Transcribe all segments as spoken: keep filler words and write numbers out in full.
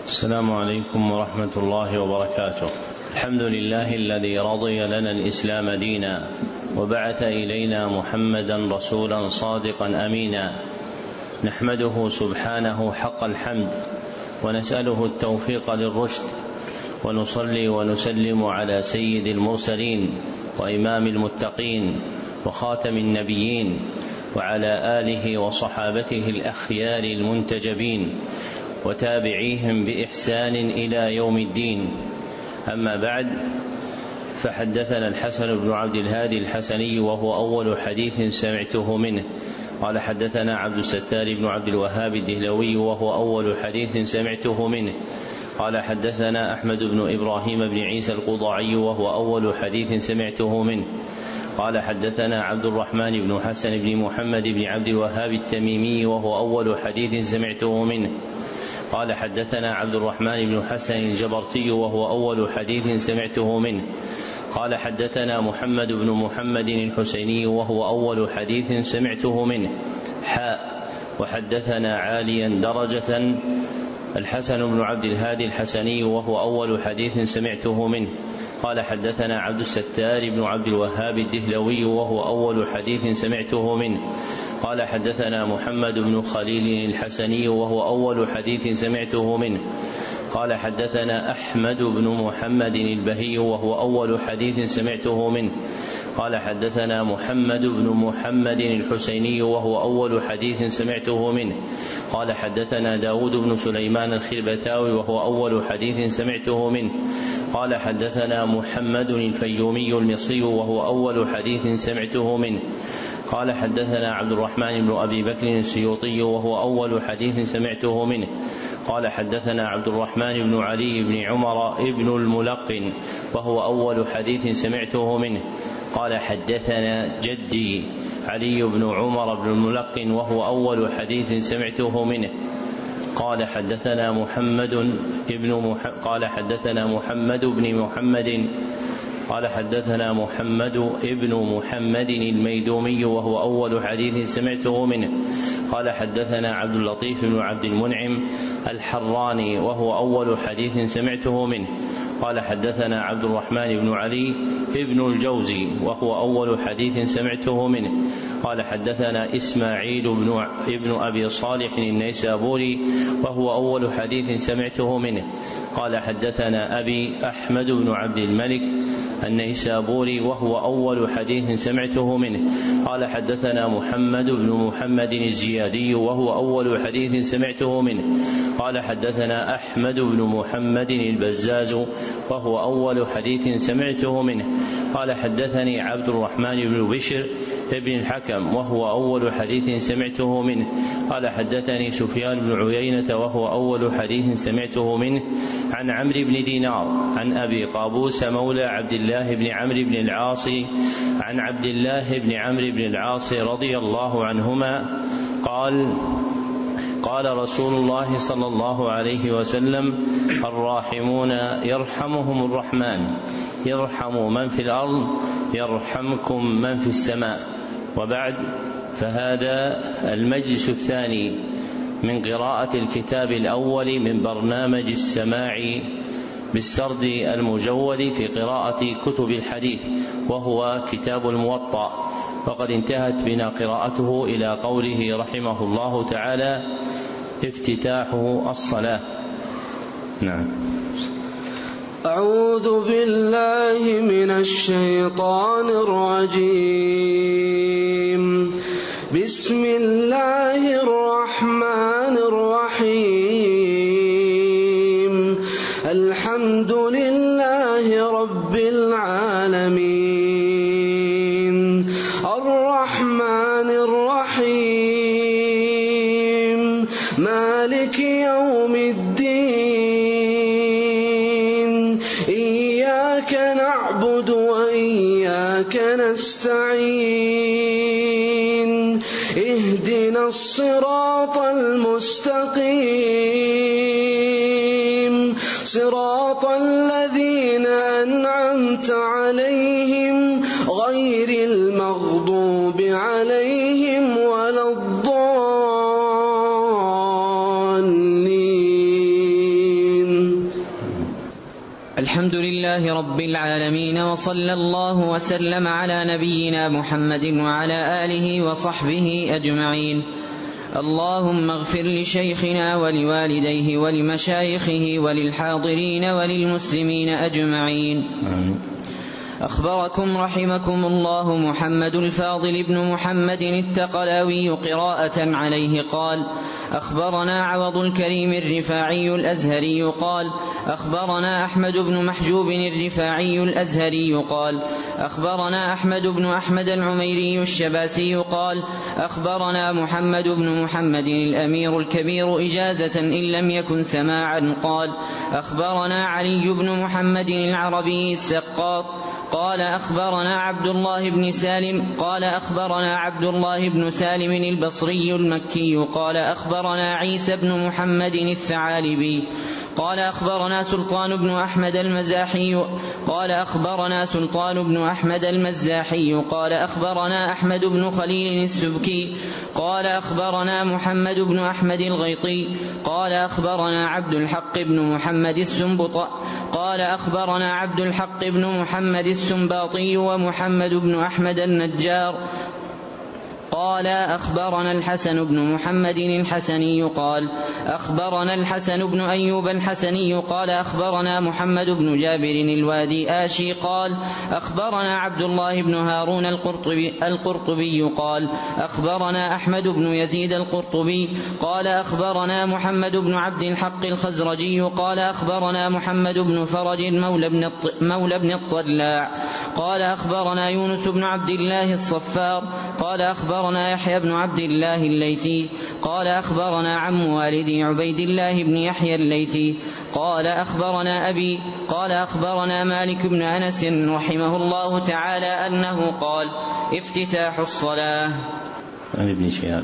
السلام عليكم ورحمة الله وبركاته. الحمد لله الذي رضي لنا الإسلام دينا وبعث إلينا محمدا رسولا صادقا أمينا، نحمده سبحانه حق الحمد ونسأله التوفيق للرشد، ونصلي ونسلم على سيد المرسلين وإمام المتقين وخاتم النبيين وعلى آله وصحابته الأخيار المنتجبين وتابعيهم بإحسان إلى يوم الدين. أما بعد، فحدثنا الحسن بن عبد الهادي الحسني وهو أول حديث سمعته منه. قال حدثنا عبد الستار بن عبد الوهاب الدهلوي وهو أول حديث سمعته منه. قال حدثنا أحمد بن إبراهيم بن عيسى القضاعي وهو أول حديث سمعته منه. قال حدثنا عبد الرحمن بن حسن بن محمد بن عبد الوهاب التميمي وهو أول حديث سمعته منه. قال حدثنا عبد الرحمن بن حسن الجبرتي وهو أول حديث سمعته منه. قال حدثنا محمد بن محمد الحسيني وهو أول حديث سمعته منه. حاء وحدثنا عاليا درجة الحسن بن عبد الهادي الحسني وهو أول حديث سمعته منه. قال حدثنا عبد الستار بن عبد الوهاب الدهلوي وهو أول حديث سمعته منه. قال حدثنا محمد بن خليل الحسني وهو أول حديث سمعته منه. قال حدثنا أحمد بن محمد البهي وهو أول حديث سمعته منه. قال حدثنا محمد بن محمد الحسيني وهو أول حديث سمعته منه. قال حدثنا داود بن سليمان الخربتاوي وهو أول حديث سمعته منه. قال حدثنا محمد الفيومي المصري وهو أول حديث سمعته منه. قال حدثنا عبد الرحمن بن أبي بكر السيوطي وهو أول حديث سمعته منه. قال حدثنا عبد الرحمن بن علي بن عمر ابن الملقن وهو أول حديث سمعته منه. قال حدثنا جدي علي بن عمر بن الملقن وهو أول حديث سمعته منه. قال حدثنا محمد ابن مح... قال حدثنا محمد بن محمد قال حدثنا محمد ابن محمد الميدومي وهو أول حديث سمعته منه. قال حدثنا عبد اللطيف بن عبد المنعم الحراني وهو أول حديث سمعته منه. قال حدثنا عبد الرحمن بن علي ابن الجوزي وهو أول حديث سمعته منه. قال حدثنا إسماعيل بن ابن أبي صالح النيسابوري وهو أول حديث سمعته منه. قال حدثنا أبي أحمد بن عبد الملك النيسابوري وهو أول حديث سمعته منه. قال حدثنا محمد بن محمد الزيادي وهو أول حديث سمعته منه. قال حدثنا أحمد بن محمد البزاز وهو أول حديث سمعته منه. قال حدثني عبد الرحمن بن بشر ابن الحكم وهو أول حديث سمعته منه. قال حدثني سفيان بن عيينة وهو أول حديث سمعته منه عن عمرو بن دينار عن أبي قابوس مولى عبد الله بن عمرو بن العاص عن عبد الله بن عمرو بن العاص رضي الله عنهما قال قال رسول الله صلى الله عليه وسلم: الراحمون يرحمهم الرحمن، يرحم من في الأرض يرحمكم من في السماء. وبعد، فهذا المجلس الثاني من قراءة الكتاب الأول من برنامج السماع بالسرد المجود في قراءة كتب الحديث، وهو كتاب الموطأ، وقد انتهت بنا قراءته إلى قوله رحمه الله تعالى: افتتاحه الصلاة. نعم. أعوذ بالله من الشيطان الرجيم. بسم الله الرحمن الرحيم. الحمد لله رب العالمين، الرحمن الرحيم، مالك يوم الدين، إياك نعبد وإياك نستعين، اهدنا الصراط المستقيم، صراط الذين أنعمت عليهم غير المغضوب عليهم ولا الضالين. لله رب العالمين، وصلى الله وسلم على نبينا محمد وعلى آله وصحبه أجمعين. اللهم اغفر لشيخنا ولوالديه ولمشايخه وللحاضرين وللمسلمين أجمعين. آمين. أخبركم رحمكم الله محمد الفاضل بن محمد التقلاوي قراءة عليه قال: أخبرنا عوض الكريم الرفاعي الأزهري قال: أخبرنا أحمد بن محجوب الرفاعي الأزهري قال: أخبرنا أحمد بن أحمد العميري الشباسي قال: أخبرنا محمد بن محمد الأمير الكبير إجازة إن لم يكن سماعا قال: أخبرنا علي بن محمد العربي السقاط قال: أخبرنا عبد الله بن سالم قال: أخبرنا عبد الله بن سالم البصري المكي قال: أخبرنا عيسى بن محمد الثعالبي قال: أخبرنا سلطان بن أحمد المزاحي قال: أخبرنا سلطان بن أحمد المزاحي قال: أخبرنا أحمد بن خليل السبكي قال: أخبرنا محمد بن أحمد الغيطي قال: أخبرنا عبد الحق بن محمد السنبط قال: أخبرنا عبد الحق بن محمد السنباطي ومحمد بن أحمد النجار قال: أخبرنا الحسن بن محمد الحسني قال: أخبرنا الحسن بن أيوب الحسني قال: أخبرنا محمد بن جابر الوادي آشي قال: أخبرنا عبد الله بن هارون القرطبي, القرطبي قال: أخبرنا أحمد بن يزيد القرطبي قال: أخبرنا محمد بن عبد الحق الخزرجي قال: أخبرنا محمد بن فرج مولى بن, مولى بن الطلاع قال: أخبرنا يونس بن عبد الله الصفار قال: أخبرنا يحيى بن عبد الله الليثي قال: أخبرنا عم والدي عبيد الله بن يحيى الليثي قال: أخبرنا أبي قال: أخبرنا مالك بن أنس رحمه الله تعالى أنه قال: افتتاح الصلاة. عن ابن شهاب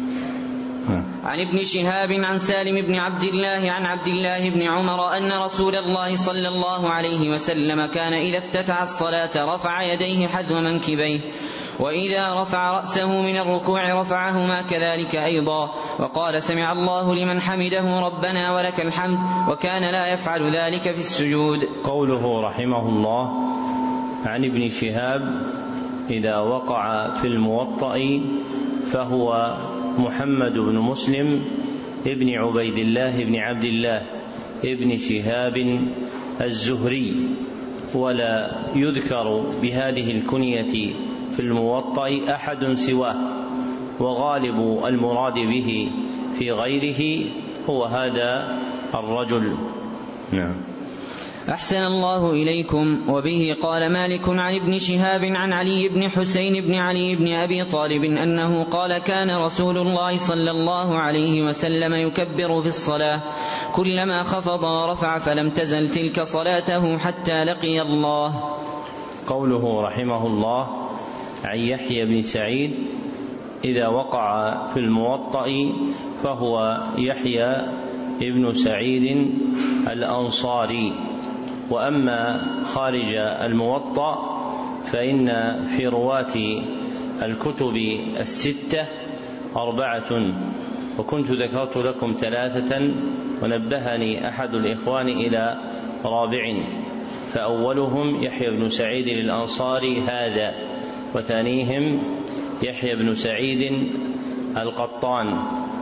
عن ابن شهاب عن سالم بن عبد الله عن عبد الله بن عمر أن رسول الله صلى الله عليه وسلم كان إذا افتتح الصلاة رفع يديه حذو منكبيه، وإذا رفع رأسه من الركوع رفعهما كذلك أيضا، وقال: سمع الله لمن حمده ربنا ولك الحمد، وكان لا يفعل ذلك في السجود. قوله رحمه الله: عن ابن شهاب: إذا وقع في الموطأ فهو محمد بن مسلم ابن عبيد الله بن عبد الله ابن شهاب الزهري، ولا يذكر بهذه الكنية في الموطأ أحد سواه، وغالب المراد به في غيره هو هذا الرجل. نعم. أحسن الله إليكم. وبه قال مالك عن ابن شهاب عن علي بن حسين بن علي بن أبي طالب أنه قال: كان رسول الله صلى الله عليه وسلم يكبر في الصلاة كلما خفض ورفع، فلم تزل تلك صلاته حتى لقي الله. قوله رحمه الله: عن يحيى بن سعيد: إذا وقع في الموطأ فهو يحيى ابن سعيد الأنصاري. وأما خارج الموطأ فإن في رواة الكتب الستة أربعة، وكنت ذكرت لكم ثلاثة ونبهني أحد الإخوان إلى رابع، فأولهم يحيى بن سعيد الأنصاري هذا، وثانيهم يحيى بن سعيد القطان،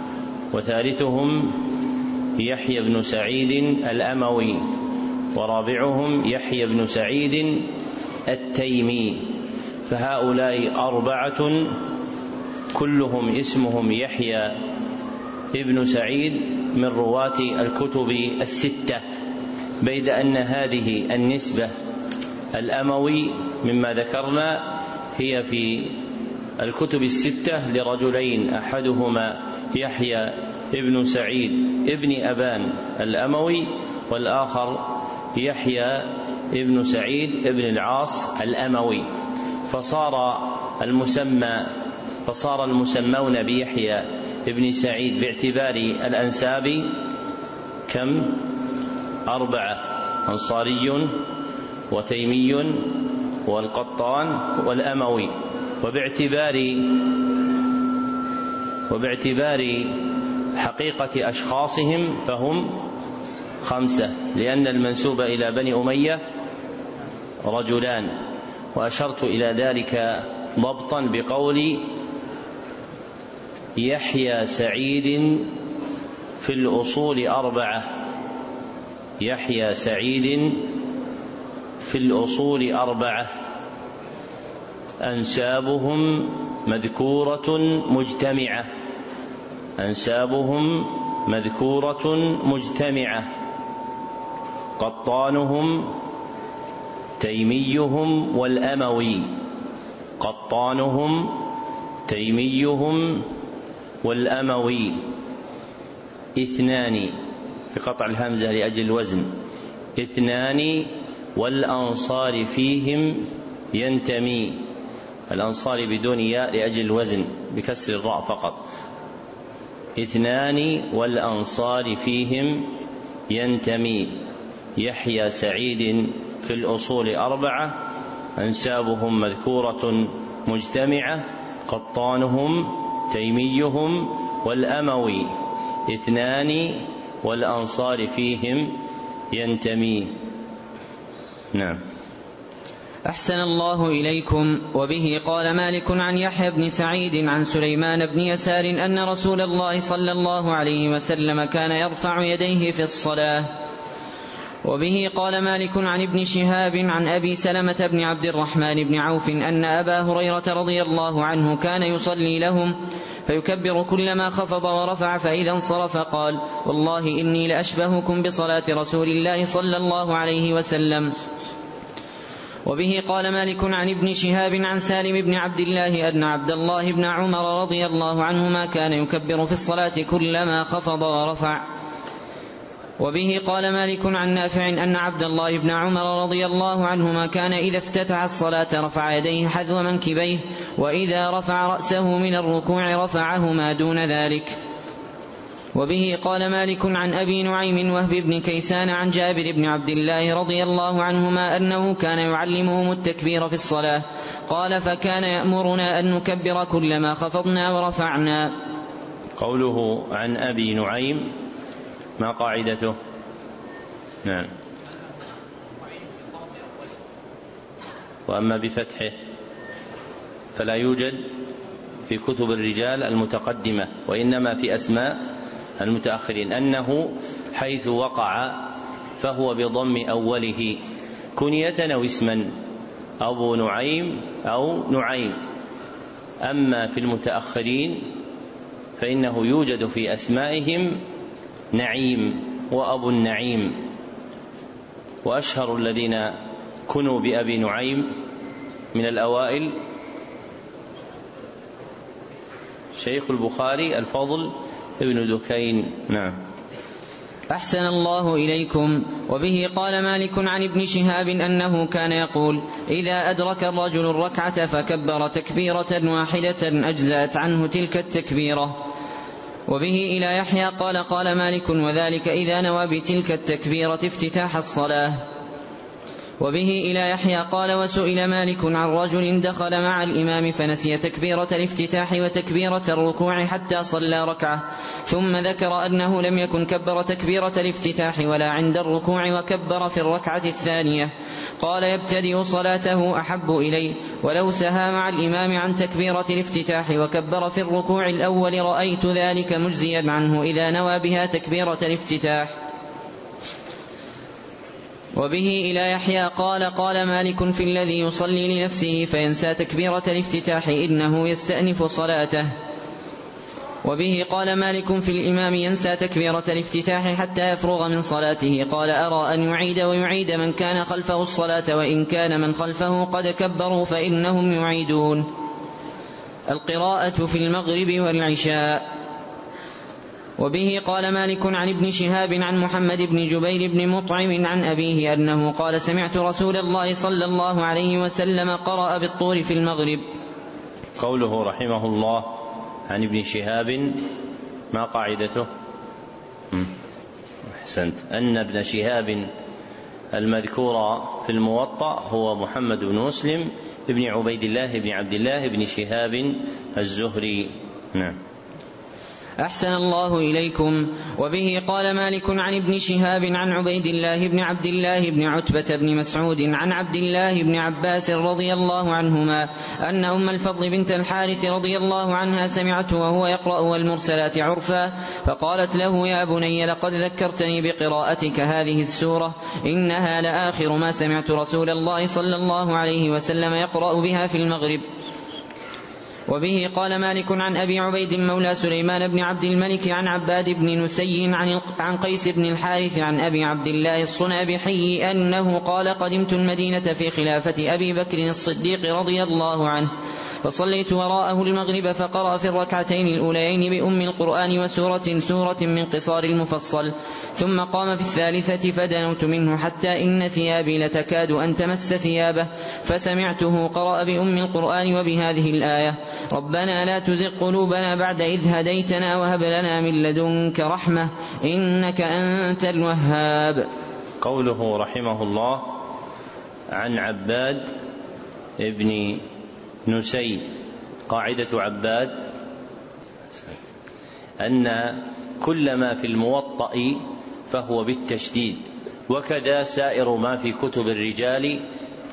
وثالثهم يحيى بن سعيد الأموي، ورابعهم يحيى بن سعيد التيمي. فهؤلاء أربعة كلهم اسمهم يحيى ابن سعيد من رواة الكتب الستة، بيد أن هذه النسبة الأموي مما ذكرنا هي في الكتب الستة لرجلين، أحدهما يحيى ابن سعيد ابن أبان الأموي، والآخر يحيى ابن سعيد ابن العاص الأموي. فصار المسمى فصار المسمون بيحيى ابن سعيد باعتبار الأنساب كم؟ أربعة: أنصاري وتيمي والقطان والأموي. وباعتبار وباعتبار حقيقة أشخاصهم فهم خمسة، لأن المنسوب إلى بني أمية رجلان. وأشرت إلى ذلك ضبطا بقول يحيى سعيد في الأصول أربعة، يحيى سعيد في الأصول أربعة أنسابهم مذكورة مجتمعة، أنسابهم مذكورة مجتمعة قطانهم تيميهم والأموي، قطانهم تيميهم والأموي اثنان بقطع الهمزة لأجل الوزن، اثنان والأنصار فيهم ينتمي، الأنصار بدون ياء لأجل الوزن بكسر الراء فقط، اثنان والأنصار فيهم ينتمي. يحيى سعيد في الأصول أربعة أنسابهم مذكورة مجتمعة قطانهم تيميهم والأموي اثنان والأنصار فيهم ينتمي. نعم. أحسن الله إليكم. وبه قال مالك عن يحيى بن سعيد عن سليمان بن يسار أن رسول الله صلى الله عليه وسلم كان يرفع يديه في الصلاة. وبه قال مالك عن ابن شهاب عن أبي سلمة بن عبد الرحمن بن عوف أن أبا هريرة رضي الله عنه كان يصلي لهم فيكبر كلما خفض ورفع، فإذا انصرف قال: والله إني لأشبهكم بصلاة رسول الله صلى الله عليه وسلم. وبه قال مالك عن ابن شهاب عن سالم بن عبد الله أن عبد الله بن عمر رضي الله عنهما كان يكبر في الصلاة كلما خفض ورفع. وبه قال مالك عن نافع أن عبد الله بن عمر رضي الله عنهما كان إذا افتتح الصلاة رفع يديه حذو منكبيه، وإذا رفع رأسه من الركوع رفعه ما دون ذلك. وبه قال مالك عن أبي نعيم وهب بن كيسان عن جابر بن عبد الله رضي الله عنهما أنه كان يعلمهم التكبير في الصلاة، قال: فكان يأمرنا أن نكبر كلما خفضنا ورفعنا. قوله عن أبي نعيم ما قاعدته؟ نعم. وأما بفتحه فلا يوجد في كتب الرجال المتقدمة، وإنما في أسماء المتأخرين، أنه حيث وقع فهو بضم أوله كنية أو اسما، أبو نعيم أو نعيم. أما في المتأخرين فإنه يوجد في أسمائهم نعيم وأبو النعيم، وأشهر الذين كنوا بأبي نعيم من الأوائل شيخ البخاري الفضل ابن دكين. نعم. أحسن الله إليكم. وبه قال مالك عن ابن شهاب أنه كان يقول: إذا أدرك الرجل الركعة فكبر تكبيرة واحدة أجزأت عنه تلك التكبيرة. وبه إلى يحيى قال قال مالك: وذلك إذا نوى بتلك التكبيرة افتتاح الصلاة. وبه إلى يحيى قال: وسئل مالك عن رجل دخل مع الإمام فنسي تكبيرة الافتتاح وتكبيرة الركوع حتى صلى ركعة، ثم ذكر أنه لم يكن كبر تكبيرة الافتتاح ولا عند الركوع وكبر في الركعة الثانية، قال: يبتدئ صلاته أحب إلي، ولو سهى مع الإمام عن تكبيرة الافتتاح وكبر في الركوع الأول رأيت ذلك مجزيا عنه إذا نوى بها تكبيرة الافتتاح. وبه إلى يحيى قال قال مالك في الذي يصلي لنفسه فينسى تكبيرة الافتتاح إنه يستأنف صلاته. وبه قال مالك في الإمام ينسى تكبيرة الافتتاح حتى يفرغ من صلاته، قال: أرى أن يعيد ويعيد من كان خلفه الصلاة، وإن كان من خلفه قد كبروا فإنهم يعيدون. القراءة في المغرب والعشاء. وبه قال مالك عن ابن شهاب عن محمد بن جبير بن مطعم عن أبيه أنه قال: سمعت رسول الله صلى الله عليه وسلم قرأ بالطور في المغرب. قوله رحمه الله عن ابن شهاب ما قاعدته؟ أحسنت. أن ابن شهاب المذكور في الموطأ هو محمد بن مسلم بن عبيد الله بن عبد الله بن شهاب الزهري. نعم. أحسن الله إليكم. وبه قال مالك عن ابن شهاب عن عبيد الله بن عبد الله بن عتبة بن مسعود عن عبد الله بن عباس رضي الله عنهما أن أم الفضل بنت الحارث رضي الله عنها سمعته وهو يقرأ والمرسلات عرفا فقالت له يا بني لقد ذكرتني بقراءتك هذه السورة إنها لآخر ما سمعت رسول الله صلى الله عليه وسلم يقرأ بها في المغرب. وبه قال مالك عن أبي عبيد مولى سليمان بن عبد الملك عن عباد بن نسي عن قيس بن الحارث عن أبي عبد الله الصنابحي أنه قال قدمت المدينة في خلافة أبي بكر الصديق رضي الله عنه فصليت وراءه المغرب فقرأ في الركعتين الأوليين بأم القرآن وسورة سورة من قصار المفصل ثم قام في الثالثة فدنوت منه حتى إن ثيابي لتكاد أن تمس ثيابه فسمعته قرأ بأم القرآن وبهذه الآية ربنا لا تزغ قلوبنا بعد إذ هديتنا وهب لنا من لدنك رحمة إنك أنت الوهاب. قوله رحمه الله عن عباد ابن نسي. قاعدة عباد أن كل ما في الموطأ فهو بالتشديد وكذا سائر ما في كتب الرجال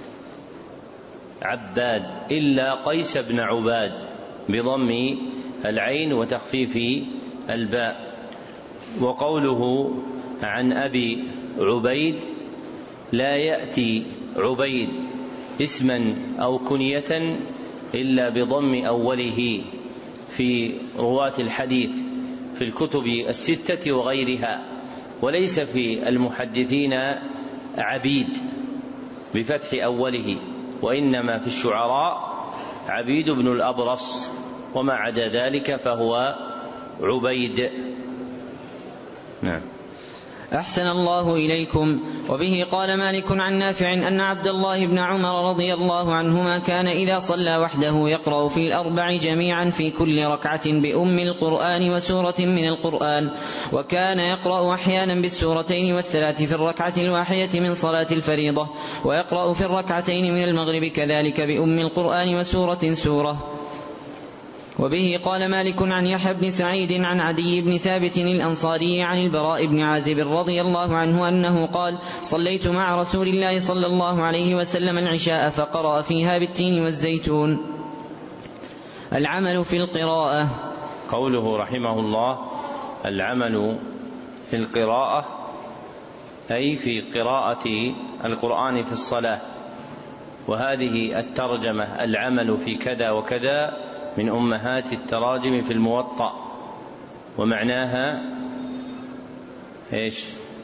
عباد إلا قيس بن عباد بضم العين وتخفيف الباء. وقوله عن أبي عبيد لا يأتي عبيد اسما أو كنية إلا بضم أوله في رواة الحديث في الكتب الستة وغيرها وليس في المحدثين عبيد بفتح أوله وإنما في الشعراء عبيد بن الأبرص وما عدا ذلك فهو عبيد. نعم. أحسن الله إليكم. وبه قال مالك عن نافع أن عبد الله بن عمر رضي الله عنهما كان إذا صلى وحده يقرأ في الأربع جميعا في كل ركعة بأم القرآن وسورة من القرآن وكان يقرأ أحيانا بالسورتين والثلاث في الركعة الواحدة من صلاة الفريضة ويقرأ في الركعتين من المغرب كذلك بأم القرآن وسورة سورة. وبه قال مالك عن يحيى بن سعيد عن عدي بن ثابت الأنصاري عن البراء بن عازب رضي الله عنه أنه قال صليت مع رسول الله صلى الله عليه وسلم العشاء فقرأ فيها بالتين والزيتون. العمل في القراءة. قوله رحمه الله العمل في القراءة أي في قراءة القرآن في الصلاة. وهذه الترجمة العمل في كذا وكذا من أمهات التراجم في الموطأ ومعناها إيش؟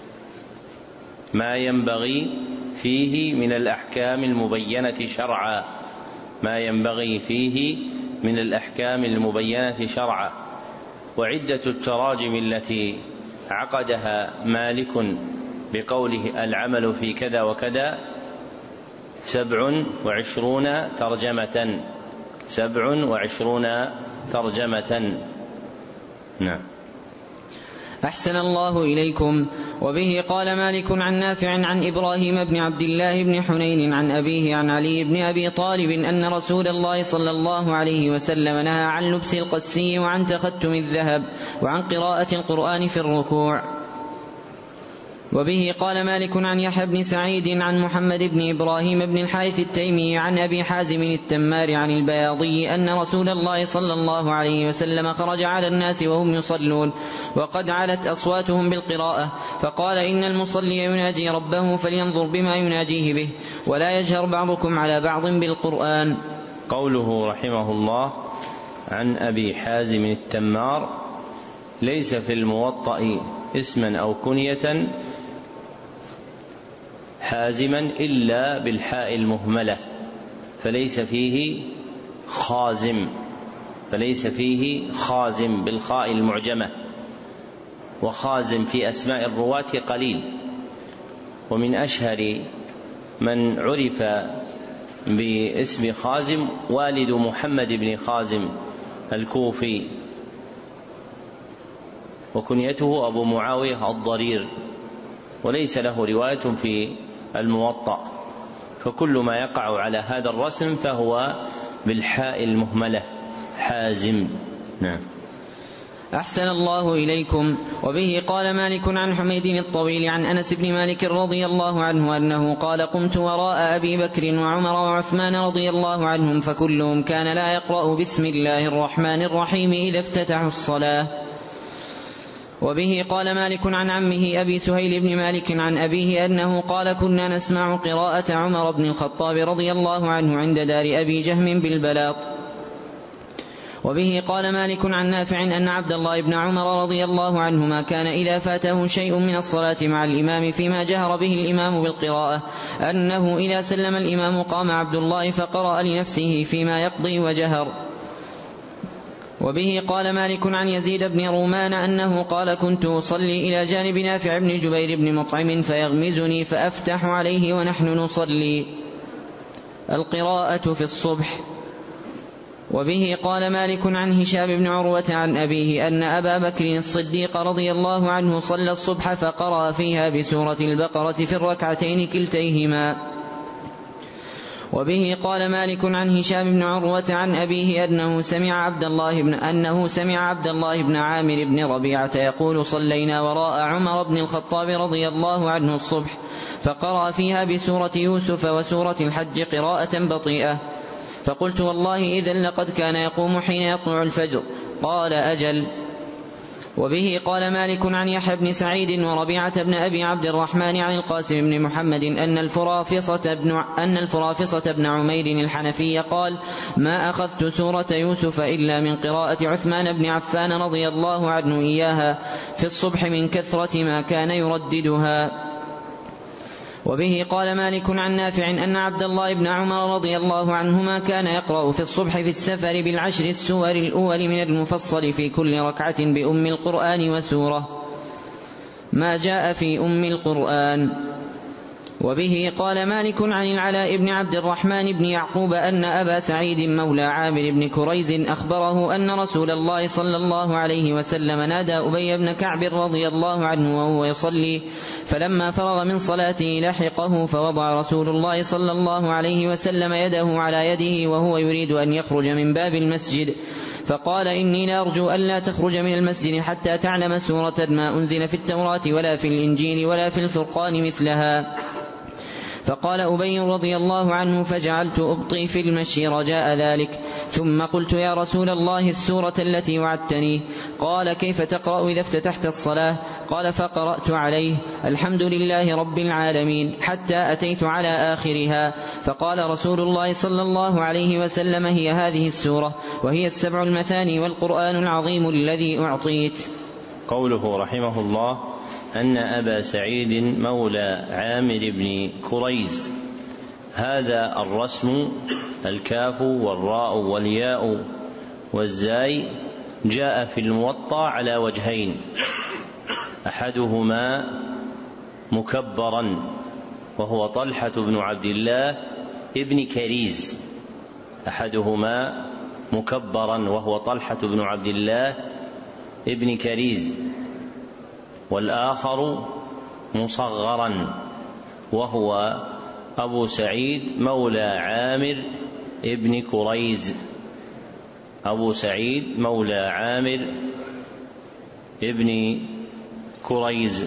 ما ينبغي فيه من الأحكام المبينة شرعا ما ينبغي فيه من الأحكام المبينة شرعا. وعدة التراجم التي عقدها مالك بقوله العمل في كذا وكذا سبع وعشرون ترجمة سبع وعشرون ترجمة. نعم. أحسن الله إليكم. وبه قال مالك عن نافع عن إبراهيم بن عبد الله بن حنين عن أبيه عن علي بن أبي طالب أن رسول الله صلى الله عليه وسلم نهى عن لبس القسي وعن تختم الذهب وعن قراءة القرآن في الركوع. وبه قال مالك عن يحيى بن سعيد عن محمد بن إبراهيم بن الحارث التيمي عن أبي حازم التمار عن البياضي أن رسول الله صلى الله عليه وسلم خرج على الناس وهم يصلون وقد علت أصواتهم بالقراءة فقال إن المصلي يناجي ربه فلينظر بما يناجيه به ولا يجهر بعضكم على بعض بالقرآن. قوله رحمه الله عن أبي حازم التمار ليس في الموطأ اسما أو كنية حازما إلا بالحاء المهملة فليس فيه خازم فليس فيه خازم بالخاء المعجمة. وخازم في أسماء الرواة قليل ومن أشهر من عرف باسم خازم والد محمد بن خازم الكوفي وكنيته أبو معاوية الضرير وليس له رواية في الموطأ فكل ما يقع على هذا الرسم فهو بالحاء المهملة حازم. نعم. أحسن الله إليكم. وبه قال مالك عن حميد الطويل عن أنس بن مالك رضي الله عنه أنه قال قمت وراء أبي بكر وعمر وعثمان رضي الله عنهم فكلهم كان لا يقرأ بسم الله الرحمن الرحيم إذا افتتحوا الصلاة. وبه قال مالك عن عمه أبي سهيل بن مالك عن أبيه أنه قال كنا نسمع قراءة عمر بن الخطاب رضي الله عنه عند دار أبي جهم بالبلاط. وبه قال مالك عن نافع أن عبد الله بن عمر رضي الله عنهما كان إذا فاته شيء من الصلاة مع الإمام فيما جهر به الإمام بالقراءة أنه إذا سلم الإمام قام عبد الله فقرأ لنفسه فيما يقضي وجهر. وبه قال مالك عن يزيد بن رومان أنه قال كنت أصلي إلى جانب نافع بن جبير بن مطعم فيغمزني فأفتح عليه ونحن نصلي. القراءة في الصبح. وبه قال مالك عن هشام بن عروة عن أبيه أن أبا بكر الصديق رضي الله عنه صلى الصبح فقرأ فيها بسورة البقرة في الركعتين كلتيهما. وبه قال مالك عن هشام بن عروة عن أبيه أنه سمع عبد الله بن أنه سمع عبد الله بن عامر بن ربيعة يقول صلينا وراء عمر بن الخطاب رضي الله عنه الصبح فقرأ فيها بسورة يوسف وسورة الحج قراءة بطيئة فقلت والله إذن لقد كان يقوم حين يطلع الفجر. قال أجل. وبه قال مالك عن يحيى بن سعيد وربيعة بن أبي عبد الرحمن عن القاسم بن محمد أن الفرافصة بن, أن الفرافصة بن عمير الحنفي قال ما أخذت سورة يوسف إلا من قراءة عثمان بن عفان رضي الله عنه إياها في الصبح من كثرة ما كان يرددها. وبه قال مالك عن نافع أن عبد الله بن عمر رضي الله عنهما كان يقرأ في الصبح في السفر بالعشر السور الأول من المفصل في كل ركعة بأم القرآن وسورة ما جاء في أم القرآن. وبه قال مالك عن العلاء بن عبد الرحمن بن يعقوب أن أبا سعيد مولى عامر بن كريز أخبره أن رسول الله صلى الله عليه وسلم نادى أبي بن كعب رضي الله عنه وهو يصلي فلما فرغ من صلاته لحقه فوضع رسول الله صلى الله عليه وسلم يده على يده وهو يريد أن يخرج من باب المسجد فقال إني لا أرجو أن لا تخرج من المسجد حتى تعلم سورة ما أنزل في التوراة ولا في الإنجيل ولا في الفرقان مثلها. فقال أبي رضي الله عنه فجعلت أبطي في المشي رجاء ذلك ثم قلت يا رسول الله السورة التي وعدتني. قال كيف تقرأ إذا افتتحت الصلاة؟ قال فقرأت عليه الحمد لله رب العالمين حتى أتيت على آخرها فقال رسول الله صلى الله عليه وسلم هي هذه السورة وهي السبع المثاني والقرآن العظيم الذي أعطيت. قوله رحمه الله أن أبا سعيد مولى عامر بن كريز هذا الرسم الكاف والراء والياء والزاي جاء في الموطأ على وجهين أحدهما مكبرا وهو طلحة بن عبد الله ابن كريز أحدهما مكبرا وهو طلحة بن عبد الله ابن كريز والآخر مصغرا وهو أبو سعيد مولى عامر ابن كريز أبو سعيد مولى عامر ابن كريز.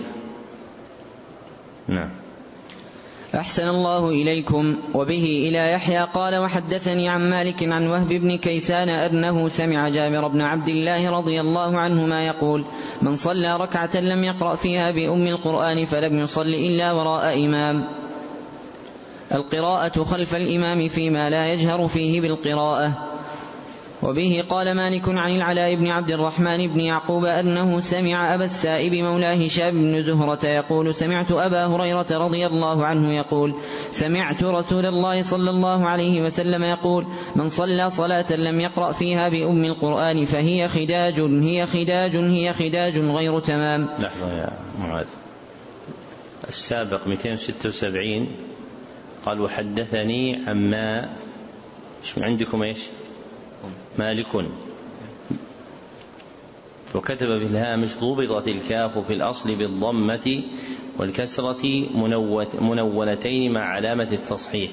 نعم. أحسن الله إليكم. وبه إلى يحيى قال وحدثني عن مالك عن وهب بن كيسان أنه سمع جابر بن عبد الله رضي الله عنهما يقول من صلى ركعة لم يقرأ فيها بأم القرآن فلم يصل إلا وراء إمام. القراءة خلف الإمام فيما لا يجهر فيه بالقراءة. وبه قال مالك عن العلاء بن عبد الرحمن بن يعقوب أنه سمع أبا السائب مولى هشام بن زهرة يقول سمعت أبا هريرة رضي الله عنه يقول سمعت رسول الله صلى الله عليه وسلم يقول من صلى صلاة لم يقرأ فيها بأم القرآن فهي خداج هي خداج هي خداج غير تمام. لحظة يا معاذ. السابق مئتين وستة وسبعين قال وحدثني عما شو عندكم ايش مالك وكتب في الهامش ضبطت الكاف في الأصل بالضمة والكسرة منونتين مع علامة التصحيح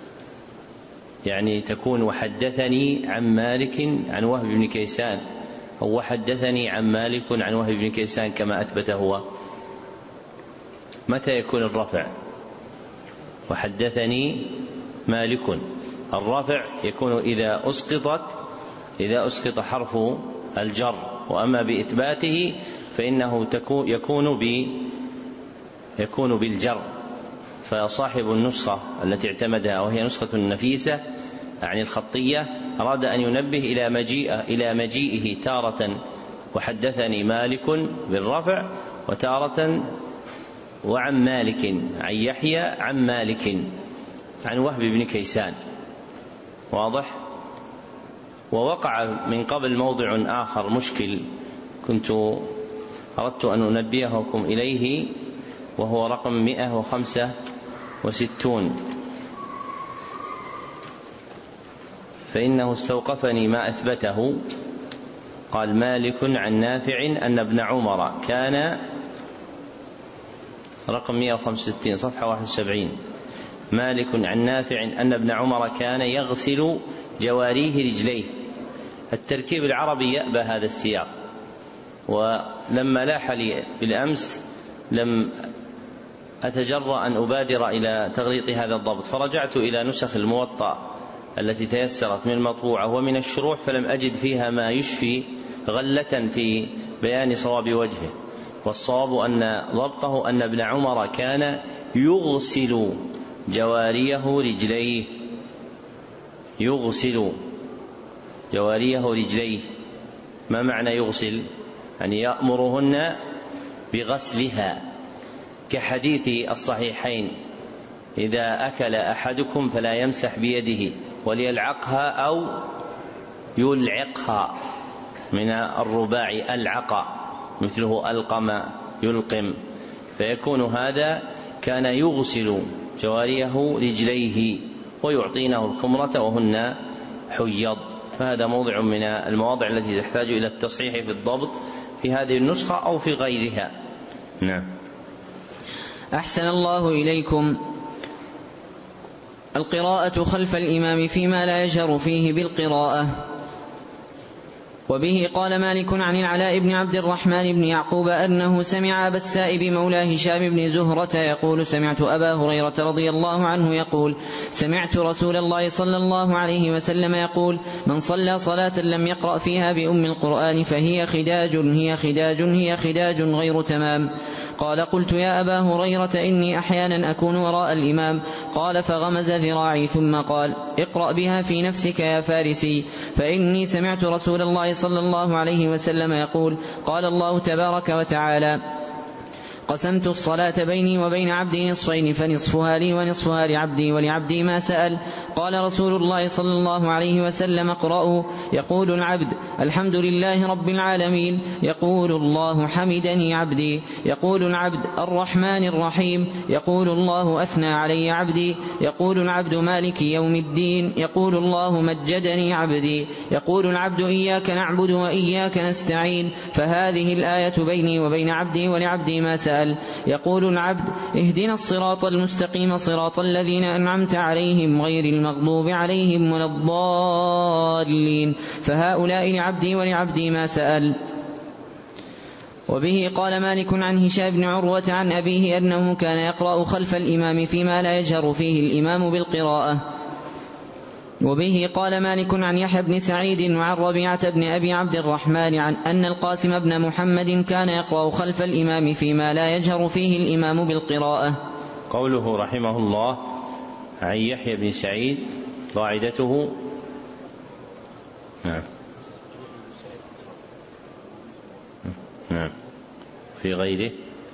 يعني تكون وحدثني عن مالك عن وهب بن كيسان أو حدثني عن مالك عن وهب بن كيسان كما أثبت هو؟ متى يكون الرفع؟ وحدثني مالك، الرفع يكون إذا أسقطت إذا أسقط حرف الجر، وأما بإثباته فإنه يكون يكون بالجر. فصاحب النسخة التي اعتمدها وهي نسخة نفيسة عن الخطية أراد أن ينبه إلى مجيئه إلى مجيئه تارة وحدثني مالك بالرفع، وتارة وعن مالك عن يحيى عن مالك عن وهب بن كيسان. واضح؟ ووقع من قبل موضع آخر مشكل كنت أردت أن أنبهكم إليه، وهو رقم مئة وخمسة وستون، فإنه استوقفني ما أثبته. قال مالك عن نافع أن ابن عمر كان، رقم مئة وخمسة وستين صفحة واحد وسبعين، مالك عن نافع أن ابن عمر كان يغسل جواريه رجليه. التركيب العربي يأبى هذا السياق، ولما لاح لي بالأمس لم أتجرأ أن أبادر إلى تغليط هذا الضبط، فرجعت إلى نسخ الموطأ التي تيسرت من المطبوعة ومن الشروح، فلم أجد فيها ما يشفي غلة في بيان صواب وجهه. والصواب أن ضبطه أن ابن عمر كان يغسل جواريه رجليه، يغسل جواريه رجليه. ما معنى يغسل؟ يعني يأمرهن بغسلها، كحديث الصحيحين إذا أكل أحدكم فلا يمسح بيده وليلعقها أو يلعقها، من الرباع ألعق مثله ألقم يلقم، فيكون هذا كان يغسل جواريه رجليه ويعطينه الخمرة وهن حيض. فهذا موضع من المواضع التي تحتاج إلى التصحيح في الضبط في هذه النسخة أو في غيرها. نعم. أحسن الله إليكم. القراءة خلف الإمام فيما لا يجهر فيه بالقراءة. وبه قال مالك عن العلاء بن عبد الرحمن بن يعقوب أنه سمع أبا السائب مولى هشام بن زهرة يقول سمعت أبا هريرة رضي الله عنه يقول سمعت رسول الله صلى الله عليه وسلم يقول من صلى صلاة لم يقرأ فيها بأم القرآن فهي خداج هي خداج هي خداج غير تمام. قال قلت يا أبا هريرة إني أحيانا أكون وراء الإمام. قال فغمز ذراعي ثم قال اقرأ بها في نفسك يا فارسي، فإني سمعت رسول الله صلى الله عليه وسلم يقول قال الله تبارك وتعالى قسمت الصلاة بيني وبين عبدي نصفين فنصفها لي ونصفها لعبدي ولعبدي ما سأل. قال رسول الله صلى الله عليه وسلم اقرأوا. يقول العبد الحمد لله رب العالمين، يقول الله حمدني عبدي. يقول العبد الرحمن الرحيم، يقول الله أثنى علي عبدي. يقول العبد مالك يوم الدين، يقول الله مجدني عبدي. يقول العبد إياك نعبد وإياك نستعين، فهذه الآية بيني وبين عبدي ولعبدي ما سأل. يقول العبد اهدنا الصراط المستقيم صراط الذين أنعمت عليهم غير المغضوب عليهم ولا الضالين، فهؤلاء لعبدي ولعبدي ما سأل. وبه قال مالك عن هشام بن عروة عن أبيه أنه كان يقرأ خلف الإمام فيما لا يجهر فيه الإمام بالقراءة. وبه قال مالك عن يحيى بن سعيد وعن ربيعة بن أبي عبد الرحمن عن أن القاسم بن محمد كان يقرأ خلف الإمام فيما لا يجهر فيه الإمام بالقراءة. قوله رحمه الله عن يحيى بن سعيد قاعدته نعم نعم في غيره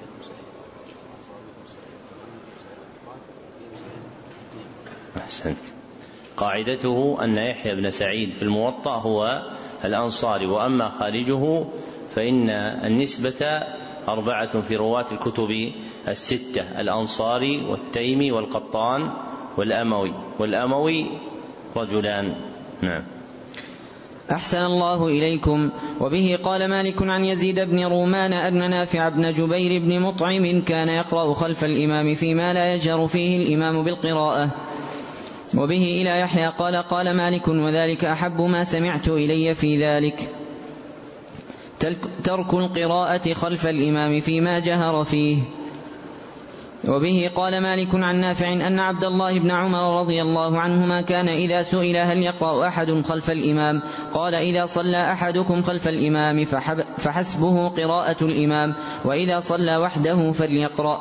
أحسنت. قاعدته أن يحيى بن سعيد في الموطأ هو الأنصاري، وأما خارجه فإن النسبة أربعة في رواة الكتب الستة: الأنصاري والتيمي والقطان والأموي، والأموي رجلان. نعم. أحسن الله إليكم. وبه قال مالك عن يزيد بن رومان أن نافع بن جبير بن مطعم كان يقرأ خلف الإمام فيما لا يجهر فيه الإمام بالقراءة. وبه إلى يحيى قال قال مالك وذلك أحب ما سمعت إلي في ذلك. ترك القراءة خلف الإمام فيما جهر فيه. وبه قال مالك عن نافع أن عبد الله بن عمر رضي الله عنهما كان إذا سئل هل يقرأ أحد خلف الإمام قال إذا صلى أحدكم خلف الإمام فحسبه قراءة الإمام، وإذا صلى وحده فليقرأ.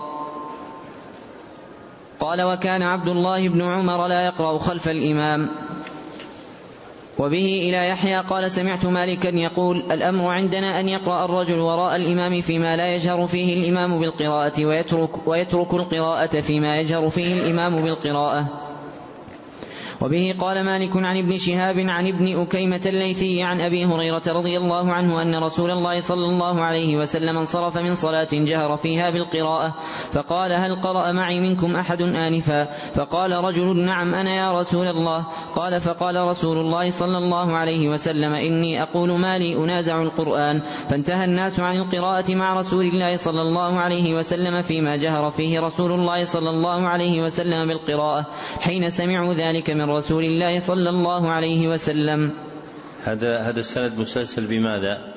قال وكان عبد الله بن عمر لا يقرأ خلف الإمام. وبه إلى يحيى قال سمعت مالكا يقول الأمر عندنا أن يقرأ الرجل وراء الإمام فيما لا يجهر فيه الإمام بالقراءة ويترك, ويترك القراءة فيما يجهر فيه الإمام بالقراءة. وبه قال مالك عن ابن شهاب عن ابن أكيمة الليثي عن أبي هريرة رضي الله عنه أن رسول الله صلى الله عليه وسلم انصرف من صلاة جهر فيها بالقراءة فقال هل قرأ معي منكم أحد آنفا؟ فقال رجل نعم أنا يا رسول الله. قال فقال رسول الله صلى الله عليه وسلم إني أقول ما لي أنازع القرآن. فانتهى الناس عن القراءة مع رسول الله صلى الله عليه وسلم فيما جهر فيه رسول الله صلى الله عليه وسلم بالقراءة حين سمعوا ذلك من رسول الله صلى الله عليه وسلم. هذا هذا السند مسلسل بماذا؟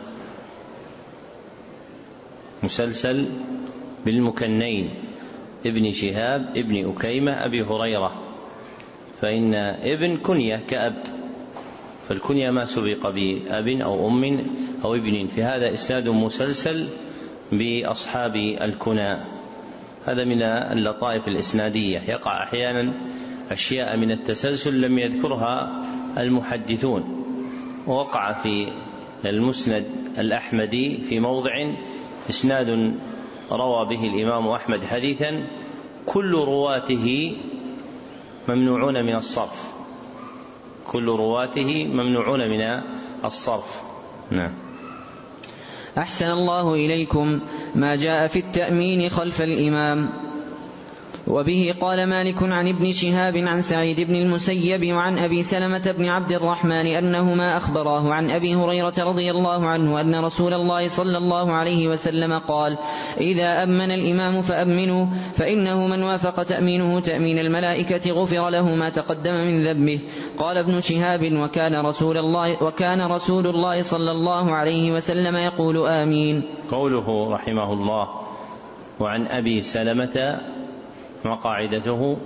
مسلسل بالمكنين ابن شهاب ابن أكيمة أبي هريرة، فإن ابن كنية كأب، فالكنية ما سبق بأب أو أم أو ابن، في هذا إسناد مسلسل بأصحاب الكنى. هذا من اللطائف الإسنادية، يقع أحيانا أشياء من التسلسل لم يذكرها المحدثون. ووقع في المسند الأحمدي في موضع إسناد روى به الإمام أحمد حديثا كل رواته ممنوعون من الصرف، كل رواته ممنوعون من الصرف. نعم. أحسن الله إليكم ما جاء في التأمين خلف الإمام. وبه قال مالك عن ابن شهاب عن سعيد بن المسيب وعن أبي سلمة بن عبد الرحمن أنهما أخبراه عن أبي هريرة رضي الله عنه أن رسول الله صلى الله عليه وسلم قال إذا أمن الإمام فأمنوا فإنه من وافق تأمينه تأمين الملائكة غفر له ما تقدم من ذنبه. قال ابن شهاب وكان رسول الله, وكان رسول الله صلى الله عليه وسلم يقول آمين. قوله رحمه الله وعن أبي سلمة ما قاعدته؟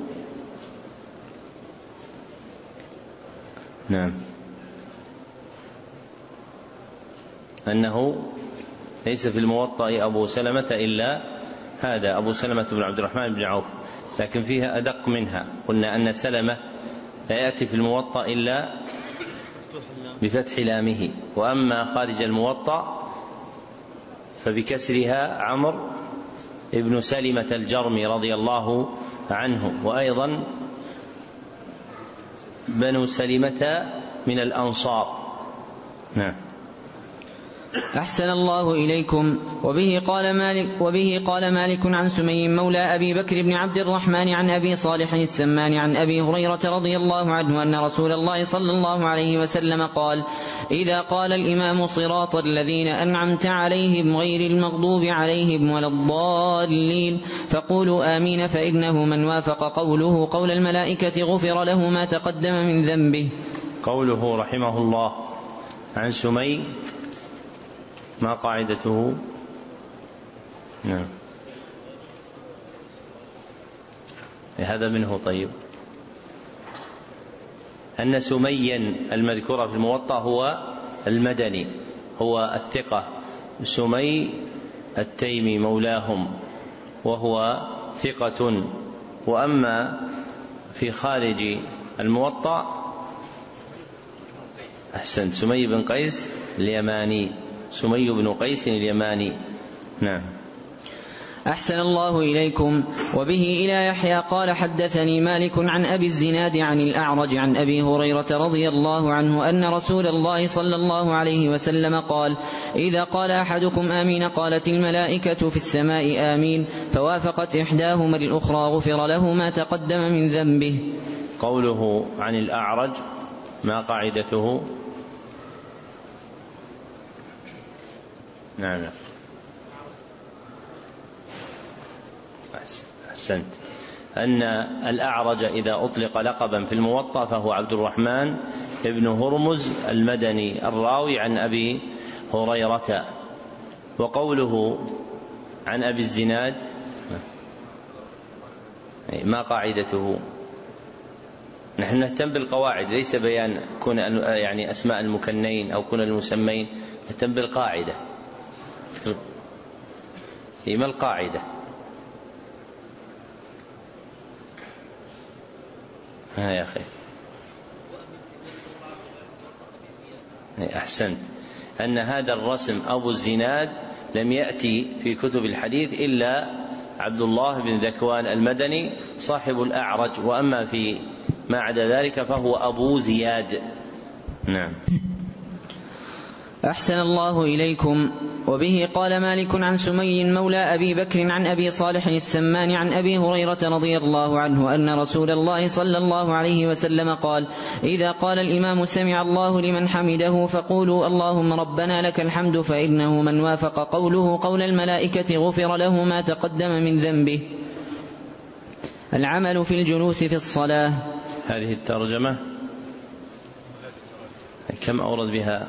نعم، أنه ليس في الموطأ أبو سلمة إلا هذا أبو سلمة بن عبد الرحمن بن عوف، لكن فيها أدق منها. قلنا أن سلمة لا يأتي في الموطأ إلا بفتح لامه، وأما خارج الموطأ فبكسرها عمرو ابن سلمة الجرمي رضي الله عنه، وأيضا بنو سلمة من الأنصار. نعم. أحسن الله إليكم. وبه قال مالك, وبه قال مالك عن سمي مولى أبي بكر بن عبد الرحمن عن أبي صالح السمان عن أبي هريرة رضي الله عنه أن رسول الله صلى الله عليه وسلم قال إذا قال الإمام صراط الذين أنعمت عليهم غير المغضوب عليهم ولا الضالين فقولوا آمين فإنه من وافق قوله قول الملائكة غفر له ما تقدم من ذنبه. قوله رحمه الله عن سمي ما قاعدته؟ نعم، هذا منه. طيب، أن سميا المذكورة في الموطأ هو المدني، هو الثقة سمي التيمي مولاهم، وهو ثقة. وأما في خارج الموطأ أحسن سمي بن قيس اليماني، سمي بن قيس اليماني. نعم. أحسن الله إليكم. وبه إلى يحيى قال حدثني مالك عن أبي الزناد عن الأعرج عن أبي هريرة رضي الله عنه أن رسول الله صلى الله عليه وسلم قال إذا قال أحدكم آمين قالت الملائكة في السماء آمين فوافقت إحداهما الأخرى غفر له ما تقدم من ذنبه. قوله عن الأعرج ما قاعدته؟ نعم، أحسنت. أن الأعرج إذا أطلق لقبا في الموطأ فهو عبد الرحمن ابن هرمز المدني الراوي عن أبي هريرة وقوله عن أبي الزناد ما قاعدته؟ نحن نهتم بالقواعد، ليس بيان كون يعني أسماء المكنين أو كون المسمين، نهتم بالقاعدة. ما القاعدة؟ ها يا أخي أحسنت، أن هذا الرسم أبو الزناد لم يأتي في كتب الحديث إلا عبد الله بن ذكوان المدني صاحب الأعرج، وأما في ما عدا ذلك فهو أبو زياد. نعم. أحسن الله إليكم. وبه قال مالك عن سمي مولى أبي بكر عن أبي صالح السمان عن أبي هريرة رضي الله عنه أن رسول الله صلى الله عليه وسلم قال: إذا قال الإمام سمع الله لمن حمده فقولوا اللهم ربنا لك الحمد، فإنه من وافق قوله قول الملائكة غفر له ما تقدم من ذنبه. العمل في الجلوس في الصلاة. هذه الترجمة كم أورد بها؟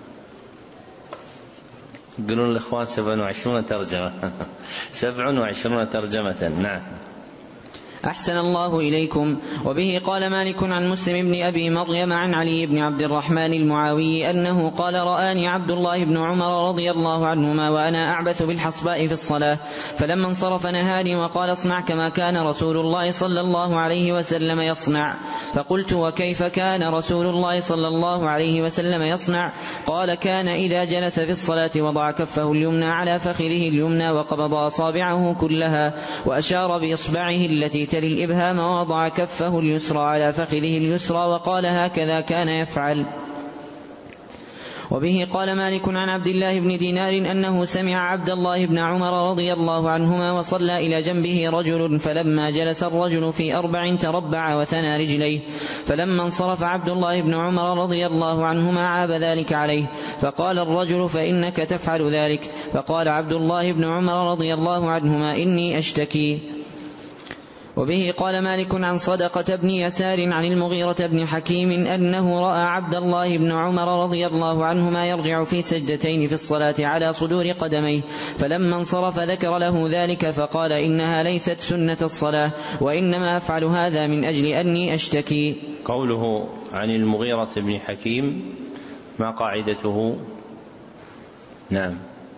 يقولون الإخوان سبع وعشرون ترجمة سبع وعشرون ترجمة. نعم. أحسن الله إليكم. وبه قال مالك عن مسلم بن أبي مريم عن علي بن عبد الرحمن المعاوي أنه قال: رآني عبد الله بن عمر رضي الله عنهما وأنا أعبث بالحصباء في الصلاة، فلما انصرف نهاني وقال: اصنع كما كان رسول الله صلى الله عليه وسلم يصنع. فقلت: وكيف كان رسول الله صلى الله عليه وسلم يصنع؟ قال: كان إذا جلس في الصلاة وضع كفه اليمنى على فخذه اليمنى وقبض أصابعه كلها وأشار بإصبعه التي تلي الإبهام ووضع كفه اليسرى على فخذه اليسرى وقال: هكذا كان يفعل. وبه قال مالك عن عبد الله بن دينار أنه سمع عبد الله بن عمر رضي الله عنهما وصلى إلى جنبه رجل، فلما جلس الرجل في أربع تربع وثنى رجليه، فلما انصرف عبد الله بن عمر رضي الله عنهما عاب ذلك عليه، فقال الرجل: فإنك تفعل ذلك؟ فقال عبد الله بن عمر رضي الله عنهما: إني أشتكي. وبه قال مالك عن صدقة بن يسار عن المغيرة بن حكيم أنه رأى عبد الله بن عمر رضي الله عنهما يرجع في سجدتين في الصلاة على صدور قدميه، فلما انصرف ذكر له ذلك فقال: إنها ليست سنة الصلاة، وإنما أفعل هذا من أجل أني أشتكي. قوله عن المغيرة بن حكيم ما قاعدته؟ نعم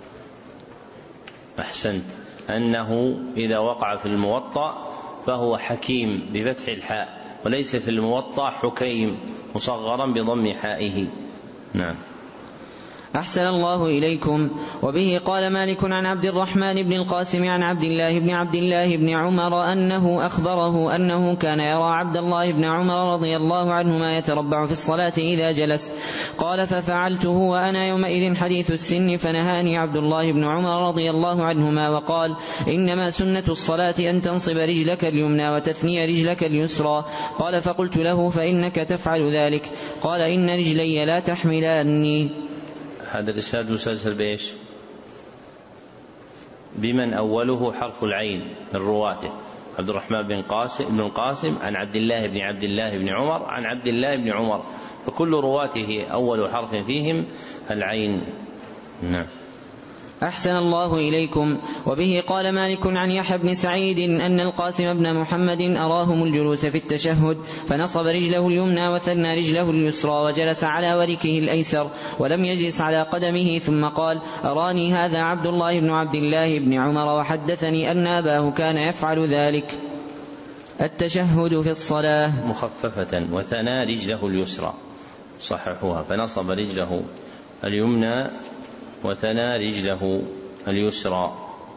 أحسنت، أنه إذا وقع في الموطأ فهو حكيم بفتح الحاء، وليس في الموطأ حكيم مصغرا بضم حائه. نعم. أحسن الله إليكم. وبه قال مالك عن عبد الرحمن بن القاسم عن عبد الله بن عبد الله بن عمر أنه أخبره أنه كان يرى عبد الله بن عمر رضي الله عنهما يتربع في الصلاة إذا جلس. قال: ففعلته وأنا يومئذ حديث السن، فنهاني عبد الله بن عمر رضي الله عنهما وقال: إنما سنة الصلاة أن تنصب رجلك اليمنى وتثني رجلك اليسرى. قال: فقلت له: فإنك تفعل ذلك؟ قال: إن رجلي لا تحملاني. هذا الإسناد مسلسل بإيش؟ بمن أوله حرف العين من رواته عبد الرحمن بن قاسم بن القاسم عن عبد الله بن عبد الله بن عمر عن عبد الله بن عمر، فكل رواته أول حرف فيهم العين. نعم. أحسن الله إليكم. وبه قال مالك عن يحيى بن سعيد أن القاسم بن محمد أراهم الجلوس في التشهد، فنصب رجله اليمنى وثنى رجله اليسرى وجلس على وركه الأيسر ولم يجلس على قدمه، ثم قال: أراني هذا عبد الله بن عبد الله بن عمر وحدثني أن أباه كان يفعل ذلك. التشهد في الصلاة مخففة: وثنى رجله اليسرى، صححوها، فنصب رجله اليمنى وثنى رجله اليسرى.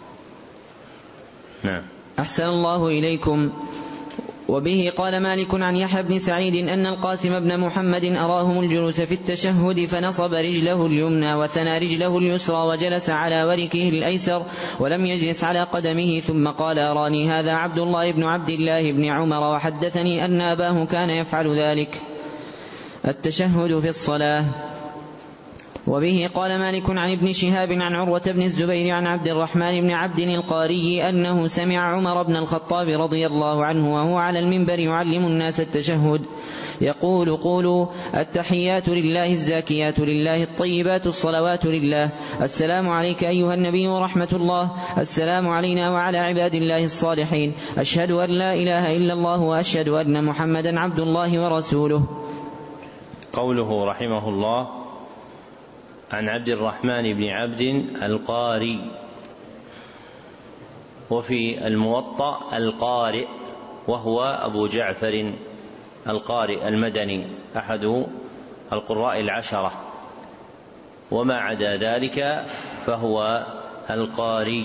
نعم. أحسن الله إليكم. وبه قال مالك عن يحيى بن سعيد أن القاسم بن محمد أراهم الجلوس في التشهد، فنصب رجله اليمنى وثنى رجله اليسرى وجلس على وركه الأيسر ولم يجلس على قدمه، ثم قال: أراني هذا عبد الله بن عبد الله بن عمر وحدثني أن أباه كان يفعل ذلك. التشهد في الصلاة. وبه قال مالك عن ابن شهاب عن عروة بن الزبير عن عبد الرحمن بن عبد القاري أنه سمع عمر بن الخطاب رضي الله عنه وهو على المنبر يعلم الناس التشهد، يقول قولوا التحيات لله الزاكيات لله الطيبات الصلوات لله. السلام عليك أيها النبي ورحمة الله. السلام علينا وعلى عباد الله الصالحين. أشهد أن لا إله إلا الله وأشهد أن محمدا عبد الله ورسوله. قوله رحمه الله عن عبد الرحمن بن عبد القاري، وفي الموطأ القارئ، وهو أبو جعفر القارئ المدني أحد القراء العشرة، وما عدا ذلك فهو القاري،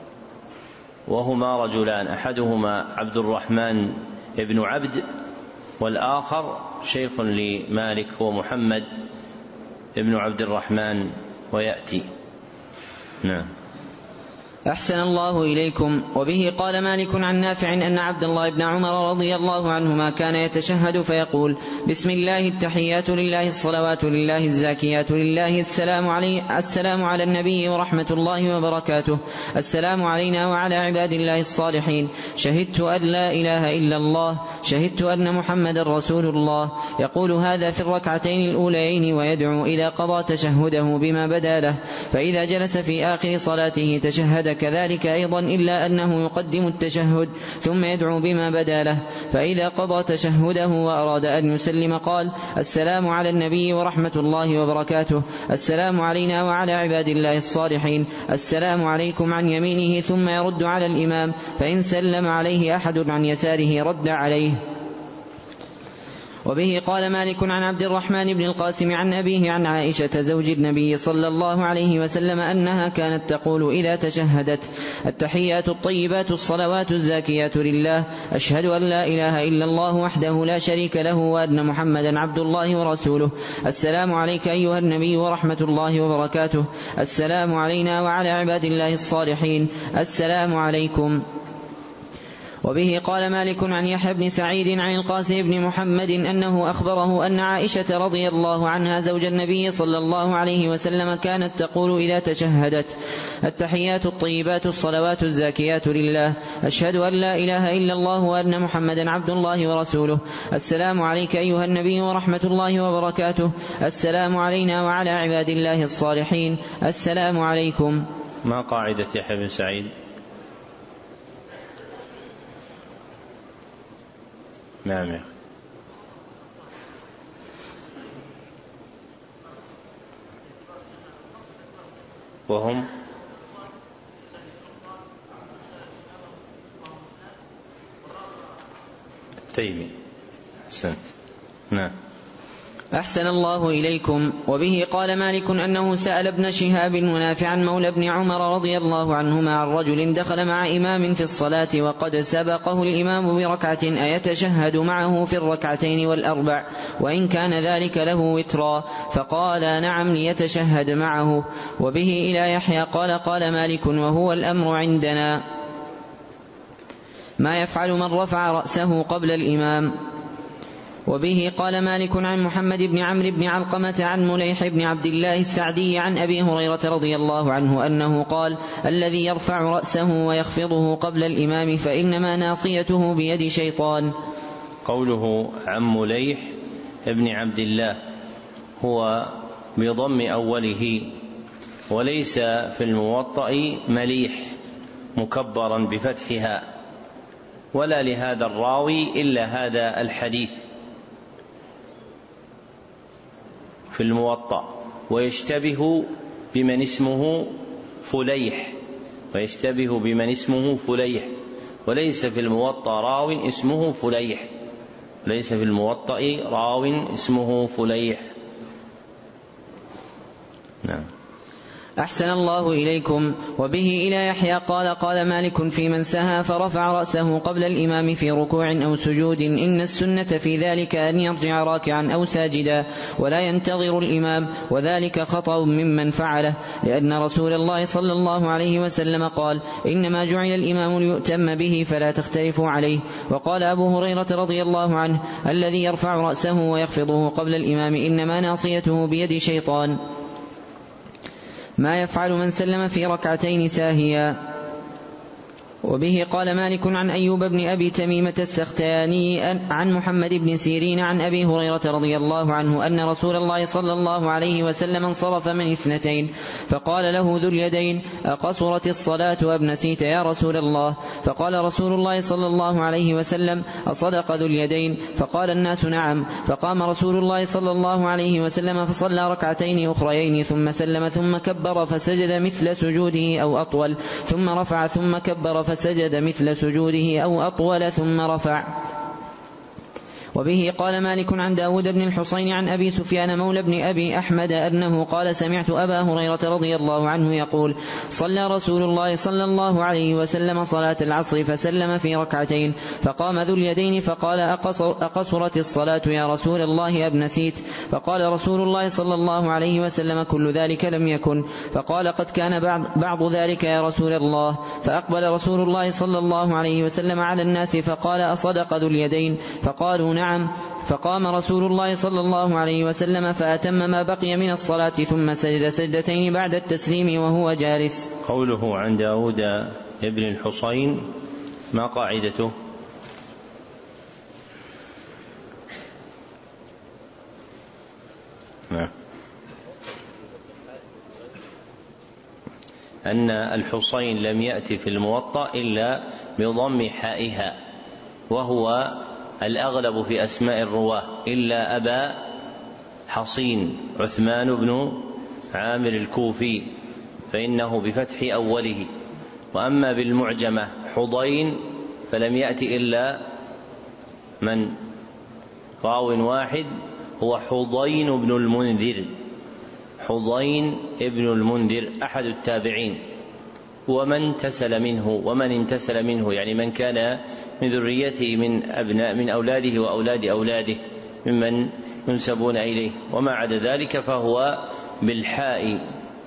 وهما رجلان، أحدهما عبد الرحمن بن عبد، والآخر شيخ لمالك هو محمد بن عبد الرحمن ويأتي. نعم. أحسن الله إليكم. وبه قال مالك عن نافع أن عبد الله بن عمر رضي الله عنهما كان يتشهد فيقول بسم الله التحيات لله الصلوات لله الزاكيات لله السلام علي السلام على النبي ورحمة الله وبركاته. السلام علينا وعلى عباد الله الصالحين. شهدت أن لا إله إلا الله. شهدت أن محمد رسول الله. يقول هذا في الركعتين الأوليين، ويدعو إذا قضى تشهده بما بدا له، فإذا جلس في آخر صلاته تشهد كذلك أيضا، إلا أنه يقدم التشهد ثم يدعو بما بدا له، فإذا قضى تشهده وأراد أن يسلم قال السلام على النبي ورحمة الله وبركاته. السلام علينا وعلى عباد الله الصالحين. السلام عليكم عن يمينه، ثم يرد على الإمام، فإن سلم عليه أحد عن يساره رد عليه. وبه قال مالك عن عبد الرحمن بن القاسم عن أبيه عن عائشة زوج النبي صلى الله عليه وسلم أنها كانت تقول إذا تشهدت التحيات الطيبات الصلوات الزاكيات لله أشهد أن لا إله إلا الله وحده لا شريك له وأن محمدا عبد الله ورسوله. السلام عليك أيها النبي ورحمة الله وبركاته. السلام علينا وعلى عباد الله الصالحين. السلام عليكم. وبه قال مالك عن يحيى بن سعيد عن القاسم بن محمد أنه أخبره أن عائشة رضي الله عنها زوج النبي صلى الله عليه وسلم كانت تقول إذا تشهدت التحيات الطيبات الصلوات الزاكيات لله أشهد أن لا إله إلا الله وأن محمدا عبد الله ورسوله. السلام عليك أيها النبي ورحمة الله وبركاته. السلام علينا وعلى عباد الله الصالحين. السلام عليكم. ما قاعدة يحيى بن سعيد؟ نعم يا وهم التيمي. أحسنت. نعم. أحسن الله إليكم. وبه قال مالك أنه سأل ابن شهاب ونافعا مولى ابن عمر رضي الله عنهما عن رجل دخل مع إمام في الصلاة وقد سبقه الإمام بركعة أيتشهد معه في الركعتين والأربع وإن كان ذلك له وترا، فقال نعم ليتشهد معه. وبه إلى يحيى قال قال مالك وهو الأمر عندنا ما يفعل من رفع رأسه قبل الإمام. وبه قال مالك عن محمد بن عمرو بن علقمة عن مليح بن عبد الله السعدي عن أبي هريرة رضي الله عنه أنه قال الذي يرفع رأسه ويخفضه قبل الإمام فإنما ناصيته بيد شيطان. قوله عن مليح بن عبد الله هو بضم أوله، وليس في الموطأ مليح مكبرا بفتحها، ولا لهذا الراوي إلا هذا الحديث في الموطأ، ويشتبه بمن اسمه فليح ويشتبه بمن اسمه فليح وليس في الموطأ راو اسمه فليح ليس في الموطأ راو اسمه فليح. نعم. أحسن الله إليكم. وبه إلى يحيى قال قال مالك في من سهى فرفع رأسه قبل الإمام في ركوع أو سجود إن السنة في ذلك أن يرجع راكعا أو ساجدا ولا ينتظر الإمام، وذلك خطأ ممن فعله، لأن رسول الله صلى الله عليه وسلم قال إنما جعل الإمام ليؤتم به فلا تختلفوا عليه. وقال أبو هريرة رضي الله عنه الذي يرفع رأسه ويخفضه قبل الإمام إنما ناصيته بيد شيطان. ما يفعل من سلم في ركعتين ساهيا. وبه قال مالك عن أيوب بن أبي تميمة السختياني عن محمد بن سيرين عن أبي هريرة رضي الله عنه أن رسول الله صلى الله عليه وسلم انصرف من اثنتين فقال له ذو اليدين: أقصرت الصلاة أم نسيت يا رسول الله؟ فقال رسول الله صلى الله عليه وسلم: أصدق ذو اليدين؟ فقال الناس: نعم. فقام رسول الله صلى الله عليه وسلم فصلى ركعتين أخريين ثم سلم ثم كبر فسجد مثل سجوده أو أطول ثم رفع ثم كبر فسجد مثل سجوده أو أطول ثم رفع. وبه قال مالك عن داود بن الحصين عن أبي سفيان مولى بن أبي أحمد أنه قال: سمعت أبا هريرة رضي الله عنه يقول: صلى رسول الله صلى الله عليه وسلم صلاة العصر فسلم في ركعتين فقام ذو اليدين فقال: أقصر أقصرت الصلاة يا رسول الله أم نسيت؟ فقال رسول الله صلى الله عليه وسلم: كل ذلك لم يكن. فقال: قد كان بعض ذلك يا رسول الله. فأقبل رسول الله صلى الله عليه وسلم على الناس فقال: أصدق ذو اليدين؟ فقالوا: نعم. فقام رسول الله صلى الله عليه وسلم فأتم ما بقي من الصلاة ثم سجد سجدتين بعد التسليم وهو جالس. قوله عن داود ابن الحصين ما قاعدته؟ نعم. أن الحصين لم يأتي في الموطأ إلا بضم حائها، وهو الأغلب في أسماء الرواه، إلا أبا حصين عثمان بن عامر الكوفي فإنه بفتح أوله. وأما بالمعجمة حضين فلم يأتي إلا من راو واحد هو حضين بن المنذر، حضين ابن المنذر أحد التابعين، ومن تسل منه ومن انتسل منه، يعني من كان من ذريته من أبناء من أولاده وأولاد أولاده ممن ينسبون إليه. وما عدا ذلك فهو بالحاء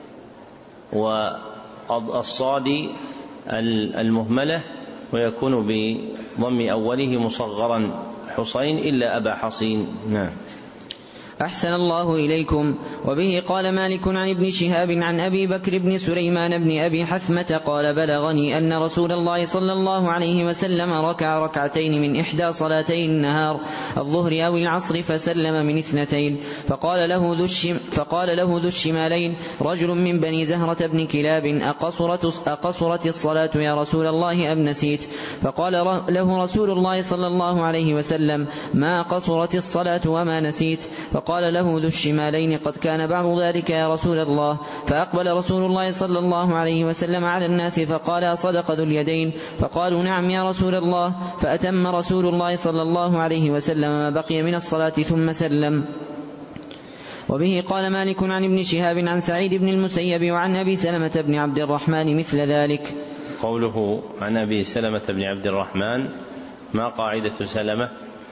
والصاد المهملة، ويكون بضم أوله مصغرا حصين إلا أبا حصين. نعم. أحسن الله إليكم. وبه قال مالك عن ابن شهاب عن أبي بكر بن سليمان بن أبي حثمة قال: بلغني أن رسول الله صلى الله عليه وسلم ركع ركعتين من إحدى صلاتي النهار الظهر أو العصر فسلم من اثنتين فقال له ذو, الشم فقال له ذو الشمالين: رجل من بني زهرة بن كلاب: أقصرت, أقصرت الصلاة يا رسول الله أم نسيت؟ فقال له رسول الله صلى الله عليه وسلم: ما قصرت الصلاة وما نسيت. فقال له ذو الشمالين: قد كان بعض ذلك يا رسول الله. فأقبل رسول الله صلى الله عليه وسلم على الناس فقال: صدق ذو اليدين؟ فقالوا: نعم يا رسول الله. فأتم رسول الله صلى الله عليه وسلم ما بقي من الصلاة ثم سلم. وبه قال مالك عن ابن شهاب عن سعيد بن المسيب وعن أبي سلمة بن عبد الرحمن مثل ذلك. قوله عن أبي سلمة بن عبد الرحمن ما قاعدة سلمة؟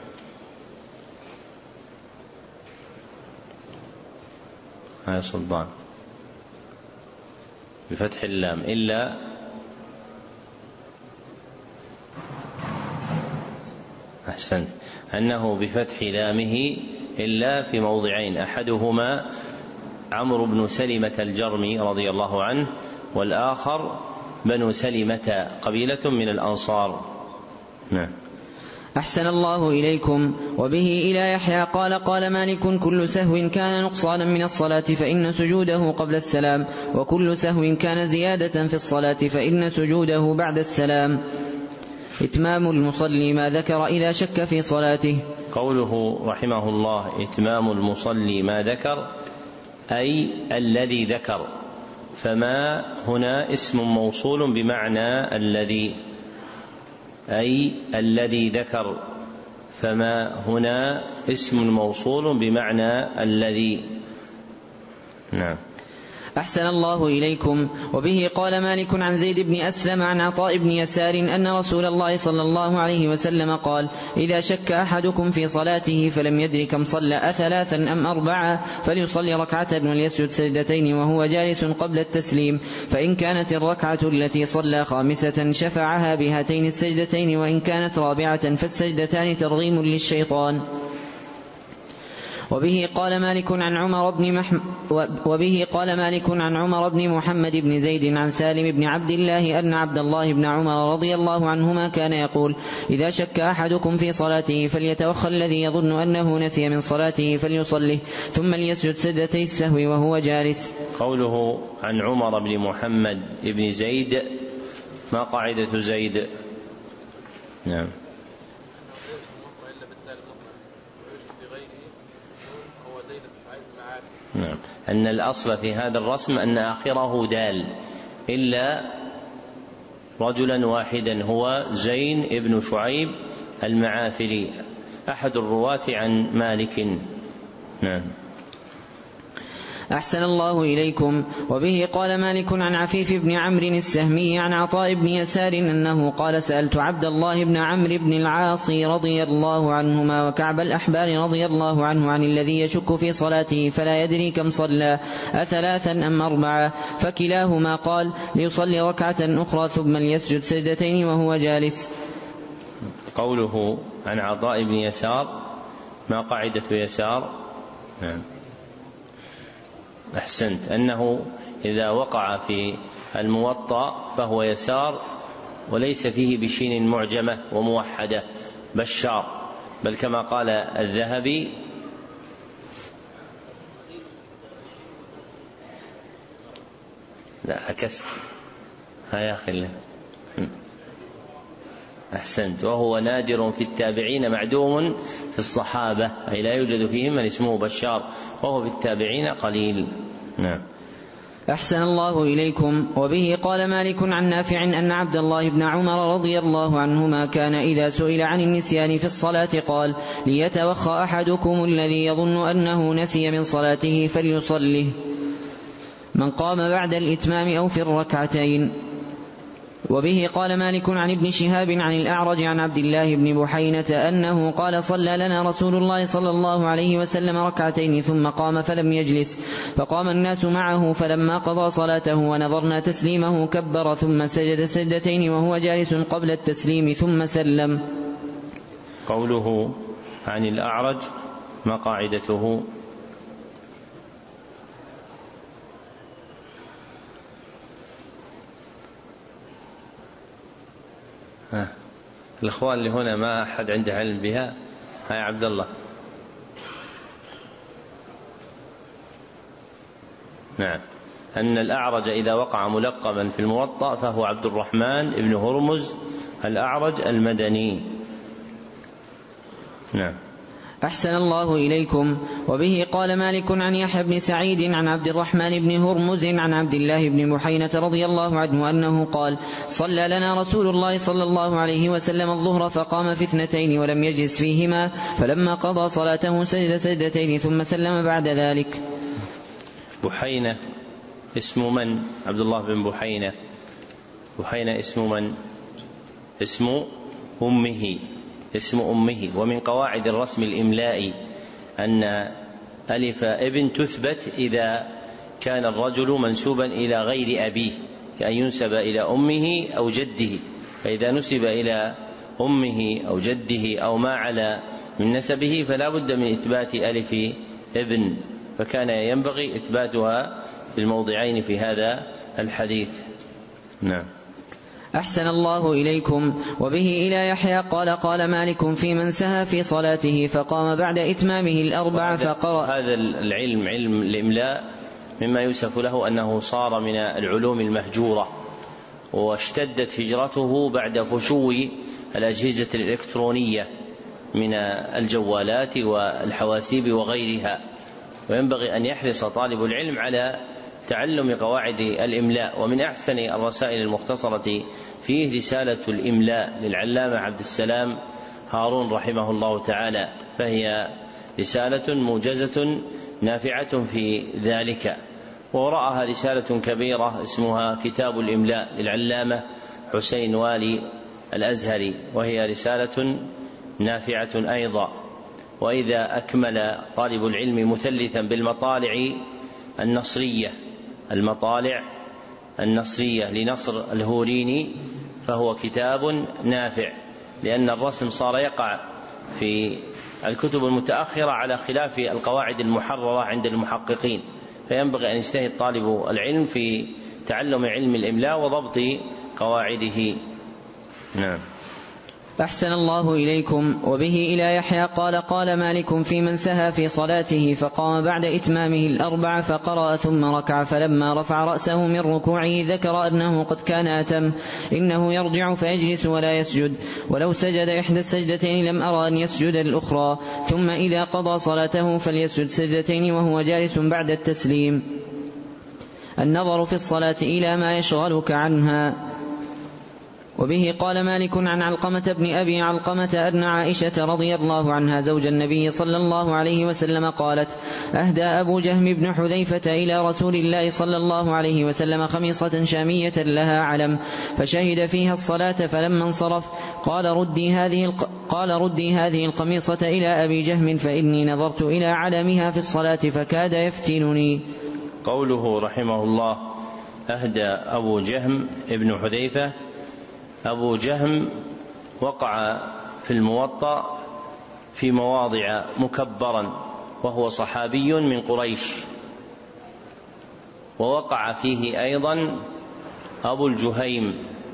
هاي صدان بفتح اللام إلا أحسن أنه بفتح لامه إلا في موضعين، أحدهما عمرو بن سلمة الجرمي رضي الله عنه، والآخر بنو سلمة قبيلة من الأنصار. نعم. أحسن الله إليكم. وبه إلى يحيى قال: قال مالك: كل سهو كان نقصانا من الصلاة فإن سجوده قبل السلام، وكل سهو كان زيادة في الصلاة فإن سجوده بعد السلام. إتمام المصلي ما ذكر إذا شك في صلاته. قوله رحمه الله: إتمام المصلي ما ذكر، أي الذي ذكر، فما هنا اسم موصول بمعنى الذي، أي الذي ذكر، فما هنا اسم موصول بمعنى الذي. نعم. أحسن الله إليكم. وبه قال مالك عن زيد بن أسلم عن عطاء بن يسار أن رسول الله صلى الله عليه وسلم قال: إذا شك أحدكم في صلاته فلم يدر كم صلى أثلاثا أم أربعة فليصلي ركعة وليسجد سجدتين وهو جالس قبل التسليم، فإن كانت الركعة التي صلى خامسة شفعها بهاتين السجدتين، وإن كانت رابعة فالسجدتان ترغيم للشيطان. وبه قال مالك عن عمر بن محمد وبه قال مالك عن عمر بن محمد بن زيد عن سالم بن عبد الله أن عبد الله بن عمر رضي الله عنهما كان يقول: إذا شك أحدكم في صلاته فليتوخى الذي يظن أنه نسي من صلاته فليصله ثم ليسجد سجدتي السهو وهو جالس. قوله عن عمر بن محمد بن زيد، ما قاعدة زيد؟ نعم. نعم. أن الأصل في هذا الرسم أن آخره دال إلا رجلا واحدا هو زين ابن شعيب المعافري أحد الرواة عن مالك. نعم. أحسن الله إليكم. وبه قال مالك عن عفيف بن عمرو السهمي عن عطاء بن يسار أنه قال: سألت عبد الله بن عمرو بن العاص رضي الله عنهما وكعب الأحبار رضي الله عنه عن الذي يشك في صلاته فلا يدري كم صلى أثلاثا أم أربعة، فكلاهما قال: ليصلي ركعة أخرى ثم ليسجد سجدتين وهو جالس. قوله عن عطاء بن يسار، ما قاعدة يسار؟ نعم. أحسنت، أنه إذا وقع في الموطأ فهو يسار وليس فيه بشين معجمة وموحدة بشار، بل كما قال الذهبي: لا عكست، ها يا أخي. أحسنت، وهو نادر في التابعين معدوم في الصحابة، أي لا يوجد فيهم من اسمه بشار، وهو في التابعين قليل. نعم. أحسن الله إليكم. وبه قال مالك عن نافع أن عبد الله بن عمر رضي الله عنهما كان إذا سئل عن النسيان في الصلاة قال: ليتوخى أحدكم الذي يظن أنه نسي من صلاته فليصله، من قام بعد الإتمام أو في الركعتين. وبه قال مالك عن ابن شهاب عن الأعرج عن عبد الله بن بحينة أنه قال: صلى لنا رسول الله صلى الله عليه وسلم ركعتين ثم قام فلم يجلس، فقام الناس معه، فلما قضى صلاته ونظرنا تسليمه كبر ثم سجد سجدتين وهو جالس قبل التسليم ثم سلم. قوله عن الأعرج، ما قاعدته؟ ها. الإخوان اللي هنا ما أحد عنده علم بها؟ هاي عبد الله. نعم. أن الأعرج إذا وقع ملقبا في الموطأ فهو عبد الرحمن بن هرمز الأعرج المدني. نعم. أحسن الله إليكم. وبه قال مالك عن يحيى بن سعيد عن عبد الرحمن بن هرمز عن عبد الله بن بحينة رضي الله عنه أنه قال: صلى لنا رسول الله صلى الله عليه وسلم الظهر فقام في اثنتين ولم يجلس فيهما، فلما قضى صلاته سجد سجدتين ثم سلم بعد ذلك. بحينة اسم من؟ عبد الله بن بحينة. بحينة اسم من؟ اسم أمه، اسم أمه. ومن قواعد الرسم الإملائي أن ألف ابن تثبت إذا كان الرجل منسوبا إلى غير أبيه، كأن ينسب إلى أمه أو جده، فإذا نسب إلى أمه أو جده أو ما على من نسبه فلا بد من إثبات ألف ابن، فكان ينبغي إثباتها في الموضعين في هذا الحديث. نعم. أحسن الله إليكم. وبه إلى يحيى قال: قال مالك في من سهى في صلاته فقام بعد إتمامه الأربع فقرأ. هذا العلم، علم الإملاء، مما يوصف له أنه صار من العلوم المهجورة، واشتدت هجرته بعد فشو الأجهزة الإلكترونية من الجوالات والحواسيب وغيرها، وينبغي أن يحرص طالب العلم على تعلم قواعد الإملاء. ومن أحسن الرسائل المختصرة فيه رسالة الإملاء للعلامة عبد السلام هارون رحمه الله تعالى، فهي رسالة موجزة نافعة في ذلك. ووراءها رسالة كبيرة اسمها كتاب الإملاء للعلامة حسين والي الأزهري، وهي رسالة نافعة أيضا. وإذا أكمل طالب العلم مثلثا بالمطالع النصرية، المطالع النصرية لنصر الهوريني، فهو كتاب نافع، لأن الرسم صار يقع في الكتب المتأخرة على خلاف القواعد المحررة عند المحققين، فينبغي أن يجتهد طالب العلم في تعلم علم الإملاء وضبط قواعده. نعم. أحسن الله إليكم. وبه إلى يحيى قال قال مالك في من سهى في صلاته فقام بعد إتمامه الأربع فقرأ ثم ركع، فلما رفع رأسه من ركوعه ذكر أنه قد كان أتم، إنه يرجع فيجلس ولا يسجد، ولو سجد إحدى السجدتين لم أرى أن يسجد الأخرى، ثم إذا قضى صلاته فليسجد سجدتين وهو جالس بعد التسليم. النظر في الصلاة إلى ما يشغلك عنها. وبه قال مالك عن علقمة بن أبي علقمة أن عائشة رضي الله عنها زوج النبي صلى الله عليه وسلم قالت: أهدى أبو جهم بن حذيفة إلى رسول الله صلى الله عليه وسلم خميصة شامية لها علم، فشهد فيها الصلاة، فلما انصرف قال ردي هذه الق... قال ردي هذه القميصة إلى أبي جهم فإني نظرت إلى علمها في الصلاة فكاد يفتنني. قوله رحمه الله أهدى أبو جهم ابن حذيفة، أبو جهم وقع في الموطأ في مواضع مكبرا، وهو صحابي من قريش، ووقع فيه أيضا أبو الجهيم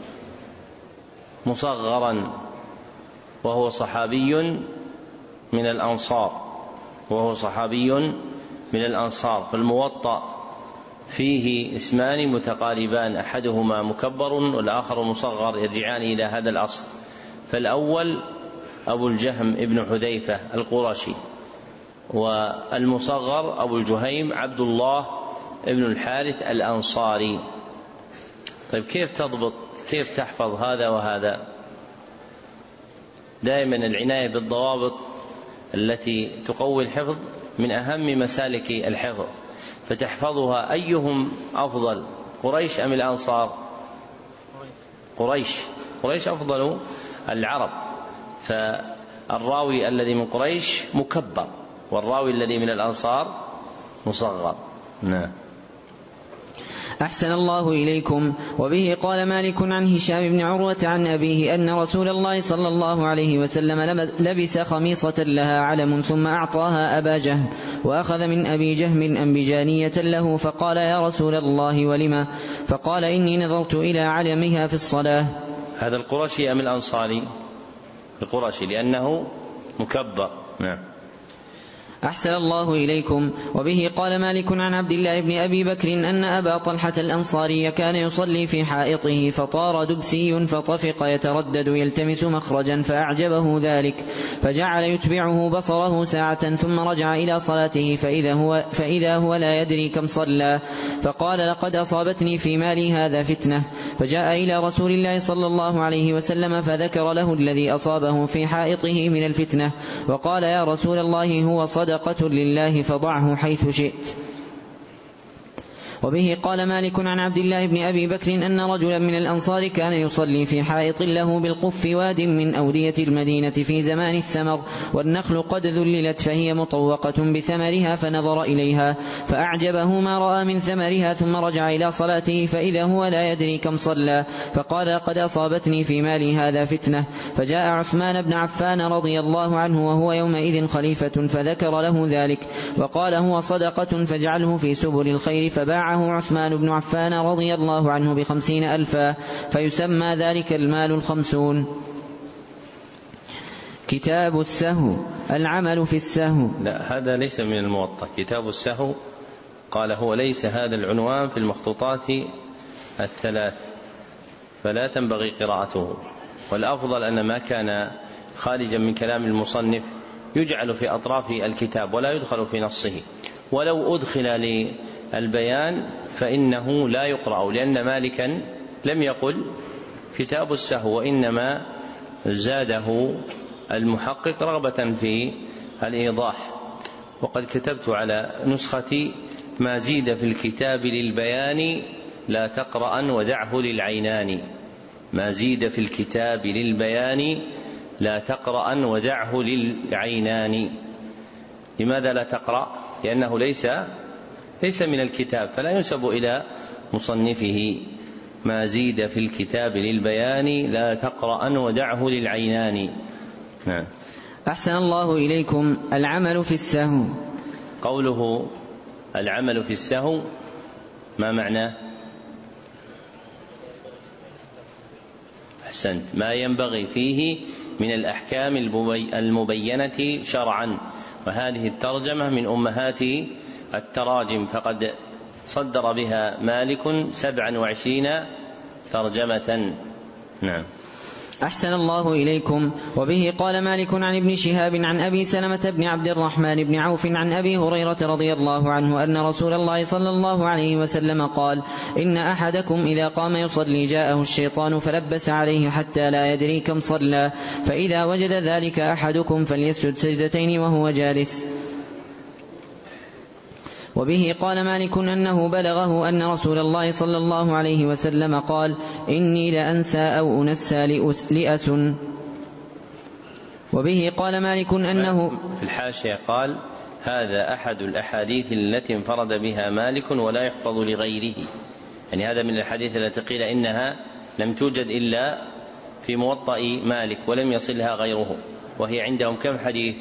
مصغرا، وهو صحابي من الأنصار وهو صحابي من الأنصار فالموطأ فيه اسمان متقاربان، أحدهما مكبر والآخر مصغر، يرجعان إلى هذا الأصل. فالأول أبو الجهم ابن حذيفة القرشي، والمصغر أبو الجهيم عبد الله ابن الحارث الأنصاري. طيب كيف تضبط، كيف تحفظ هذا وهذا؟ دائما العناية بالضوابط التي تقوي الحفظ من أهم مسالك الحفظ، فتحفظها. أيهم أفضل، قريش أم الأنصار؟ قريش قريش أفضل العرب، فالراوي الذي من قريش مكبر والراوي الذي من الأنصار مصغر. نعم. أحسن الله إليكم. وبه قال مالك عن هشام بن عروة عن أبيه أن رسول الله صلى الله عليه وسلم لبس خميصة لها علم ثم أعطاها أبا جهم، وأخذ من أبي جهم أنبجانية له، فقال: يا رسول الله ولما؟ فقال: إني نظرت إلى علمها في الصلاة. هذا القرشي أم الأنصاري؟ القرشي لأنه مكبر. نعم. أحسن الله إليكم. وبه قال مالك عن عبد الله بن أبي بكر أن أبا طلحة الأنصاري كان يصلي في حائطه فطار دبسي فطفق يتردد يلتمس مخرجا فأعجبه ذلك، فجعل يتبعه بصره ساعة ثم رجع إلى صلاته فإذا هو, فإذا هو لا يدري كم صلى، فقال: لقد أصابتني في مالي هذا فتنة. فجاء إلى رسول الله صلى الله عليه وسلم فذكر له الذي أصابه في حائطه من الفتنة، وقال: يا رسول الله هو صدق صدقة لله فضعه حيث شئت. وبه قال مالك عن عبد الله بن أبي بكر أن رجلا من الأنصار كان يصلي في حائط له بالقف واد من أودية المدينة في زمان الثمر، والنخل قد ذللت فهي مطوقة بثمرها، فنظر إليها فأعجبه ما رأى من ثمرها، ثم رجع إلى صلاته فإذا هو لا يدري كم صلى، فقال: قد أصابتني في مالي هذا فتنة. فجاء عثمان بن عفان رضي الله عنه وهو يومئذ خليفة فذكر له ذلك، وقال: هو صدقة فاجعله في سبل الخير، فباعه عثمان بن عفان رضي الله عنه بخمسين ألفا، فيسمى ذلك المال الخمسون. كتاب السهو، العمل في السهو. لا، هذا ليس من الموطأ. كتاب السهو قال هو ليس هذا العنوان في المخطوطات الثلاث، فلا تنبغي قراءته، والأفضل أن ما كان خارجا من كلام المصنف يجعل في أطراف الكتاب ولا يدخل في نصه، ولو أدخل للبيان فإنه لا يقرأ، لأن مالكا لم يقل كتاب السهو، وإنما زاده المحقق رغبة في الإيضاح. وقد كتبت على نسختي: ما زيد في الكتاب للبيان لا تقرأ ودعه للعينان. ما زيد في الكتاب للبيان لا تقرأ ودعه للعينان. لماذا لا تقرأ؟ لأنه ليس ليس من الكتاب، فلا ينسب إلى مصنفه. ما زيد في الكتاب للبيان لا تقرأ ودعه للعينان. نعم. أحسن الله إليكم. العمل في السهو. قوله العمل في السهو ما معناه؟ أحسنت. ما ينبغي فيه من الأحكام المبينة شرعا، وهذه الترجمة من أمهات التراجم، فقد صدر بها مالك سبعا وعشرين ترجمة. نعم. أحسن الله إليكم. وبه قال مالك عن ابن شهاب عن أبي سلمة بن عبد الرحمن بن عوف عن أبي هريرة رضي الله عنه أن رسول الله صلى الله عليه وسلم قال: إن أحدكم إذا قام يصلي جاءه الشيطان فلبس عليه حتى لا يدري كم صلى، فإذا وجد ذلك أحدكم فليسجد سجدتين وهو جالس. وبه قال مالك أنه بلغه أن رسول الله صلى الله عليه وسلم قال: إني لأنسى أو أنسى لأسن. وبه قال مالك أنه في الحاشية قال: هذا أحد الأحاديث التي انفرد بها مالك ولا يحفظ لغيره، يعني هذا من الحديث التي قيل إنها لم توجد إلا في موطأ مالك ولم يصلها غيره، وهي عندهم كم حديث؟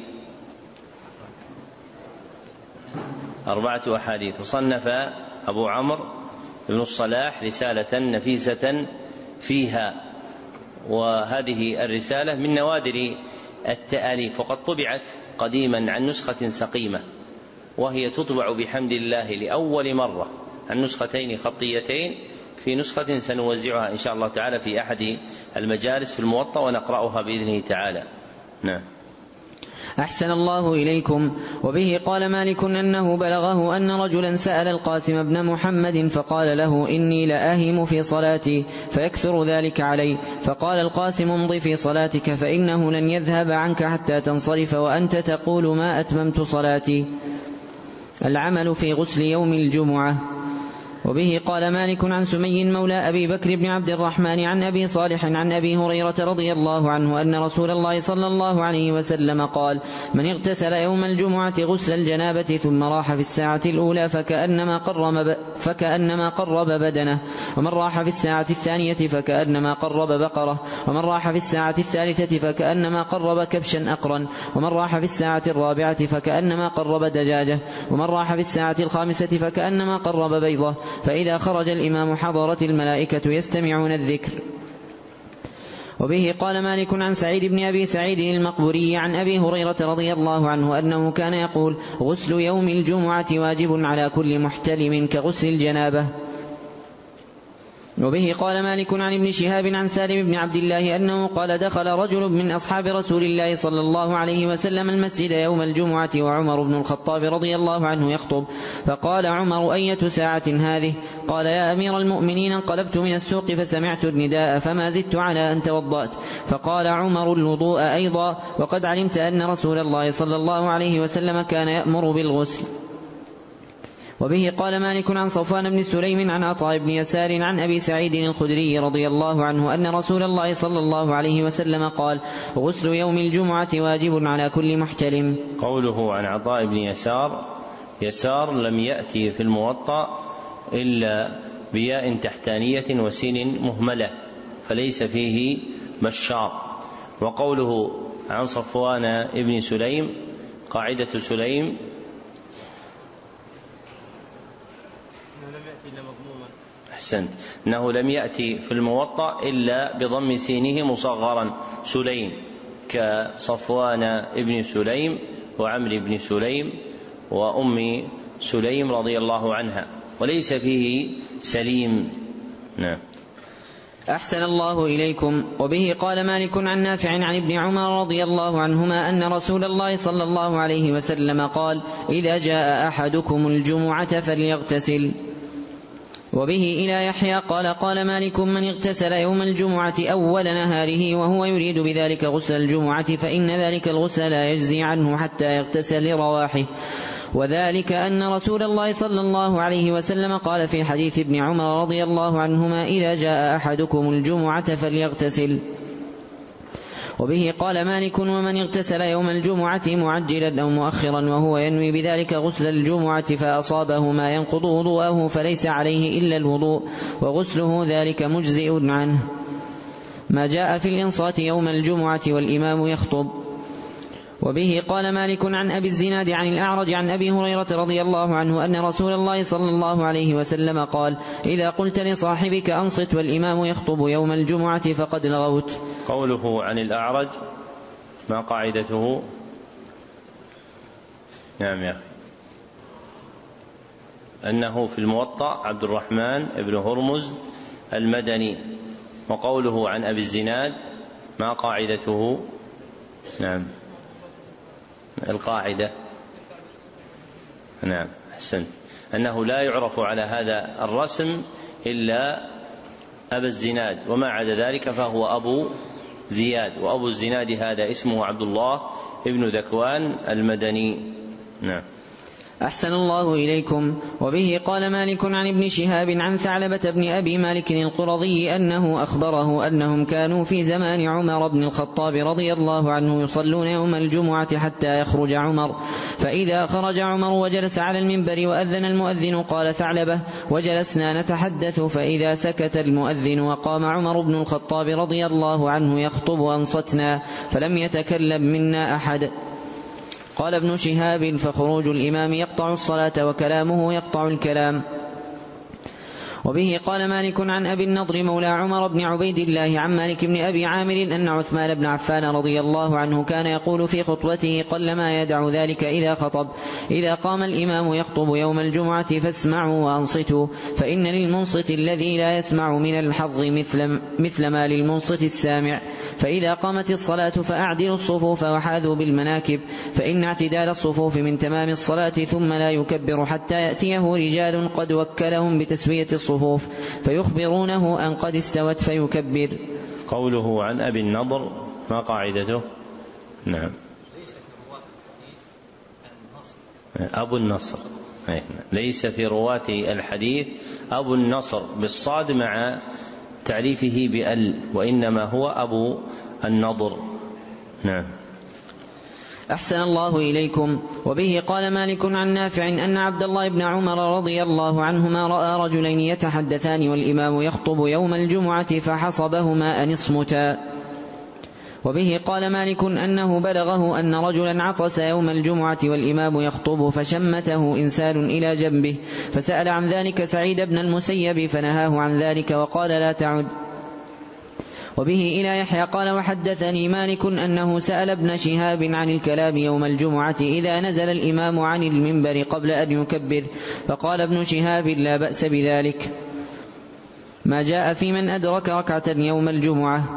أربعة أحاديث. وصنف أبو عمرو بن الصلاح رسالة نفيسة فيها، وهذه الرسالة من نوادر التأليف، وقد طبعت قديما عن نسخة سقيمة، وهي تطبع بحمد الله لأول مرة عن نسختين خطيتين، في نسخة سنوزعها إن شاء الله تعالى في أحد المجالس في الموطأ ونقرأها بإذنه تعالى. نعم. أحسن الله إليكم. وبه قال مالك أنه بلغه أن رجلا سأل القاسم بن محمد فقال له: إني لآهم في صلاتي فيكثر ذلك علي، فقال القاسم: امض في صلاتك فإنه لن يذهب عنك حتى تنصرف وأنت تقول ما أتممت صلاتي. العمل في غسل يوم الجمعة. وبه قال مالك عن سمي مولى أبي بكر بن عبد الرحمن عن أبي صالح عن أبي هريرة رضي الله عنه أن رسول الله صلى الله عليه وسلم قال: من اغتسل يوم الجمعة غسل الجنابة ثم راح في الساعة الأولى فكأنما قرب, فكأنما قرب بدنه، ومن راح في الساعة الثانية فكأنما قرب بقرة، ومن راح في الساعة الثالثة فكأنما قرب كبشا أقرا، ومن راح في الساعة الرابعة فكأنما قرب دجاجة، ومن راح في الساعة الخامسة فكأنما قرب بيضة، فإذا خرج الإمام حضرت الملائكة يستمعون الذكر. وبه قال مالك عن سعيد بن أبي سعيد المقبوري عن أبي هريرة رضي الله عنه أنه كان يقول: غسل يوم الجمعة واجب على كل محتلم كغسل الجنابة. وبه قال مالك عن ابن شهاب عن سالم بن عبد الله أنه قال: دخل رجل من أصحاب رسول الله صلى الله عليه وسلم المسجد يوم الجمعة وعمر بن الخطاب رضي الله عنه يخطب، فقال عمر: أية ساعة هذه؟ قال: يا أمير المؤمنين، انقلبت من السوق فسمعت النداء فما زدت على أن توضأت. فقال عمر: الوضوء أيضا، وقد علمت أن رسول الله صلى الله عليه وسلم كان يأمر بالغسل. وبه قال مالك عن صفوان بن سليم عن عطاء بن يسار عن أبي سعيد الخدري رضي الله عنه أن رسول الله صلى الله عليه وسلم قال: غسل يوم الجمعة واجب على كل محتلم. قوله عن عطاء بن يسار، يسار لم يأتي في الموطأ إلا بياء تحتانية وسين مهملة، فليس فيه مشار. وقوله عن صفوان بن سليم، قاعدة سليم أحسنت، أنه لم يأتي في الموطأ إلا بضم سينه مصغرا سليم، كصفوان بن سليم وعمر بن سليم وأم سليم رضي الله عنها، وليس فيه سليم. نعم. أحسن الله إليكم. وبه قال مالك عن نافع عن ابن عمر رضي الله عنهما أن رسول الله صلى الله عليه وسلم قال: إذا جاء أحدكم الجمعة فليغتسل. وبه إلى يحيى قال: قال مالك: من اغتسل يوم الجمعة أول نهاره وهو يريد بذلك غسل الجمعة فإن ذلك الغسل لا يجزي عنه حتى يغتسل لرواحه، وذلك أن رسول الله صلى الله عليه وسلم قال في حديث ابن عمر رضي الله عنهما: إذا جاء أحدكم الجمعة فليغتسل. وبه قال مالك: ومن اغتسل يوم الجمعة معجلا أو مؤخرا وهو ينوي بذلك غسل الجمعة فأصابه ما ينقض وضوءه فليس عليه إلا الوضوء، وغسله ذلك مجزئ عنه. ما جاء في الإنصات يوم الجمعة والإمام يخطب. وبه قال مالك عن أبي الزناد عن الأعرج عن أبي هريرة رضي الله عنه أن رسول الله صلى الله عليه وسلم قال: إذا قلت لصاحبك أنصت والإمام يخطب يوم الجمعة فقد لغوت. قوله عن الأعرج ما قاعدته؟ نعم يا أخي. أنه في الموطأ عبد الرحمن بن هرمز المدني. وقوله عن أبي الزناد ما قاعدته؟ نعم القاعدة نعم أحسنت، أنه لا يعرف على هذا الرسم إلا أبا الزناد، وما عدا ذلك فهو أبو زياد، وأبو الزناد هذا اسمه عبد الله ابن ذكوان المدني. نعم. أحسن الله إليكم. وبه قال مالك عن ابن شهاب عن ثعلبة بن أبي مالك القرظي أنه أخبره أنهم كانوا في زمان عمر بن الخطاب رضي الله عنه يصلون يوم الجمعة حتى يخرج عمر، فإذا خرج عمر وجلس على المنبر وأذن المؤذن قال ثعلبة: وجلسنا نتحدث، فإذا سكت المؤذن وقام عمر بن الخطاب رضي الله عنه يخطب أنصتنا فلم يتكلم منا أحد. قال ابن شهاب: فخروج الإمام يقطع الصلاة وكلامه يقطع الكلام. وبه قال مالك عن أبي النضر مولى عمر بن عبيد الله عن مالك بن أبي عامر أن عثمان بن عفان رضي الله عنه كان يقول في خطبته قلما يدع ذلك إذا خطب: إذا قام الإمام يخطب يوم الجمعة فاسمعوا وأنصتوا، فإن للمنصت الذي لا يسمع من الحظ مثل, مثل ما للمنصت السامع. فإذا قامت الصلاة فأعدلوا الصفوف وحاذوا بالمناكب، فإن اعتدال الصفوف من تمام الصلاة، ثم لا يكبر حتى يأتيه رجال قد وكلهم بتسوية الصفوف فيخبرونه أن قد استوت فيكبر. قوله عن أبي النضر ما قاعدته؟ نعم أبو النصر، ليس في رواة الحديث أبو النصر بالصاد مع تعريفه بأل، وإنما هو أبو النضر. نعم. أحسن الله إليكم. وبه قال مالك عن نافع أن عبد الله بن عمر رضي الله عنهما رأى رجلين يتحدثان والإمام يخطب يوم الجمعة فحصبهما أن اصمتا. وبه قال مالك أنه بلغه أن رجلا عطس يوم الجمعة والإمام يخطب فشمته إنسان إلى جنبه، فسأل عن ذلك سعيد بن المسيب فنهاه عن ذلك وقال: لا تعد. وبه إلى يحيى قال: وحدثني مالك أنه سأل ابن شهاب عن الكلام يوم الجمعة إذا نزل الإمام عن المنبر قبل أن يكبر، فقال ابن شهاب: لا بأس بذلك، ما جاء في من أدرك ركعة يوم الجمعة.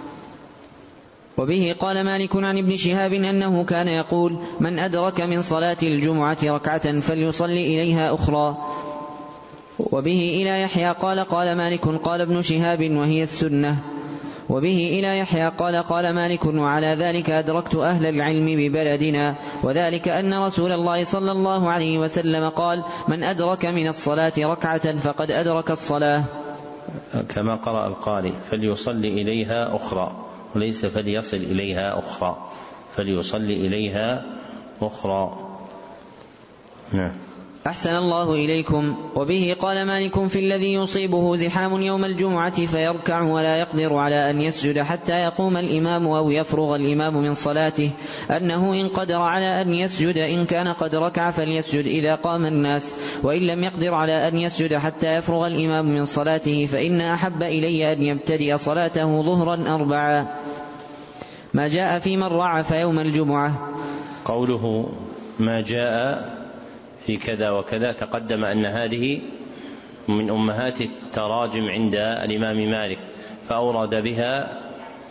وبه قال مالك عن ابن شهاب أنه كان يقول: من أدرك من صلاة الجمعة ركعة فليصلي إليها أخرى. وبه إلى يحيى قال: قال مالك قال ابن شهاب: وهي السنة. وبه إلى يحيى قال: قال مالك: وعلى ذلك أدركت أهل العلم ببلدنا، وذلك أن رسول الله صلى الله عليه وسلم قال: من أدرك من الصلاة ركعة فقد أدرك الصلاة. كما قرأ القارئ: فليصلي إليها أخرى، وليس فليصل إليها أخرى، فليصلي إليها أخرى. نعم. أحسن الله إليكم. وبه قال مالك في الذي يصيبه زحام يوم الجمعة فيركع ولا يقدر على أن يسجد حتى يقوم الإمام أو يفرغ الإمام من صلاته، أنه إن قدر على أن يسجد إن كان قد ركع فليسجد إذا قام الناس، وإن لم يقدر على أن يسجد حتى يفرغ الإمام من صلاته فإن أحب إلي أن يبتدئ صلاته ظهرا أربعا. ما جاء في من رعف يوم الجمعة. قوله ما جاء في كذا وكذا تقدم أن هذه من أمهات التراجم عند الإمام مالك، فأورد بها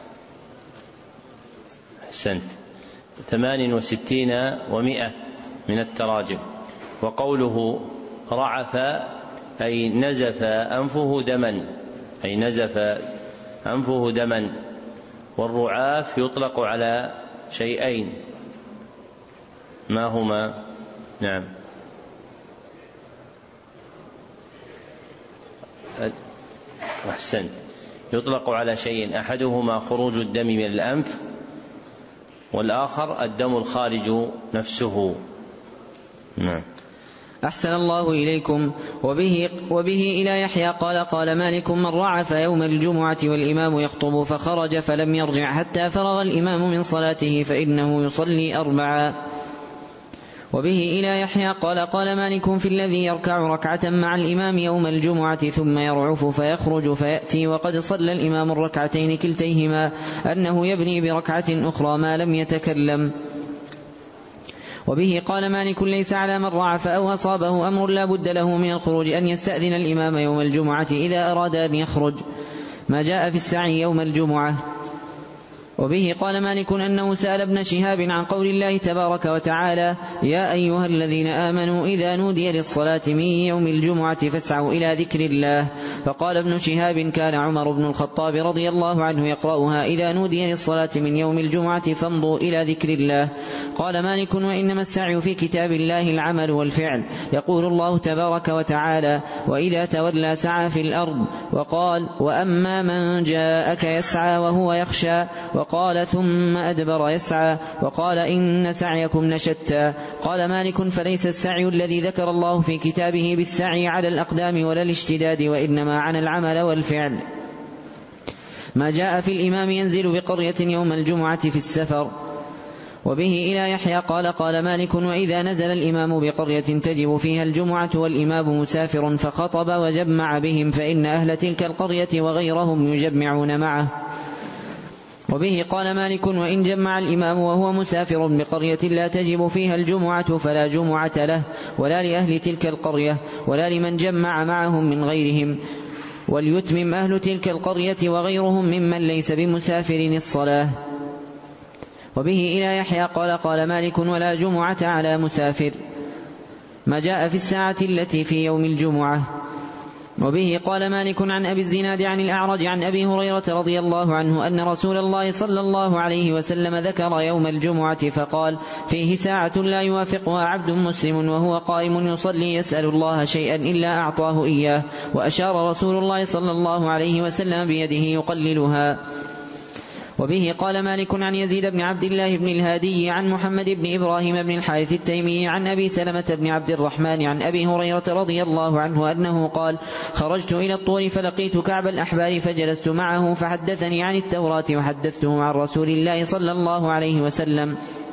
سنت ثمان وستين ومئة من التراجم. وقوله رعف أي نزف أنفه دما، أي نزف أنفه دما. والرعاف يطلق على شيئين، ما هما؟ نعم. أحسنت. يطلق على شيء أحدهما خروج الدم من الأنف، والآخر الدم الخارج نفسه. نعم. أحسن الله إليكم. وبه, وبه إلى يحيى قال قال مالك من رعف يوم الجمعة والإمام يخطب فخرج فلم يرجع حتى فرغ الإمام من صلاته فإنه يصلي أربعا. وبه إلى يحيى قال قال مالك في الذي يركع ركعة مع الإمام يوم الجمعة ثم يرعف فيخرج فيأتي وقد صلى الإمام الركعتين كلتيهما أنه يبني بركعة أخرى ما لم يتكلم. وبه قال مالك ليس على من رعف أو أصابه أمر لا بد له من الخروج أن يستأذن الإمام يوم الجمعة إذا أراد أن يخرج، ما جاء في السعي يوم الجمعة. وبه قال مالك أنه سأل ابن شهاب عن قول الله تبارك وتعالى يا أيها الذين آمنوا إذا نودي للصلاة من يوم الجمعة فاسعوا إلى ذكر الله، فقال ابن شهاب كان عمر بن الخطاب رضي الله عنه يقرأها إذا نودي للصلاة من يوم الجمعة فامضوا إلى ذكر الله. قال مالك وإنما السعي في كتاب الله العمل والفعل، يقول الله تبارك وتعالى وإذا تولى سعى في الأرض، وقال وأما من جاءك يسعى وهو يخشى، وقال ثم أدبر يسعى، وقال إن سعيكم لشتى. قال مالك فليس السعي الذي ذكر الله في كتابه بالسعي على الأقدام ولا الاشتداد، وإنما عن العمل والفعل، ما جاء في الإمام ينزل بقرية يوم الجمعة في السفر. وبه إلى يحيى قال قال مالك وإذا نزل الإمام بقرية تجب فيها الجمعة والإمام مسافر فخطب وجمع بهم فإن أهل تلك القرية وغيرهم يجمعون معه. وبه قال مالك وإن جمع الإمام وهو مسافر بقرية لا تجب فيها الجمعة فلا جمعة له ولا لأهل تلك القرية ولا لمن جمع معهم من غيرهم، وليتمم أهل تلك القرية وغيرهم ممن ليس بمسافر الصلاة. وبه إلى يحيى قال قال مالك ولا جمعة على مسافر، ما جاء في الساعة التي في يوم الجمعة. وبه قال مالك عن أبي الزناد عن الأعرج عن أبي هريرة رضي الله عنه أن رسول الله صلى الله عليه وسلم ذكر يوم الجمعة فقال فيه ساعة لا يوافقها عبد مسلم وهو قائم يصلي يسأل الله شيئا إلا أعطاه إياه، وأشار رسول الله صلى الله عليه وسلم بيده يقللها. وبه قال مالك عن يزيد بن عبد الله بن الهادي عن محمد بن إبراهيم بن الحارث التيمي عن أبي سلمة بن عبد الرحمن عن أبي هريرة رضي الله عنه أنه قال خرجت إلى الطور فلقيت كعب الأحبار فجلست معه فحدثني عن التوراة وحدثته عن رسول الله صلى الله عليه وسلم،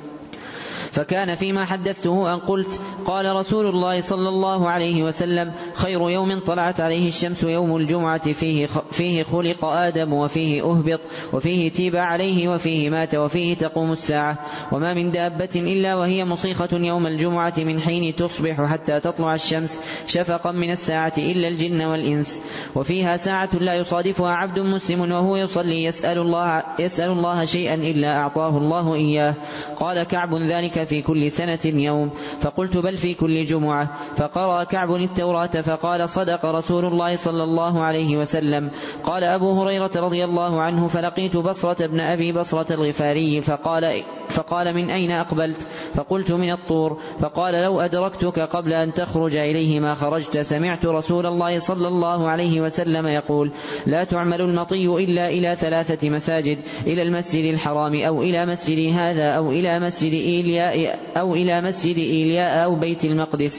فكان فيما حدثته أن قلت قال رسول الله صلى الله عليه وسلم خير يوم طلعت عليه الشمس يوم الجمعة فيه, فيه خلق آدم وفيه أهبط وفيه تيب عليه وفيه مات وفيه تقوم الساعة، وما من دابة إلا وهي مصيخة يوم الجمعة من حين تصبح حتى تطلع الشمس شفقا من الساعة إلا الجن والإنس، وفيها ساعة لا يصادفها عبد مسلم وهو يصلي يسأل الله, يسأل الله شيئا إلا أعطاه الله إياه. قال كعب ذلك في كل سنة يوم، فقلت بل في كل جمعة. فقرأ كعب التوراة فقال صدق رسول الله صلى الله عليه وسلم. قال أبو هريرة رضي الله عنه فلقيت بصرة بن أبي بصرة الغفاري فقال, فقال من أين أقبلت؟ فقلت من الطور. فقال لو أدركتك قبل أن تخرج إليه ما خرجت. سمعت رسول الله صلى الله عليه وسلم يقول لا تعمل المطي إلا إلى ثلاثة مساجد، إلى المسجد الحرام أو إلى مسجد هذا أو إلى مسجد إيلياء أو إلى مسجد إيلياء أو بيت المقدس.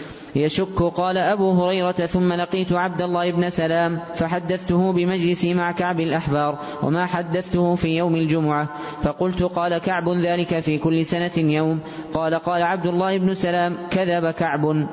يشك. قال أبو هريرة ثم لقيت عبد الله بن سلام فحدثته بمجلسي مع كعب الأحبار وما حدثته في يوم الجمعة. فقلت قال كعب ذلك في كل سنة يوم. قال قال عبد الله بن سلام كذب كعب.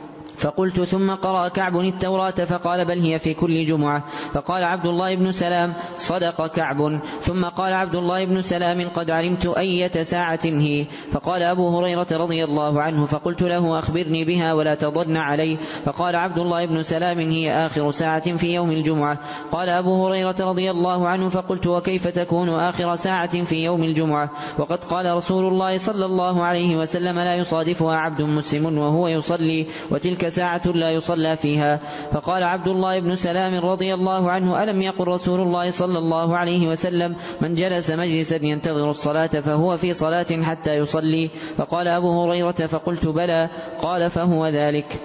فقلت ثم قرأ كعب التوراة فقال بل هي في كل جمعة. فقال عبد الله بن سلام صدق كعب. ثم قال عبد الله بن سلام قد علمت أية ساعة هي. فقال أبو هريرة رضي الله عنه فقلت له أخبرني بها ولا تضن علي. فقال عبد الله بن سلام هي آخر ساعة في يوم الجمعة. قال أبو هريرة رضي الله عنه فقلت وكيف تكون آخر ساعة في يوم الجمعة وقد قال رسول الله صلى الله عليه وسلم لا يصادفها عبد مسلم وهو يصلي وتلك ساعة لا يصلى فيها. فقال عبد الله بن سلام رضي الله عنه ألم يقل رسول الله صلى الله عليه وسلم من جلس مجلسا ينتظر الصلاة فهو في صلاة حتى يصلي؟ فقال أبو هريرة فقلت بلى. قال فهو ذلك.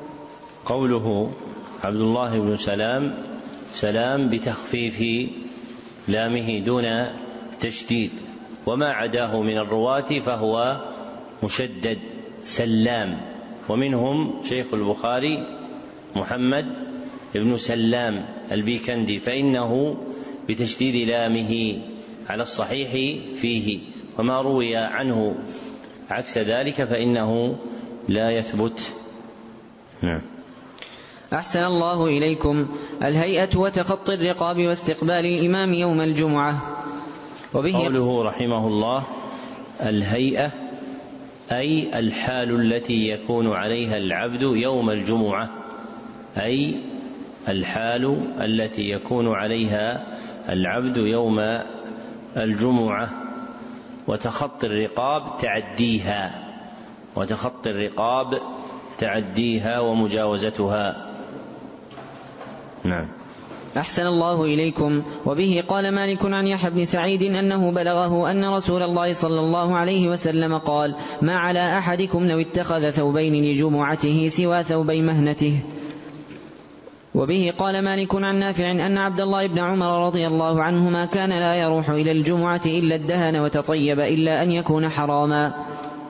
قوله عبد الله بن سلام سلام بتخفيف لامه دون تشديد، وما عداه من الرواة فهو مشدد سلام ومنهم شيخ البخاري محمد بن سلام البيكندي، فإنه بتشديد لامه على الصحيح فيه، وما روي عنه عكس ذلك فإنه لا يثبت. نعم. أحسن الله إليكم. الهيئة وتخطي الرقاب واستقبال الإمام يوم الجمعة. وبه قوله رحمه الله الهيئة أي الحال التي يكون عليها العبد يوم الجمعة، أي الحال التي يكون عليها العبد يوم الجمعة. وتخطي الرقاب تعديها، وتخطي الرقاب تعديها ومجاوزتها. نعم. أحسن الله إليكم. وبه قال مالك عن يحيى بن سعيد أنه بلغه أن رسول الله صلى الله عليه وسلم قال: ما على أحدكم لو اتخذ ثوبين لجمعته سوى ثوبي مهنته. وبه قال مالك عن نافع أن عبد الله بن عمر رضي الله عنهما كان لا يروح إلى الجمعة إلا الدهن وتطيب إلا أن يكون حراما.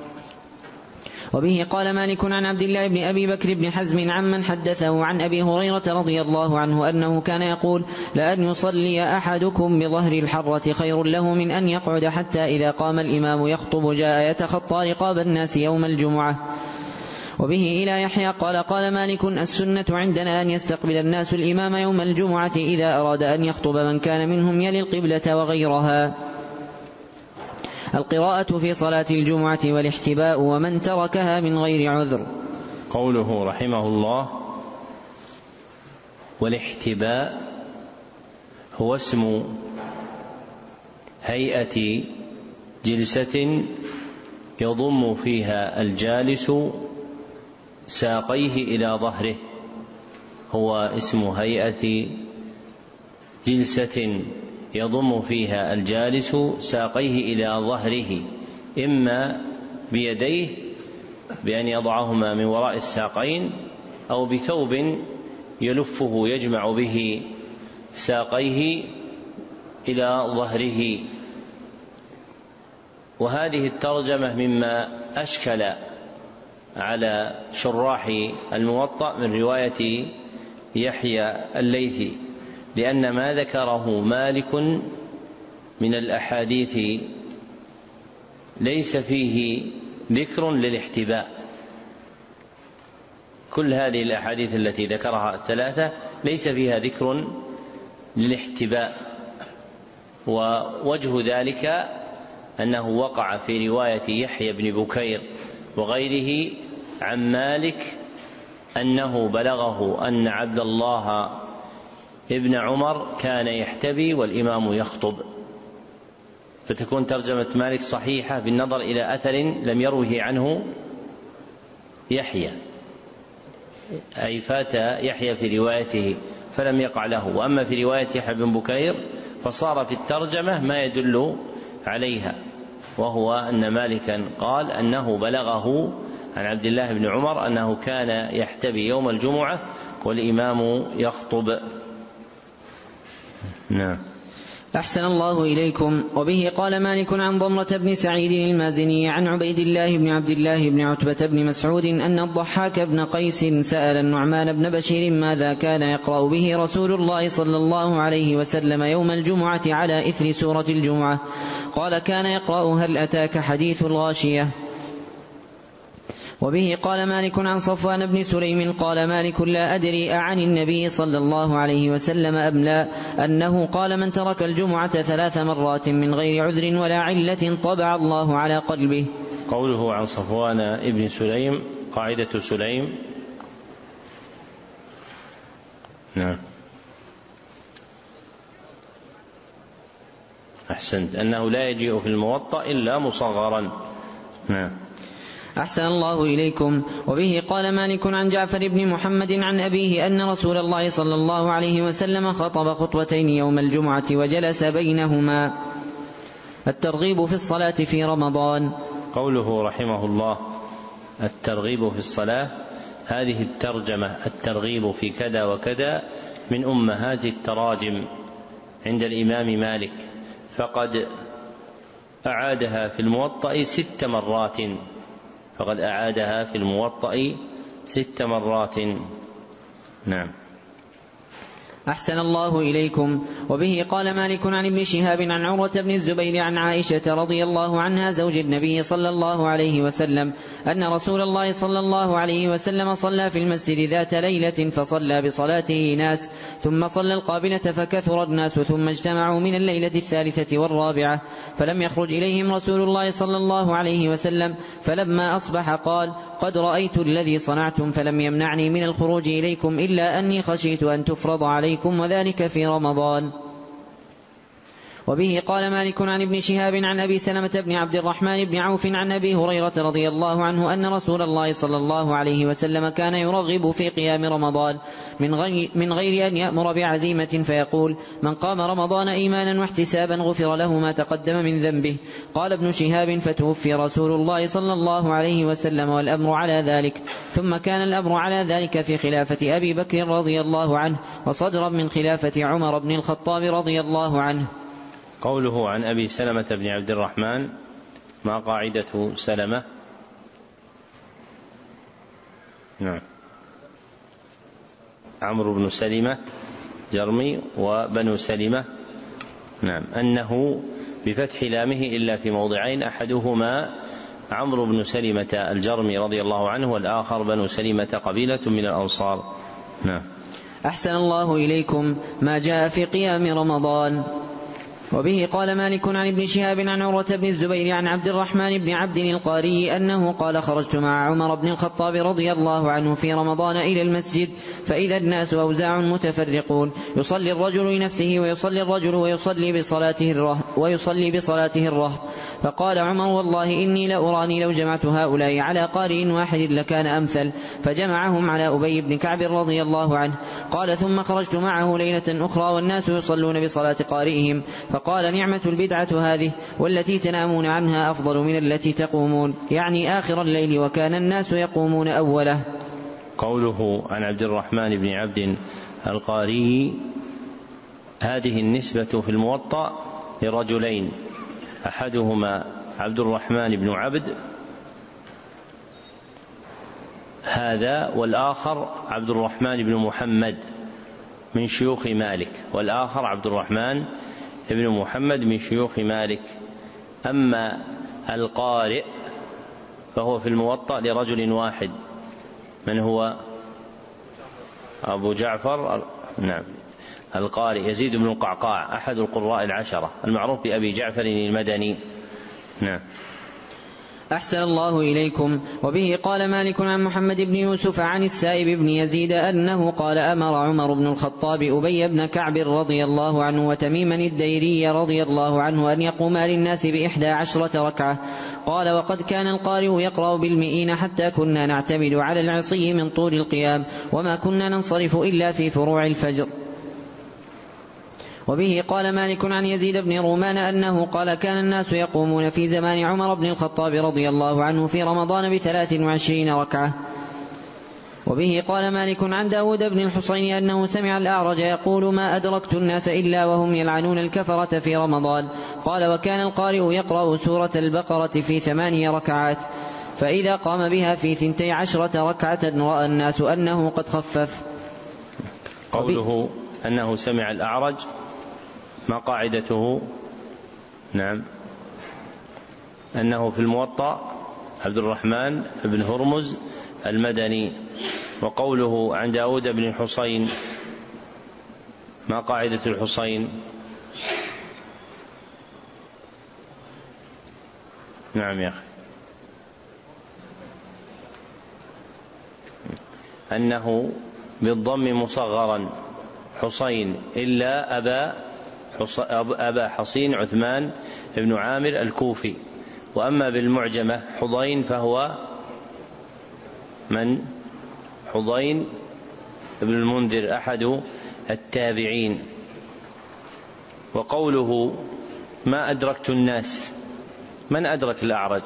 وبه قال مالك عن عبد الله بن أبي بكر بن حزم عمن حدثه عن أبي هريرة رضي الله عنه أنه كان يقول: لأن يصلي أحدكم بظهر الحرة خير له من أن يقعد حتى إذا قام الإمام يخطب جاء يتخطى رقاب الناس يوم الجمعة. وبه إلى يحيى قال قال مالك: السنة عندنا أن يستقبل الناس الإمام يوم الجمعة إذا أراد أن يخطب من كان منهم يلي القبلة وغيرها. القراءة في صلاة الجمعة والاحتباء ومن تركها من غير عذر. قوله رحمه الله والاحتباء هو اسم هيئة جلسة يضم فيها الجالس ساقيه إلى ظهره، هو اسم هيئة جلسة يضم فيها الجالس ساقيه إلى ظهره، إما بيديه بأن يضعهما من وراء الساقين، أو بثوب يلفه يجمع به ساقيه إلى ظهره. وهذه الترجمة مما أشكل على شراح الموطأ من رواية يحيى الليثي، لأن ما ذكره مالك من الأحاديث ليس فيه ذكر للاحتباء. كل هذه الأحاديث التي ذكرها الثلاثة ليس فيها ذكر للاحتباء، ووجه ذلك أنه وقع في رواية يحيى بن بكير وغيره عن مالك أنه بلغه أن عبد الله ابن عمر كان يحتبي والإمام يخطب، فتكون ترجمة مالك صحيحة بالنظر إلى أثر لم يروه عنه يحيى، أي فات يحيى في روايته فلم يقع له. وأما في رواية يحيى بن بكير فصار في الترجمة ما يدل عليها، وهو أن مالكا قال أنه بلغه عن عبد الله بن عمر أنه كان يحتبي يوم الجمعة والإمام يخطب. نعم. أحسن الله إليكم. وبه قال مالك عن ضمرة بن سعيد المازني عن عبيد الله بن عبد الله بن عتبة بن مسعود أن الضحاك بن قيس سأل النعمان بن بشير ماذا كان يقرأ به رسول الله صلى الله عليه وسلم يوم الجمعة على إثر سورة الجمعة، قال كان يقرأ هل أتاك حديث الغاشية. وبه قال مالك عن صفوان بن سليم قال مالك لا أدري أعن النبي صلى الله عليه وسلم أم لا أنه قال من ترك الجمعة ثلاث مرات من غير عذر ولا علة طبع الله على قلبه. قوله عن صفوان بن سليم قاعدة سليم. نعم. أحسنت، أنه لا يجيء في الموطأ إلا مصغرا. نعم. أحسن الله إليكم. وبه قال مالك عن جعفر بن محمد عن أبيه أن رسول الله صلى الله عليه وسلم خطب خطبتين يوم الجمعة وجلس بينهما. الترغيب في الصلاة في رمضان. قوله رحمه الله الترغيب في الصلاة، هذه الترجمة الترغيب في كذا وكذا من أمهات التراجم عند الإمام مالك، فقد أعادها في الموطأ ست مرات فقد أعادها في الموطأ ست مرات. نعم. أحسن الله إليكم. وبه قال مالك عن ابن شهاب عن عروة بن الزبير عن عائشة رضي الله عنها زوج النبي صلى الله عليه وسلم أن رسول الله صلى الله عليه وسلم صلى في المسجد ذات ليلة فصلى بصلاته ناس ثم صلى القابلة فكثر الناس ثم اجتمعوا من الليلة الثالثة والرابعة فلم يخرج إليهم رسول الله صلى الله عليه وسلم فلما أصبح قال قد رأيت الذي صنعتم فلم يمنعني من الخروج إليكم إلا أني خشيت أن تفرض عليكم وذلك في رمضان. وبه قال مالك عن ابن شهاب عن أبي سلمة بن عبد الرحمن بن عوف عن أبي هريرة رضي الله عنه أن رسول الله صلى الله عليه وسلم كان يرغب في قيام رمضان من غير, من غير أن يأمر بعزيمة فيقول من قام رمضان إيمانا واحتسابا غفر له ما تقدم من ذنبه. قال ابن شهاب فتوفي رسول الله صلى الله عليه وسلم والأمر على ذلك ثم كان الأمر على ذلك في خلافة أبي بكر رضي الله عنه وصدرا من خلافة عمر بن الخطاب رضي الله عنه. قوله عن أبي سلمة بن عبد الرحمن ما قاعدة سلمة؟ نعم. عمرو بن سلمة جرمي وبنو سلمة. نعم. أنه بفتح لامه إلا في موضعين أحدهما عمرو بن سلمة الجرمي رضي الله عنه والآخر بنو سلمة قبيلة من الأنصار. نعم. أحسن الله إليكم. ما جاء في قيام رمضان. وبه قال مالك عن ابن شهاب عن عروة بن الزبير عن عبد الرحمن بن عبد القاري أنه قال خرجت مع عمر بن الخطاب رضي الله عنه في رمضان إلى المسجد فإذا الناس أوزاع متفرقون يصلي الرجل لنفسه ويصلي الرجل ويصلي بصلاته الرهب ويصلي بصلاته الرهب فقال عمر والله إني لأراني لو جمعت هؤلاء على قارئ واحد لكان أمثل فجمعهم على أبي بن كعب رضي الله عنه. قال ثم خرجت معه ليلة أخرى والناس يصلون بصلاة قارئهم فقال نعمة البدعة هذه والتي تنامون عنها أفضل من التي تقومون يعني آخر الليل وكان الناس يقومون أوله. قوله عن عبد الرحمن بن عبد القاري هذه النسبة في الموطأ لرجلين أحدهما عبد الرحمن بن عبد هذا والآخر عبد الرحمن بن محمد من شيوخ مالك والآخر عبد الرحمن بن محمد من شيوخ مالك. أما القارئ فهو في الموطأ لرجل واحد من هو أبو جعفر نعم القارئ يزيد بن القعقاع أحد القراء العشرة المعروف بأبي جعفر المدني. نعم. أحسن الله إليكم. وبه قال مالك عن محمد بن يوسف عن السائب بن يزيد أنه قال أمر عمر بن الخطاب أبي بن كعب رضي الله عنه وتميما الديري رضي الله عنه أن يقوما للناس بإحدى عشرة ركعة. قال وقد كان القارئ يقرأ بالمئين حتى كنا نعتمد على العصي من طول القيام وما كنا ننصرف إلا في فروع الفجر. وبه قال مالك عن يزيد بن رومان أنه قال كان الناس يقومون في زمان عمر بن الخطاب رضي الله عنه في رمضان بثلاث وعشرين ركعة. وبه قال مالك عن داود بن الحصين أنه سمع الأعرج يقول ما أدركت الناس إلا وهم يلعنون الكفرة في رمضان. قال وكان القارئ يقرأ سورة البقرة في ثماني ركعات فإذا قام بها في ثنتي عشرة ركعة رأى الناس أنه قد خفف. قوله أنه سمع الأعرج ما قاعدته؟ نعم. أنه في الموطأ عبد الرحمن بن هرمز المدني. وقوله عن داود بن الحصين ما قاعدة الحصين؟ نعم يا أخي. أنه بالضم مصغرا حصين إلا أبا أبا حصين عثمان بن عامر الكوفي. وأما بالمعجمة حضين فهو من؟ حضين بن المنذر أحد التابعين. وقوله ما أدركت الناس من أدرك الأعرج؟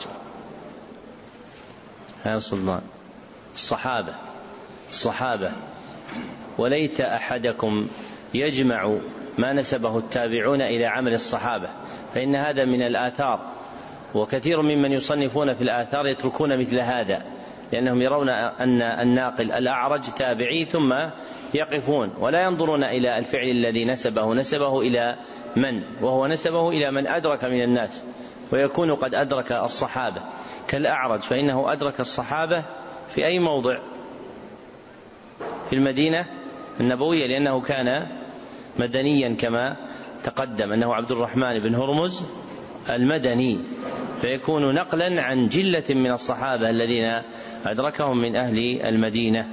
يا سلطان الصحابة الصحابة وليت أحدكم يجمع ما نسبه التابعون إلى عمل الصحابة فإن هذا من الآثار وكثير ممن يصنفون في الآثار يتركون مثل هذا، لأنهم يرون أن الناقل الأعرج تابعي ثم يقفون ولا ينظرون إلى الفعل الذي نسبه نسبه إلى من، وهو نسبه إلى من أدرك من الناس، ويكون قد أدرك الصحابة كالأعرج، فإنه أدرك الصحابة في أي موضع؟ في المدينة النبوية، لأنه كان مدنيا كما تقدم أنه عبد الرحمن بن هرمز المدني، فيكون نقلا عن جلة من الصحابة الذين أدركهم من أهل المدينة.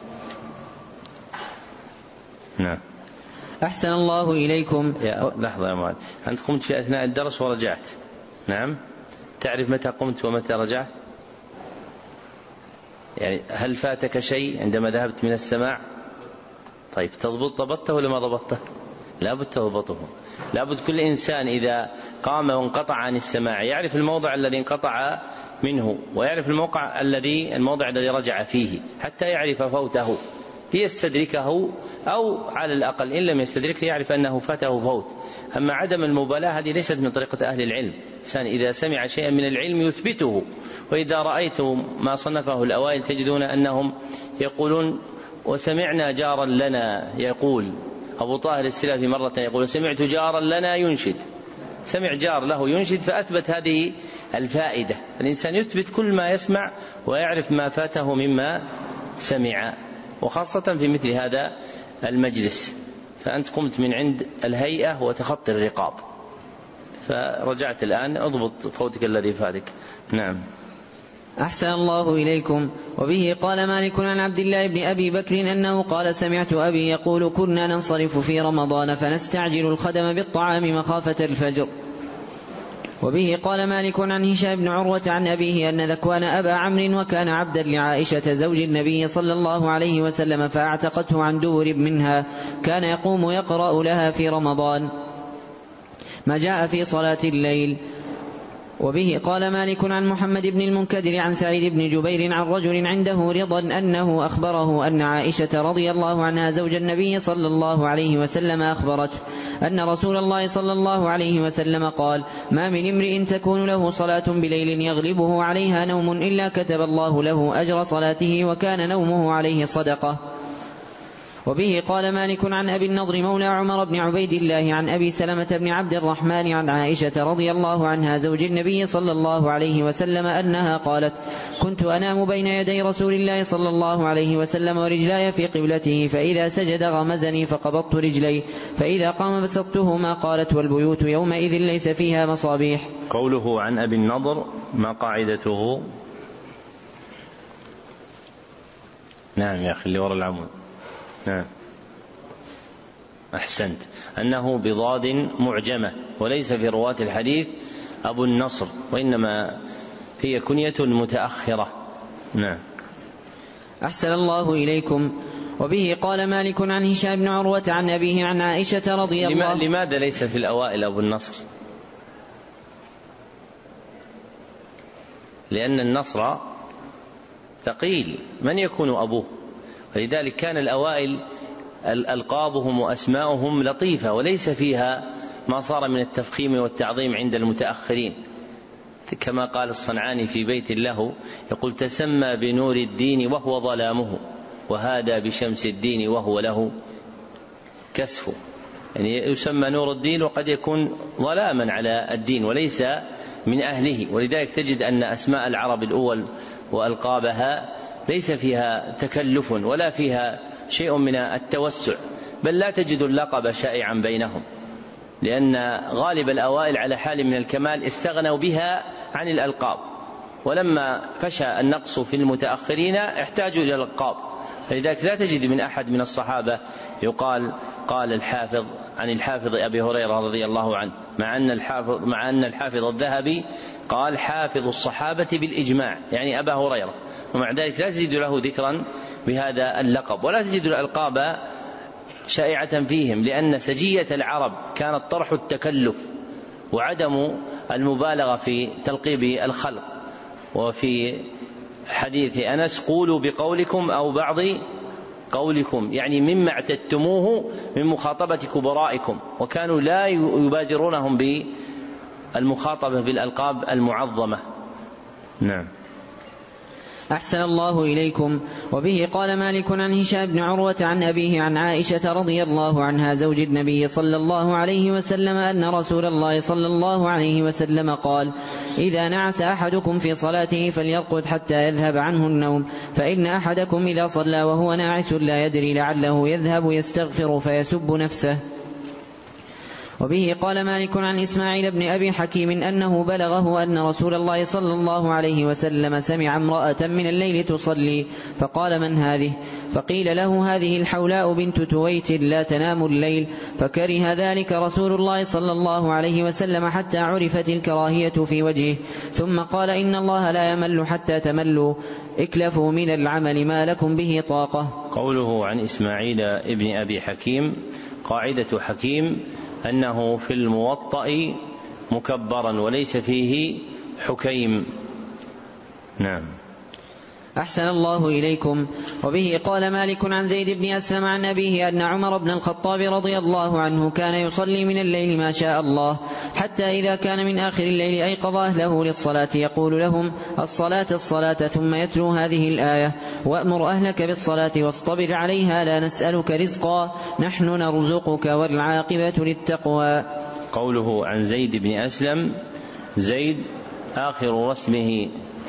نعم. أحسن الله إليكم. يا لحظة يا معلم، أنت قمت في أثناء الدرس ورجعت؟ نعم. تعرف متى قمت ومتى رجعت؟ يعني هل فاتك شيء عندما ذهبت من السماع؟ طيب تضبط ضبطته ولا ما ضبطته؟ لا بد تضبطه. لا بد كل إنسان إذا قام وانقطع عن السماع يعرف الموضع الذي انقطع منه، ويعرف الموقع الذي الموضع الذي رجع فيه، حتى يعرف فوته ليستدركه، أو على الأقل إن لم يستدركه يعرف أنه فاته فوت. أما عدم المبالاة هذه ليست من طريقة أهل العلم. إنسان إذا سمع شيئا من العلم يثبته، وإذا رأيتم ما صنفه الأوائل تجدون أنهم يقولون وسمعنا جارا لنا يقول، أبو طاهر السلافي مرة يقول سمعت جارا لنا ينشد، سمع جار له ينشد فأثبت هذه الفائدة. الإنسان يثبت كل ما يسمع ويعرف ما فاته مما سمع، وخاصة في مثل هذا المجلس. فأنت قمت من عند الهيئة وتخطي الرقاب، فرجعت الآن اضبط فوتك الذي فاتك. نعم. أحسن الله إليكم. وبه قال مالك عن عبد الله بن أبي بكر أنه قال سمعت أبي يقول كنا ننصرف في رمضان فنستعجل الخدم بالطعام مخافة الفجر. وبه قال مالك عن هشام بن عروة عن أبيه أن ذكوان أبا عمرو وكان عبدا لعائشة زوج النبي صلى الله عليه وسلم فاعتقته عن دور منها، كان يقوم يقرأ لها في رمضان ما جاء في صلاة الليل. وبه قال مالك عن محمد بن المنكدر عن سعيد بن جبير عن رجل عنده رضا أنه أخبره أن عائشة رضي الله عنها زوج النبي صلى الله عليه وسلم أخبرته أن رسول الله صلى الله عليه وسلم قال ما من امرئ تكون له صلاة بليل يغلبه عليها نوم إلا كتب الله له أجر صلاته وكان نومه عليه صدقة. وبه قال مالك عن أبي النضر مولى عمر بن عبيد الله عن أبي سلمة بن عبد الرحمن عن عائشة رضي الله عنها زوج النبي صلى الله عليه وسلم أنها قالت كنت أنام بين يدي رسول الله صلى الله عليه وسلم ورجلاي في قبلته، فإذا سجد غمزني فقبضت رجلي، فإذا قام بسطتهما. قالت والبيوت يومئذ ليس فيها مصابيح. قوله عن أبي النضر ما قاعدته؟ نعم يا أخي اللي وراء العمود. نعم أحسنت، أنه بضاد معجمة، وليس في رواة الحديث أبو النصر، وإنما هي كنية متأخرة. نعم. أحسن الله إليكم. وبه قال مالك عن هشام بن عروة عن أبيه عن عائشة رضي الله عنها. لماذا ليس في الأوائل أبو النصر؟ لأن النصر ثقيل، من يكون أبوه؟ ولذلك كان الأوائل ألقابهم وأسماؤهم لطيفة وليس فيها ما صار من التفخيم والتعظيم عند المتأخرين، كما قال الصنعاني في بيت له يقول تسمى بنور الدين وهو ظلامه، وهذا بشمس الدين وهو له كسف. يعني يسمى نور الدين وقد يكون ظلاما على الدين وليس من أهله. ولذلك تجد أن أسماء العرب الأول وألقابها ليس فيها تكلف ولا فيها شيء من التوسع، بل لا تجد اللقب شائعا بينهم، لأن غالب الأوائل على حال من الكمال استغنوا بها عن الألقاب، ولما فشى النقص في المتأخرين احتاجوا إلى الألقاب. فلذلك لا تجد من أحد من الصحابة يقال قال الحافظ عن الحافظ أبي هريرة رضي الله عنه، مع أن الحافظ, مع أن الحافظ الذهبي قال حافظ الصحابة بالإجماع، يعني أبا هريرة، ومع ذلك لا تجد له ذكرا بهذا اللقب، ولا تجد الألقاب شائعة فيهم، لأن سجية العرب كانت طرح التكلف وعدم المبالغة في تلقيب الخلق. وفي حديث أنس قولوا بقولكم أو بعض قولكم، يعني مما اعتدتموه من مخاطبة كبرائكم، وكانوا لا يبادرونهم المخاطبة بالألقاب المعظمة. نعم. أحسن الله إليكم. وبه قال مالك عن هشام بن عروة عن أبيه عن عائشة رضي الله عنها زوج النبي صلى الله عليه وسلم أن رسول الله صلى الله عليه وسلم قال: إذا نعس أحدكم في صلاته فليرقد حتى يذهب عنه النوم، فإن أحدكم إذا صلى وهو ناعس لا يدري لعله يذهب يستغفر فيسب نفسه. وبه قال مالك عن إسماعيل بن أبي حكيم أنه بلغه أن رسول الله صلى الله عليه وسلم سمع امرأة من الليل تصلي فقال: من هذه؟ فقيل له: هذه الحولاء بنت تويت لا تنام الليل. فكره ذلك رسول الله صلى الله عليه وسلم حتى عرفت الكراهية في وجهه، ثم قال: إن الله لا يمل حتى تملوا، اكلفوا من العمل ما لكم به طاقة. قوله عن إسماعيل ابن أبي حكيم، قاعدة حكيم أنه في الموطأ مكبرا وليس فيه حكيم. نعم. أحسن الله إليكم. وبه قال مالك عن زيد بن أسلم عن أبيه أن عمر بن الخطاب رضي الله عنه كان يصلي من الليل ما شاء الله، حتى إذا كان من آخر الليل أيقظ أهله للصلاة يقول لهم: الصلاة الصلاة، ثم يتلو هذه الآية: وأمر أهلك بالصلاة واصطبر عليها لا نسألك رزقا نحن نرزقك والعاقبة للتقوى. قوله عن زيد بن أسلم، زيد آخر رسمه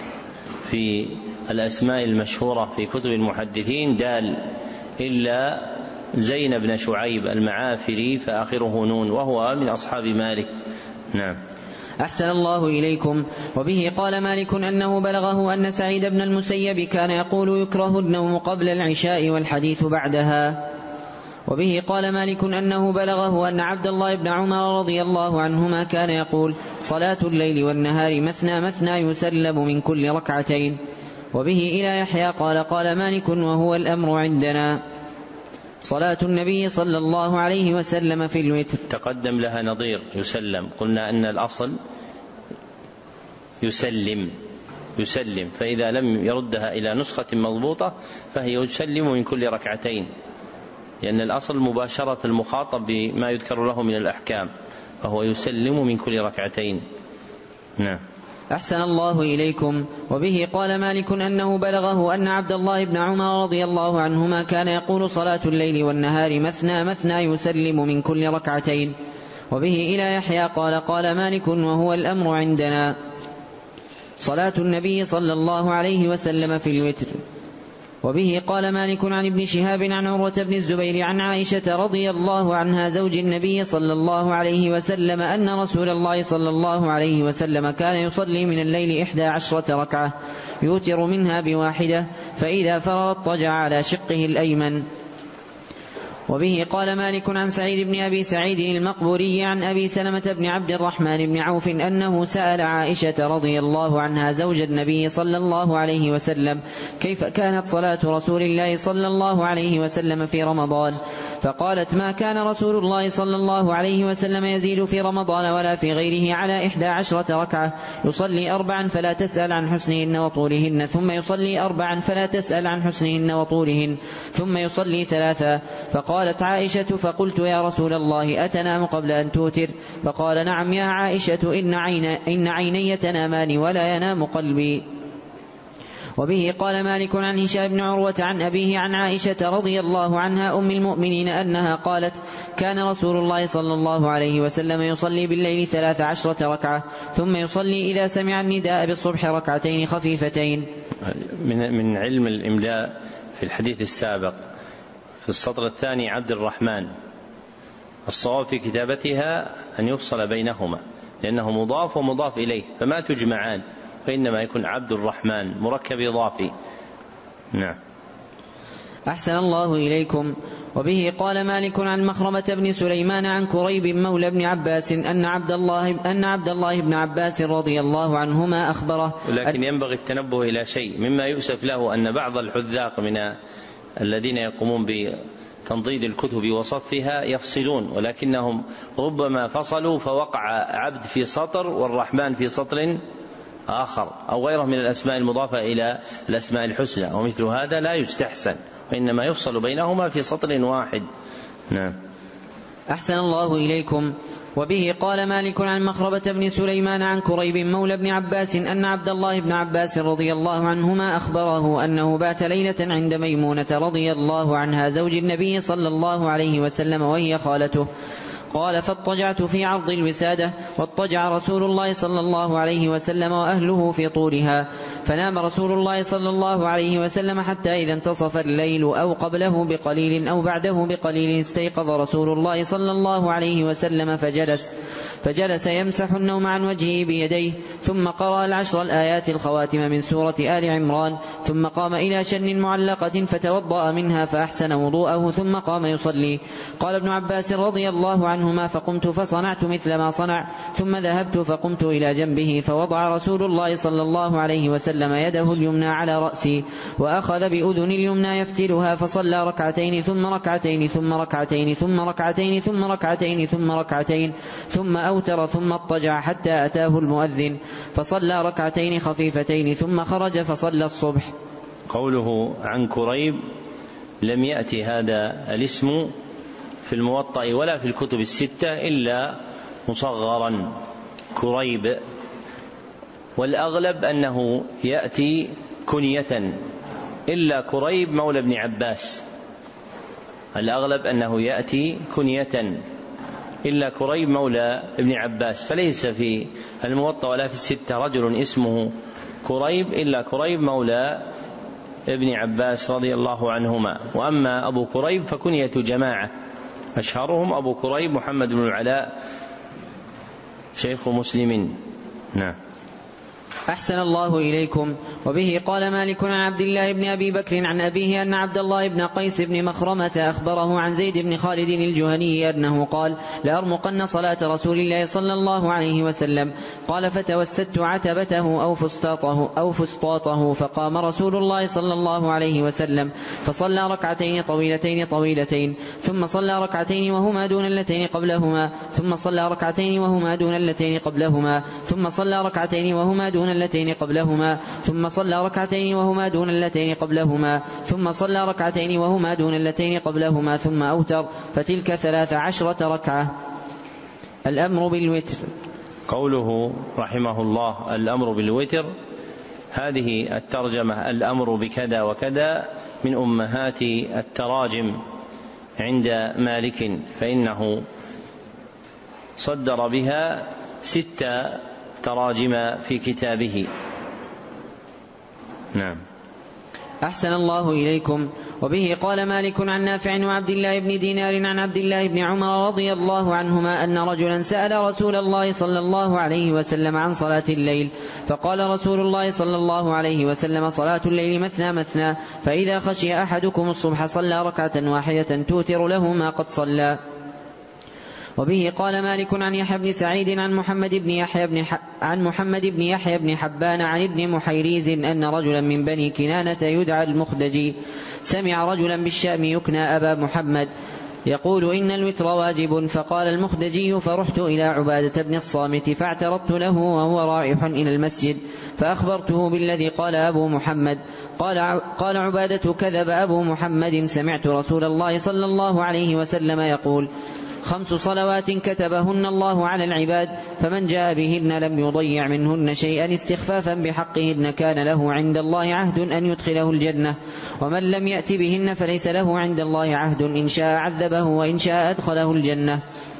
في الأسماء المشهورة في كتب المحدثين دال، إلا زين بن شعيب المعافري فآخره نون، وهو من أصحاب مالك. نعم. أحسن الله إليكم. وبه قال مالك أنه بلغه أن سعيد بن المسيب كان يقول: يكره النوم قبل العشاء والحديث بعدها. وبه قال مالك أنه بلغه أن عبد الله بن عمر رضي الله عنهما كان يقول: صلاة الليل والنهار مثنى مثنى يسلم من كل ركعتين. وبه إلى يحيى قال: قال مالك: وهو الأمر عندنا صلاة النبي صلى الله عليه وسلم في الوتر. تقدم لها نظير يسلم، قلنا أن الأصل يسلم يسلم فإذا لم يردها إلى نسخة مضبوطة فهي يسلم من كل ركعتين، لأن الأصل مباشرة المخاطب بما يذكر له من الأحكام، فهو يسلم من كل ركعتين. نعم. أحسن الله إليكم. وبه قال مالك أنه بلغه أن عبد الله بن عمر رضي الله عنهما كان يقول: صلاة الليل والنهار مثنى مثنى يسلم من كل ركعتين. وبه إلى يحيى قال: قال مالك: وهو الأمر عندنا صلاة النبي صلى الله عليه وسلم في الوتر. وبه قال مالك عن ابن شهاب عن عروة بن الزبير عن عائشة رضي الله عنها زوج النبي صلى الله عليه وسلم أن رسول الله صلى الله عليه وسلم كان يصلي من الليل إحدى عشرة ركعة يوتر منها بواحدة، فإذا فرغ اضطجع على شقه الأيمن. وبه قال مالك عن سعيد بن أبي سعيد المقبوري عن أبي سلمة بن عبد الرحمن بن عوف أنه سأل عائشة رضي الله عنها زوج النبي صلى الله عليه وسلم: كيف كانت صلاة رسول الله صلى الله عليه وسلم في رمضان؟ فقالت: ما كان رسول الله صلى الله عليه وسلم يزيد في رمضان ولا في غيره على إحدى عشرة ركعة، يصلي أربعا فلا تسأل عن حسنهن وطولهن، ثم يصلي أربعا فلا تسأل عن حسنهن وطولهن، ثم يصلي ثلاثا. فقالت عائشة: فقلت: يا رسول الله أتنام قبل أن توتر؟ فقال: نعم يا عائشة، إن, عين إن عيني تنامان ولا ينام قلبي. وبه قال مالك عن هشام بن عروة عن أبيه عن عائشة رضي الله عنها أم المؤمنين أنها قالت: كان رسول الله صلى الله عليه وسلم يصلي بالليل ثلاث عشرة ركعة، ثم يصلي إذا سمع النداء بالصبح ركعتين خفيفتين. من, من علم الإملاء في الحديث السابق في السطر الثاني عبد الرحمن، الصواب في كتابتها أن يفصل بينهما لأنه مضاف ومضاف إليه، فما تجمعان، فإنما يكون عبد الرحمن مركب إضافي. نعم. أحسن الله إليكم. وبه قال مالك عن مخرمة بن سليمان عن كريب مولى بن عباس أن عبد الله أن عبد الله بن عباس رضي الله عنهما أخبره. لكن ينبغي التنبه إلى شيء مما يؤسف له، أن بعض الحذاق من الذين يقومون بتنضيد الكتب وصفها يفصلون، ولكنهم ربما فصلوا فوقع عبد في سطر والرحمن في سطر آخر أو غيره من الأسماء المضافة إلى الأسماء الحسنى، ومثل هذا لا يستحسن، وإنما يفصل بينهما في سطر واحد. نعم. أحسن الله إليكم. وبه قال مالك عن مخربة بن سليمان عن كريب مولى بن عباس أن عبد الله بن عباس رضي الله عنهما أخبره أنه بات ليلة عند ميمونة رضي الله عنها زوج النبي صلى الله عليه وسلم وهي خالته. قال فاضطجعت في عرض الوسادة واضطجع رسول الله صلى الله عليه وسلم وأهله في طولها، فنام رسول الله صلى الله عليه وسلم حتى إذا انتصف الليل أو قبله بقليل أو بعده بقليل استيقظ رسول الله صلى الله عليه وسلم فجلس فجلس يمسح النوم عن وجهه بيديه، ثم قرأ العشر الآيات الخواتم من سورة آل عمران، ثم قام إلى شن معلقة فتوضأ منها فأحسن وضوءه ثم قام يصلي. قال ابن عباس رضي الله عنهما فقمت فصنعت مثل ما صنع، ثم ذهبت فقمت إلى جنبه فوضع رسول الله صلى الله عليه وسلم يده اليمنى على رأسي وأخذ بأذن اليمنى يفتلها فصلى ركعتين ثم ركعتين ثم ركعتين ثم ركعتين ثم ركعتين ثم ركعتين ثم أوتر ثم اضطجع حتى أتاه المؤذن فصلى ركعتين خفيفتين ثم خرج فصلى الصبح. قوله عن كريب لم يأتي هذا الاسم في الموطأ ولا في الكتب الستة إلا مصغرا كريب، والأغلب أنه يأتي كنية إلا كريب مولى ابن عباس، الأغلب أنه يأتي كنية إلا كريب مولى ابن عباس، فليس في الموطأ ولا في الستة رجل اسمه كريب إلا كريب مولى ابن عباس رضي الله عنهما. وأما أبو كريب فكنية جماعة أشهرهم أبو كريب محمد بن العلاء شيخ مسلم. نعم. أحسن الله إليكم. وبه قال مالك عن عبد الله بن أبي بكر عن أبيه أن عبد الله بن قيس بن مخرمة أخبره عن زيد بن خالد الجهني أنه قال لأرمقن صلاة رسول الله صلى الله عليه وسلم. قال فتوسدت عتبته أو فسطاطه, أو فسطاطه فقام رسول الله صلى الله عليه وسلم فصلى ركعتين طويلتين طويلتين ثم صلى ركعتين وهما دون اللتين قبلهما ثم صلى ركعتين وهما دون اللتين قبلهما ثم صلى ركعتين وهما دون اللتين قبلهما ثم صلى ركعتين وهما دون اللتين قبلهما ثم صلى ركعتين وهما دون اللتين قبلهما ثم أوتر، فتلك ثلاث عشرة ركعة. الأمر بالوتر. قوله رحمه الله الأمر بالوتر، هذه الترجمة الأمر بكذا وكذا من أمهات التراجم عند مالك، فإنه صدر بها ست تراجم في كتابه. نعم. أحسن الله إليكم. وبه قال مالك عن نافع وعبد الله بن دينار عن عبد الله بن عمر رضي الله عنهما أن رجلا سأل رسول الله صلى الله عليه وسلم عن صلاة الليل، فقال رسول الله صلى الله عليه وسلم صلاة الليل مثنى مثنى، فإذا خشي أحدكم الصبح صلى ركعة واحدة توتر له ما قد صلى. وبه قال مالك عن يحيى بن سعيد عن محمد بن يحيى بن ح... عن محمد بن يحيى بن حبان عن ابن محيريز أن رجلا من بني كنانة يدعى المخدجي سمع رجلا بالشام يكنى أبا محمد يقول إن الوتر واجب، فقال المخدجي فرحت إلى عبادة بن الصامت فاعترضت له وهو رائح إلى المسجد فأخبرته بالذي قال أبو محمد. قال, قال عبادة كذب أبو محمد، سمعت رسول الله صلى الله عليه وسلم يقول خمس صلوات كتبهن الله على العباد، فمن جاء بهن لم يضيع منهن شيئا استخفافا بحقهن كان له عند الله عهد أن يدخله الجنة، ومن لم يأت بهن فليس له عند الله عهد إن شاء عذبه وإن شاء أدخله الجنة.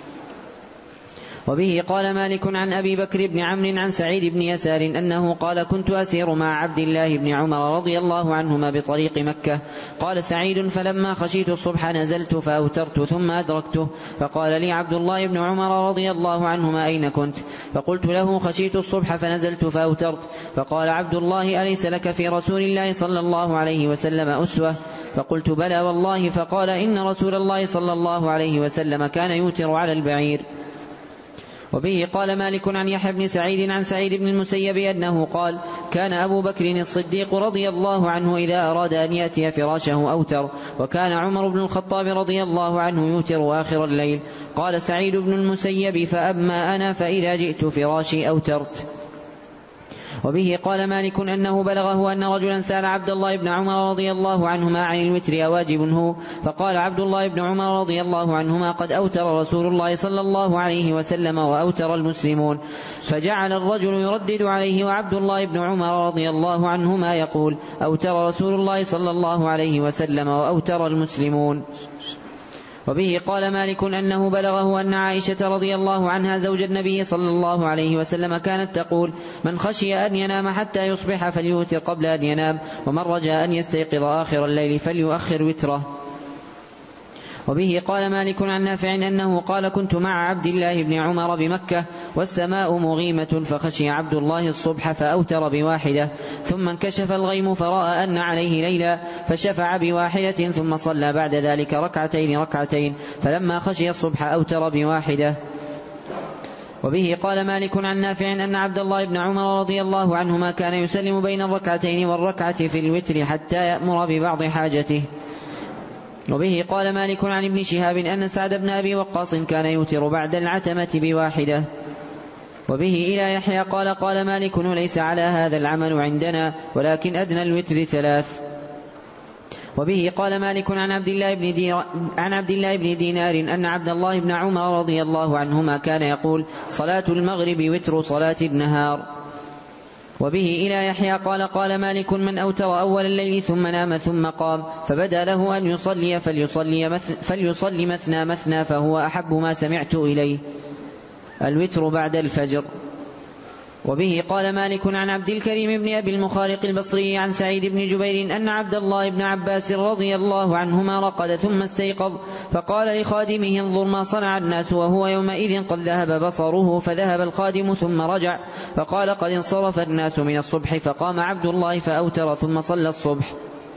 وبه قال مالك عن أبي بكر بن عمرو عن سعيد بن يسار أنه قال كنت أسير مع عبد الله بن عمر رضي الله عنهما بطريق مكة. قال سعيد فلما خشيت الصبح نزلت فأوترت ثم أدركته، فقال لي عبد الله بن عمر رضي الله عنهما أين كنت؟ فقلت له خشيت الصبح فنزلت فأوترت. فقال عبد الله أليس لك في رسول الله صلى الله عليه وسلم أسوة؟ فقلت بلى والله. فقال إن رسول الله صلى الله عليه وسلم كان يوتر على البعير. وبه قال مالك عن يحيى بن سعيد عن سعيد بن المسيب أنه قال كان أبو بكر الصديق رضي الله عنه إذا أراد أن يأتي فراشه أوتر، وكان عمر بن الخطاب رضي الله عنه يوتر آخر الليل. قال سعيد بن المسيب فأما أنا فإذا جئت فراشي أوترت. وبه قال مالك أنه بلغه أن رجلا سأل عبد الله بن عمر رضي الله عنهما عن الوتر أواجب هو؟ فقال عبد الله بن عمر رضي الله عنهما قد أوتر رسول الله صلى الله عليه وسلم وأوتر المسلمون. فجعل الرجل يردد عليه وعبد الله بن عمر رضي الله عنهما يقول أوتر رسول الله صلى الله عليه وسلم وأوتر المسلمون. وبه قال مالك أنه بلغه أن عائشة رضي الله عنها زوج النبي صلى الله عليه وسلم كانت تقول من خشي أن ينام حتى يصبح فليوتر قبل أن ينام ومن رجاء أن يستيقظ آخر الليل فليؤخر وتره. وبه قال مالك عن نافع أنه قال كنت مع عبد الله بن عمر بمكة والسماء مغيمة فخشي عبد الله الصبح فأوتر بواحدة ثم انكشف الغيم فرأى أن عليه ليلا فشفع بواحدة ثم صلى بعد ذلك ركعتين ركعتين فلما خشي الصبح أوتر بواحدة. وبه قال مالك عن نافع أن عبد الله بن عمر رضي الله عنهما كان يسلم بين الركعتين والركعة في الوتر حتى يأمر ببعض حاجته. وبه قال مالك عن ابن شهاب أن سعد بن أبي وقاص كان يوتر بعد العتمة بواحدة. وبه إلى يحيى قال قال مالك ليس على هذا العمل عندنا ولكن أدنى الوتر ثلاث. وبه قال مالك عن عبد الله بن دير عن عبد الله بن دينار أن عبد الله بن عمر رضي الله عنهما كان يقول صلاة المغرب وتر صلاة النهار. وبه إلى يحيى قال قال مالك من أوتر أول الليل ثم نام ثم قام فبدا له أن يصلي فليصلي, مث فليصلي مثنى مثنى فهو أحب ما سمعت إليه الوتر بعد الفجر. وبه قال مالك عن عبد الكريم بن أبي المخارق البصري عن سعيد بن جبير أن عبد الله بن عباس رضي الله عنهما رقد ثم استيقظ فقال لخادمه انظر ما صنع الناس وهو يومئذ قد ذهب بصره فذهب الخادم ثم رجع فقال قد انصرف الناس من الصبح فقام عبد الله فأوتر ثم صلى الصبح.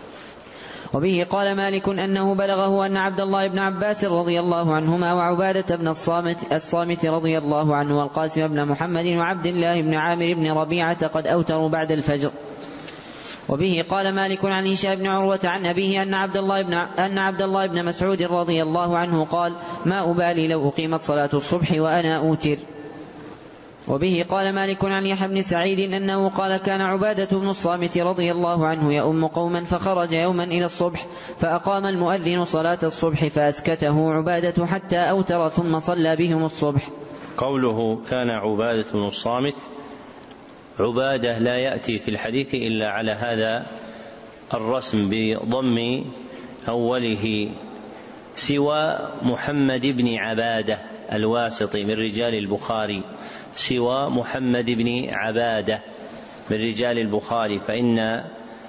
وبه قال مالك أنه بلغه أن عبد الله بن عباس رضي الله عنهما وعبادة بن الصامت, الصامت رضي الله عنه والقاسم بن محمد وعبد الله بن عامر بن ربيعة قد أوتروا بعد الفجر. وبه قال مالك عن هشام بن عروة عن أبيه أن عبد الله بن, أن عبد الله بن مسعود رضي الله عنه قال ما أبالي لو أقيمت صلاة الصبح وأنا أوتر. وبه قال مالك عن يحيى بن سعيد أنه قال كان عبادة بن الصامت رضي الله عنه يؤم قوما فخرج يوما إلى الصبح فأقام المؤذن صلاة الصبح فأسكته عبادة حتى أوتر ثم صلى بهم الصبح. قوله كان عبادة بن الصامت عبادة لا يأتي في الحديث إلا على هذا الرسم بضم أوله سوى محمد بن عبادة الواسطي من رجال البخاري سوى محمد بن عبادة من رجال البخاري فإن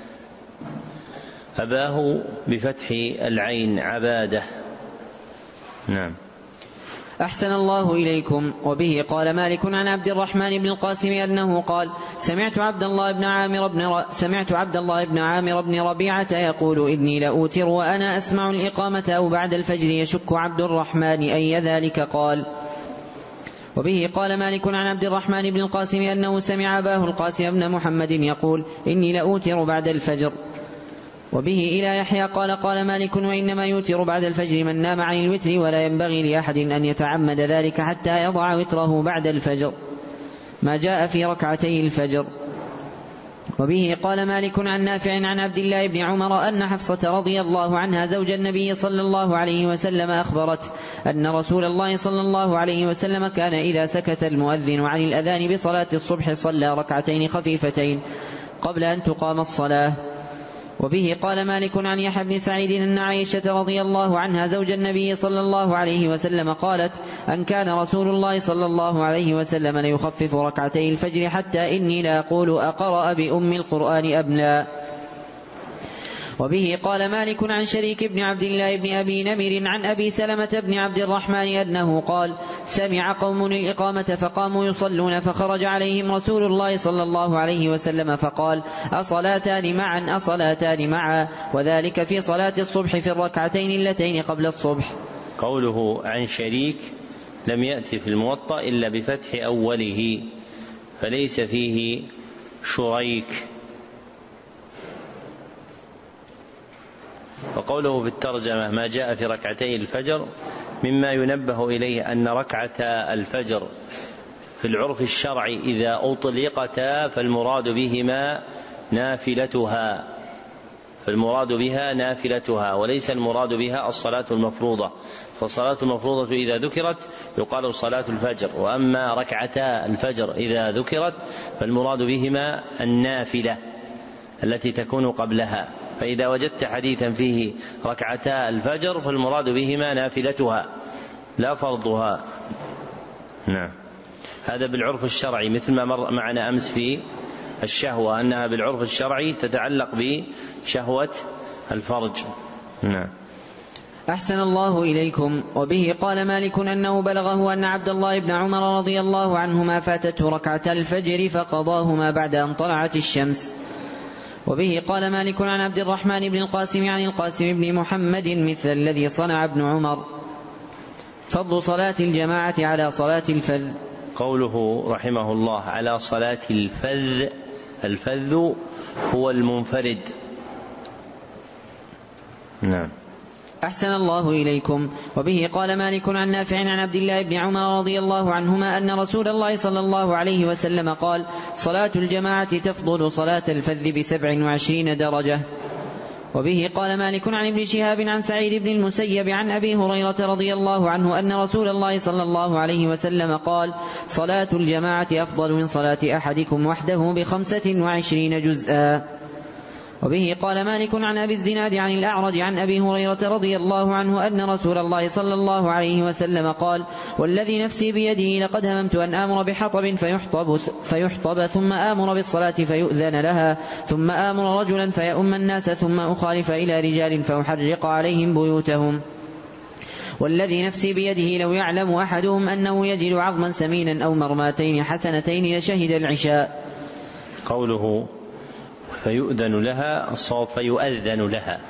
أباه بفتح العين عبادة. نعم. أحسن الله إليكم. وبه قال مالك عن عبد الرحمن بن القاسم أنه قال سمعت عبد الله بن عامر بن ر... سمعت عبد الله بن عامر بن ربيعة يقول إني لأوتر وأنا أسمع الإقامة أو بعد الفجر يشك عبد الرحمن أي ذلك قال. وبه قال مالك عن عبد الرحمن بن القاسم أنه سمع أباه القاسم بن محمد يقول إني لأوتر بعد الفجر. وبه إلى يحيى قال قال مالك وإنما يوتر بعد الفجر من نام عن الوتر ولا ينبغي لأحد أن يتعمد ذلك حتى يضع وتره بعد الفجر ما جاء في ركعتي الفجر. وبه قال مالك عن نافع عن عبد الله بن عمر أن حفصة رضي الله عنها زوج النبي صلى الله عليه وسلم أخبرت أن رسول الله صلى الله عليه وسلم كان إذا سكت المؤذن عن الأذان بصلاة الصبح صلى ركعتين خفيفتين قبل أن تقام الصلاة. وبه قال مالك عن يحيى بن سعيد أن عائشة رضي الله عنها زوج النبي صلى الله عليه وسلم قالت أن كان رسول الله صلى الله عليه وسلم ليخفف ركعتي الفجر حتى إني لا أقول أقرأ بأم القرآن أم لا. وبه قال مالك عن شريك بن عبد الله بن أبي نمر عن أبي سلمة بن عبد الرحمن أنه قال سمع قوم الإقامة فقاموا يصلون فخرج عليهم رسول الله صلى الله عليه وسلم فقال أصلاتان معا أصلاتان معا وذلك في صلاة الصبح في الركعتين اللتين قبل الصبح. قوله عن شريك لم يأتي في الموطأ إلا بفتح أوله فليس فيه شريك. وقوله في الترجمة ما جاء في ركعتي الفجر مما ينبه إليه أن ركعة الفجر في العرف الشرعي إذا أطلقتا فالمراد بهما نافلتها فالمراد بها نافلتها وليس المراد بها الصلاة المفروضة، فالصلاة المفروضة إذا ذكرت يقال صلاة الفجر، وأما ركعتا الفجر إذا ذكرت فالمراد بهما النافلة التي تكون قبلها، فإذا وجدت حديثا فيه ركعتا الفجر فالمراد بهما نافلتها لا فرضها. نعم، هذا بالعرف الشرعي مثل ما مر معنا أمس في الشهوة أنها بالعرف الشرعي تتعلق بشهوة الفرج. نعم. أحسن الله إليكم. وبه قال مالك أنه بلغه أن عبد الله بن عمر رضي الله عنهما فاتته ركعتا الفجر فقضاهما بعد أن طلعت الشمس. وبه قال مالك عن عبد الرحمن بن القاسم عن القاسم بن محمد مثل الذي صنع ابن عمر. فضل صلاة الجماعة على صلاة الفذ. قوله رحمه الله على صلاة الفذ، الفذ هو المنفرد. نعم. أحسن الله إليكم. وبه قال مالك عن نافع عن عبد الله بن عمر رضي الله عنهما أن رسول الله صلى الله عليه وسلم قال: صلاة الجماعة تفضل صلاة الفذ بسبع وعشرين درجة. وبه قال مالك عن ابن شهاب عن سعيد بن المسيب عن أبي هريرة رضي الله عنه أن رسول الله صلى الله عليه وسلم قال: صلاة الجماعة أفضل من صلاة أحدكم وحده بخمسة وعشرين جزءا. وبه قال مالك عن أبي الزناد عن الأعرج عن أبي هريرة رضي الله عنه أن رسول الله صلى الله عليه وسلم قال: والذي نفسي بيده لقد هممت أن آمر بحطب فيحطب, فيحطب ثم آمر بالصلاة فيؤذن لها ثم آمر رجلا فيؤم الناس ثم أخالف إلى رجال فأحرق عليهم بيوتهم. والذي نفسي بيده لو يعلم أحدهم أنه يجد عظما سمينا أو مرماتين حسنتين لشهد العشاء. قوله فيؤذن لها الصواب فيؤذن لها،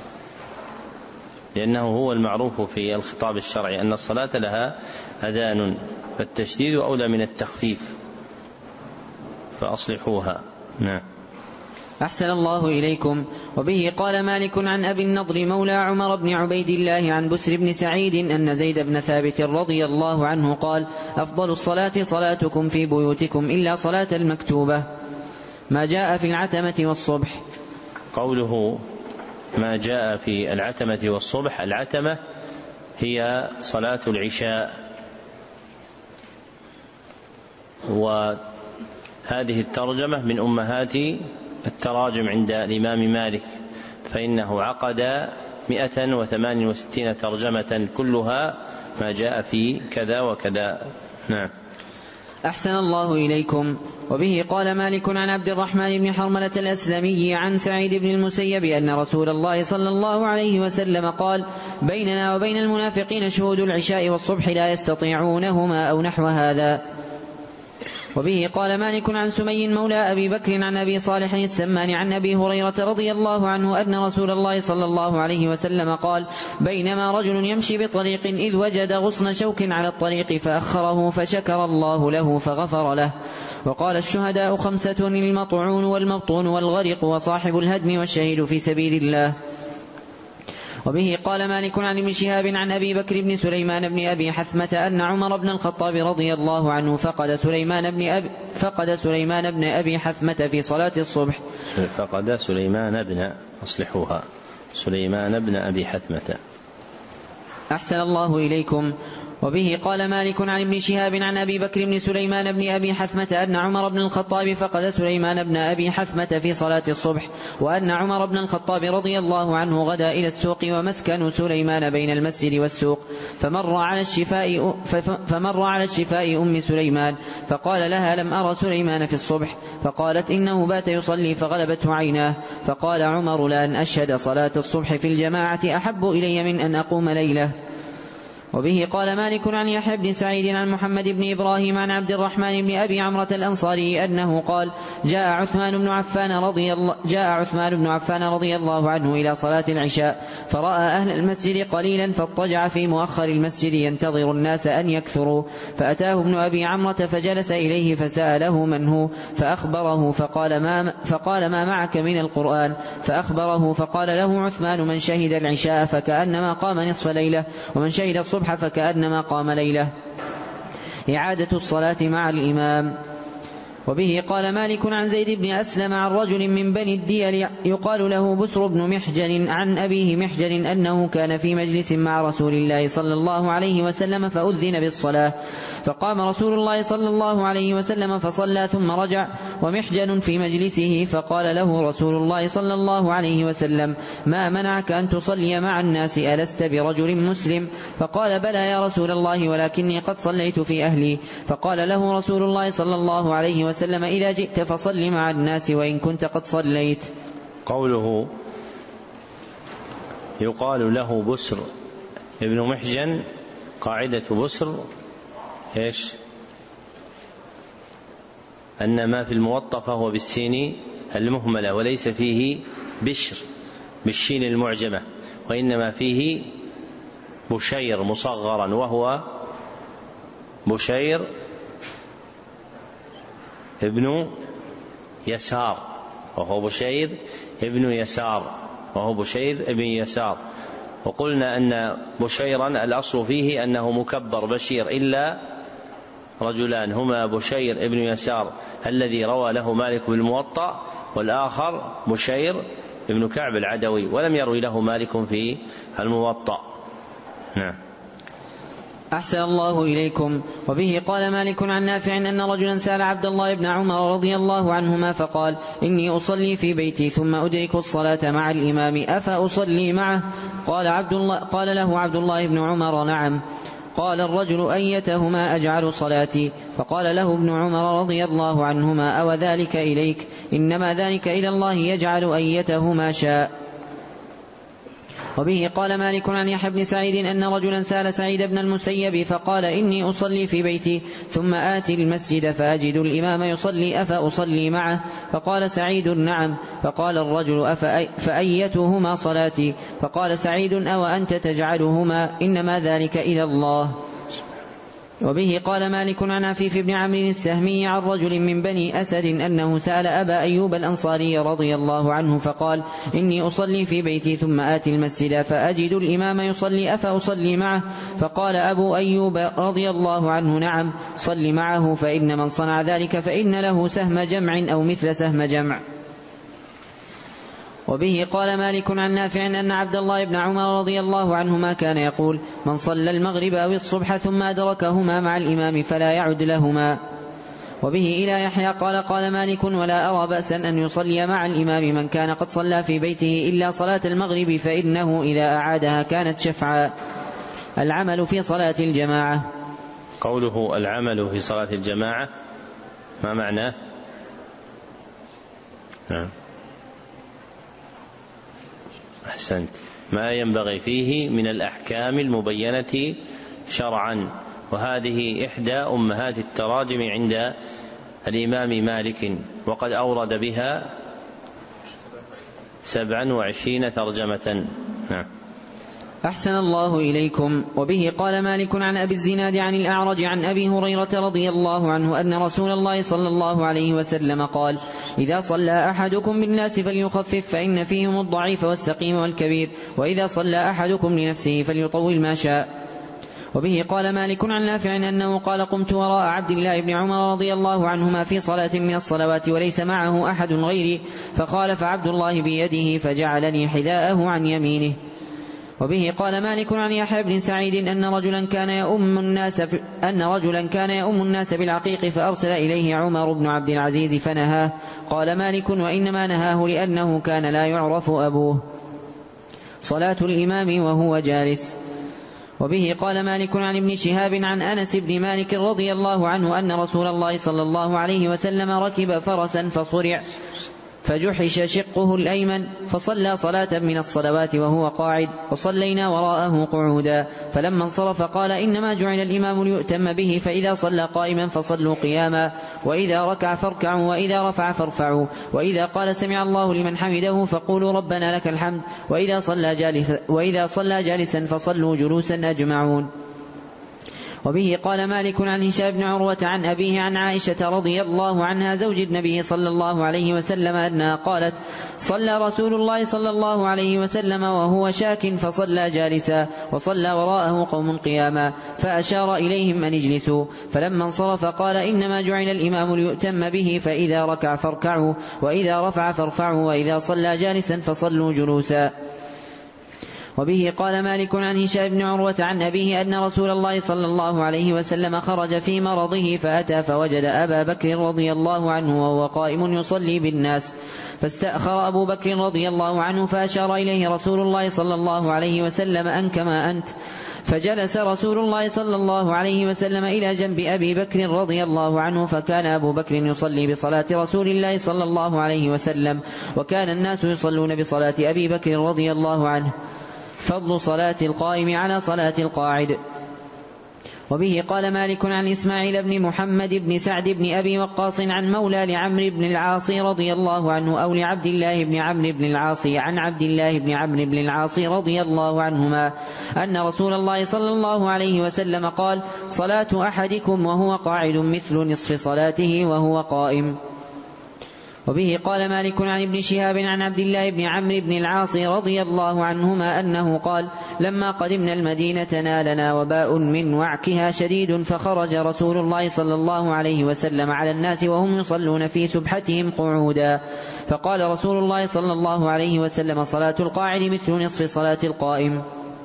لأنه هو المعروف في الخطاب الشرعي أن الصلاة لها أذان، فالتشديد أولى من التخفيف، فأصلحوها. نعم. أحسن الله إليكم. وبه قال مالك عن أبي النضر مولى عمر بن عبيد الله عن بسر بن سعيد أن زيد بن ثابت رضي الله عنه قال: أفضل الصلاة صلاتكم في بيوتكم إلا صلاة المكتوبة. ما جاء في العتمة والصبح. قوله ما جاء في العتمة والصبح، العتمة هي صلاة العشاء، وهذه الترجمة من أمهات التراجم عند الإمام مالك، فإنه عقد مئة وثمان وستين ترجمة كلها ما جاء في كذا وكذا. نعم. أحسن الله إليكم. وبه قال مالك عن عبد الرحمن بن حرملة الأسلمي عن سعيد بن المسيب أن رسول الله صلى الله عليه وسلم قال: بيننا وبين المنافقين شهود العشاء والصبح لا يستطيعونهما أو نحو هذا. وبه قال مالك عن سمي مولى أبي بكر عن أبي صالح السمان عن أبي هريرة رضي الله عنه أن رسول الله صلى الله عليه وسلم قال: بينما رجل يمشي بطريق إذ وجد غصن شوك على الطريق فأخره فشكر الله له فغفر له. وقال: الشهداء خمسة: المطعون والمبطون والغرق وصاحب الهدم والشهيد في سبيل الله. وبه قال مالك عن ابن شهاب عن أبي بكر بن سليمان بن أبي حثمة أن عمر بن الخطاب رضي الله عنه فقد سليمان بن أبي, فقد سليمان بن أبي حثمة في صلاة الصبح. فقد سليمان بن أصلحوها سليمان بن أبي حثمة. أحسن الله إليكم. وبه قال مالك عن ابن شهاب عن أبي بكر بن سليمان بن أبي حثمة أن عمر بن الخطاب فقد سليمان بن أبي حثمة في صلاة الصبح، وأن عمر بن الخطاب رضي الله عنه غدا إلى السوق ومسكن سليمان بين المسجد والسوق، فمر على الشفاء فمر على الشفاء أم سليمان فقال لها: لم أرى سليمان في الصبح، فقالت: إنه بات يصلي فغلبته عيناه. فقال عمر: لأن أشهد صلاة الصبح في الجماعة أحب إلي من أن أقوم ليلة. وبه قال مالك عن يحيى بن سعيد عن محمد بن إبراهيم عن عبد الرحمن بن أبي عمرة الأنصاري أنه قال: جاء عثمان بن عفان رضي الله جاء عثمان بن عفان رضي الله عنه إلى صلاة العشاء، فرأى أهل المسجد قليلا فاضطجع في مؤخر المسجد ينتظر الناس أن يكثروا، فأتاه ابن أبي عمرة فجلس إليه فسأله من هو، فأخبره فقال ما, فقال ما معك من القرآن؟ فأخبره فقال له عثمان: من شهد العشاء فكأنما قام نصف ليلة، ومن شهد الصبح فكأنما قام ليلة. إعادة الصلاة مع الإمام. وبه قال مالك عن زيد بن أسلم عن رجل من بني الديل يقال له بسر بن محجن عن أبيه محجن أنه كان في مجلس مع رسول الله صلى الله عليه وسلم فأذن بالصلاة فقام رسول الله صلى الله عليه وسلم فصلى ثم رجع ومحجن في مجلسه فقال له رسول الله صلى الله عليه وسلم ما منعك أن تصلي مع الناس ألست برجل مسلم؟ فقال بلى يا رسول الله ولكني قد صليت في أهلي. فقال له رسول الله صلى الله عليه وسلم وسلم إذا جئت فصل مع الناس وإن كنت قد صليت. قوله يقال له بسر ابن محجن، قاعدة بسر إيش؟ أن ما في الموطأ فهو بالسين المهملة وليس فيه بشر بالشين المعجمة، وإنما فيه بشير مصغرا وهو بشير ابن يسار وهو بشير ابن يسار وهو بشير ابن يسار. وقلنا أن بشيرا الأصل فيه أنه مكبر بشير إلا رجلان هما بشير ابن يسار الذي روى له مالك بالموطأ، والآخر بشير ابن كعب العدوي ولم يروي له مالك في الموطأ. نعم. أحسن الله إليكم. وبه قال مالك عن نافع أن رجلا سأل عبد الله بن عمر رضي الله عنهما فقال إني أصلي في بيتي ثم أدرك الصلاة مع الإمام أفأصلي معه؟ قال, عبد الله قال له عبد الله بن عمر نعم. قال الرجل أيتهما أجعل صلاتي؟ فقال له ابن عمر رضي الله عنهما أو ذلك إليك؟ إنما ذلك إلى الله يجعل أيتهما شاء. وبه قال مالك عن يحيى بن سعيد أن رجلا سأل سعيد بن المسيب فقال إني أصلي في بيتي ثم آتي المسجد فأجد الإمام يصلي أفأصلي معه؟ فقال سعيد نعم. فقال الرجل فأيتهما صلاتي؟ فقال سعيد أو أنت تجعلهما؟ إنما ذلك إلى الله. وبه قال مالك عن عفيف بن عمرو السهمي عن رجل من بني أسد أنه سأل أبا أيوب الأنصاري رضي الله عنه فقال إني أصلي في بيتي ثم آتي المسجد فأجد الإمام يصلي أفأصلي معه؟ فقال أبو أيوب رضي الله عنه نعم صل معه، فإن من صنع ذلك فإن له سهم جمع أو مثل سهم جمع. وبه قال مالك عن نافع أن عبد الله بن عمر رضي الله عنهما كان يقول من صلى المغرب أو الصبح ثم أدركهما مع الإمام فلا يعد لهما. وبه إلى يحيى قال قال مالك ولا أرى بأسا أن يصلي مع الإمام من كان قد صلى في بيته إلا صلاة المغرب فإنه إذا أعادها كانت شفعا. العمل في صلاة الجماعة. قوله العمل في صلاة الجماعة ما معناه؟ نعم أحسنت. ما ينبغي فيه من الأحكام المبينة شرعا، وهذه إحدى أمهات التراجم عند الإمام مالك وقد أورد بها سبعا وعشرين ترجمة. نعم. أحسن الله إليكم. وبه قال مالك عن أبي الزناد عن الأعرج عن أبي هريرة رضي الله عنه أن رسول الله صلى الله عليه وسلم قال إذا صلى أحدكم بالناس فليخفف فإن فيهم الضعيف والسقيم والكبير، وإذا صلى أحدكم لنفسه فليطول ما شاء. وبه قال مالك عن نافع أنه قال قمت وراء عبد الله بن عمر رضي الله عنهما في صلاة من الصلوات وليس معه أحد غيري فخالف عبد الله بيده فجعلني حذاءه عن يمينه. وبه قال مالك عن يحيى بن سعيد أن رجلا كان يؤم الناس أن رجلا كان يؤم الناس بالعقيق فأرسل إليه عمر بن عبد العزيز فنهاه. قال مالك وإنما نهاه لأنه كان لا يعرف أبوه. صلاة الإمام وهو جالس. وبه قال مالك عن ابن شهاب عن أنس بن مالك رضي الله عنه أن رسول الله صلى الله عليه وسلم ركب فرسا فصرع فجحش شقه الأيمن فصلى صلاة من الصلوات وهو قاعد وصلينا وراءه قعودا، فلما انصرف قال إنما جعل الإمام ليؤتم به، فإذا صلى قائما فصلوا قياما، وإذا ركع فاركعوا، وإذا رفع فارفعوا، وإذا قال سمع الله لمن حمده فقولوا ربنا لك الحمد، وإذا صلى جالسا, وإذا صلى جالسا فصلوا جلوسا أجمعون. وبه قال مالك عن هشام بن عروة عن أبيه عن عائشة رضي الله عنها زوج النبي صلى الله عليه وسلم أنها قالت: صلى رسول الله صلى الله عليه وسلم وهو شاك فصلى جالسا، وصلى وراءه قوم قياما، فأشار إليهم أن اجلسوا، فلما انصرف قال: إنما جعل الإمام ليؤتم به، فإذا ركع فاركعوا، وإذا رفع فارفعوا، وإذا صلى جالسا فصلوا جلوسا. وبه قال مالك عن هشام بن عروة عن أبيه أن رسول الله صلى الله عليه وسلم خرج في مرضه فأتى فوجد أبا بكر رضي الله عنه وهو قائم يصلي بالناس، فاستأخر أبو بكر رضي الله عنه فأشار إليه رسول الله صلى الله عليه وسلم: أن كما أنت. فجلس رسول الله صلى الله عليه وسلم إلى جنب أبي بكر رضي الله عنه، فكان أبو بكر يصلي بصلاة رسول الله صلى الله عليه وسلم، وكان الناس يصلون بصلاة أبي بكر رضي الله عنه. فضل صلاة القائم على صلاة القاعد. وبه قال مالك عن إسماعيل بن محمد بن سعد بن أبي وقاص عن مولى لعمرو بن العاص رضي الله عنه أو لعبد الله بن عمرو بن العاص عن عبد الله بن عمرو بن العاص رضي الله عنهما أن رسول الله صلى الله عليه وسلم قال: صلاة أحدكم وهو قاعد مثل نصف صلاته وهو قائم. وبه قال مالك عن ابن شهاب عن عبد الله بن عمرو بن العاص رضي الله عنهما أنه قال: لما قدمنا المدينة نالنا وباء من وعكها شديد، فخرج رسول الله صلى الله عليه وسلم على الناس وهم يصلون في سبحتهم قعودا، فقال رسول الله صلى الله عليه وسلم: صلاة القاعد مثل نصف صلاة القائم.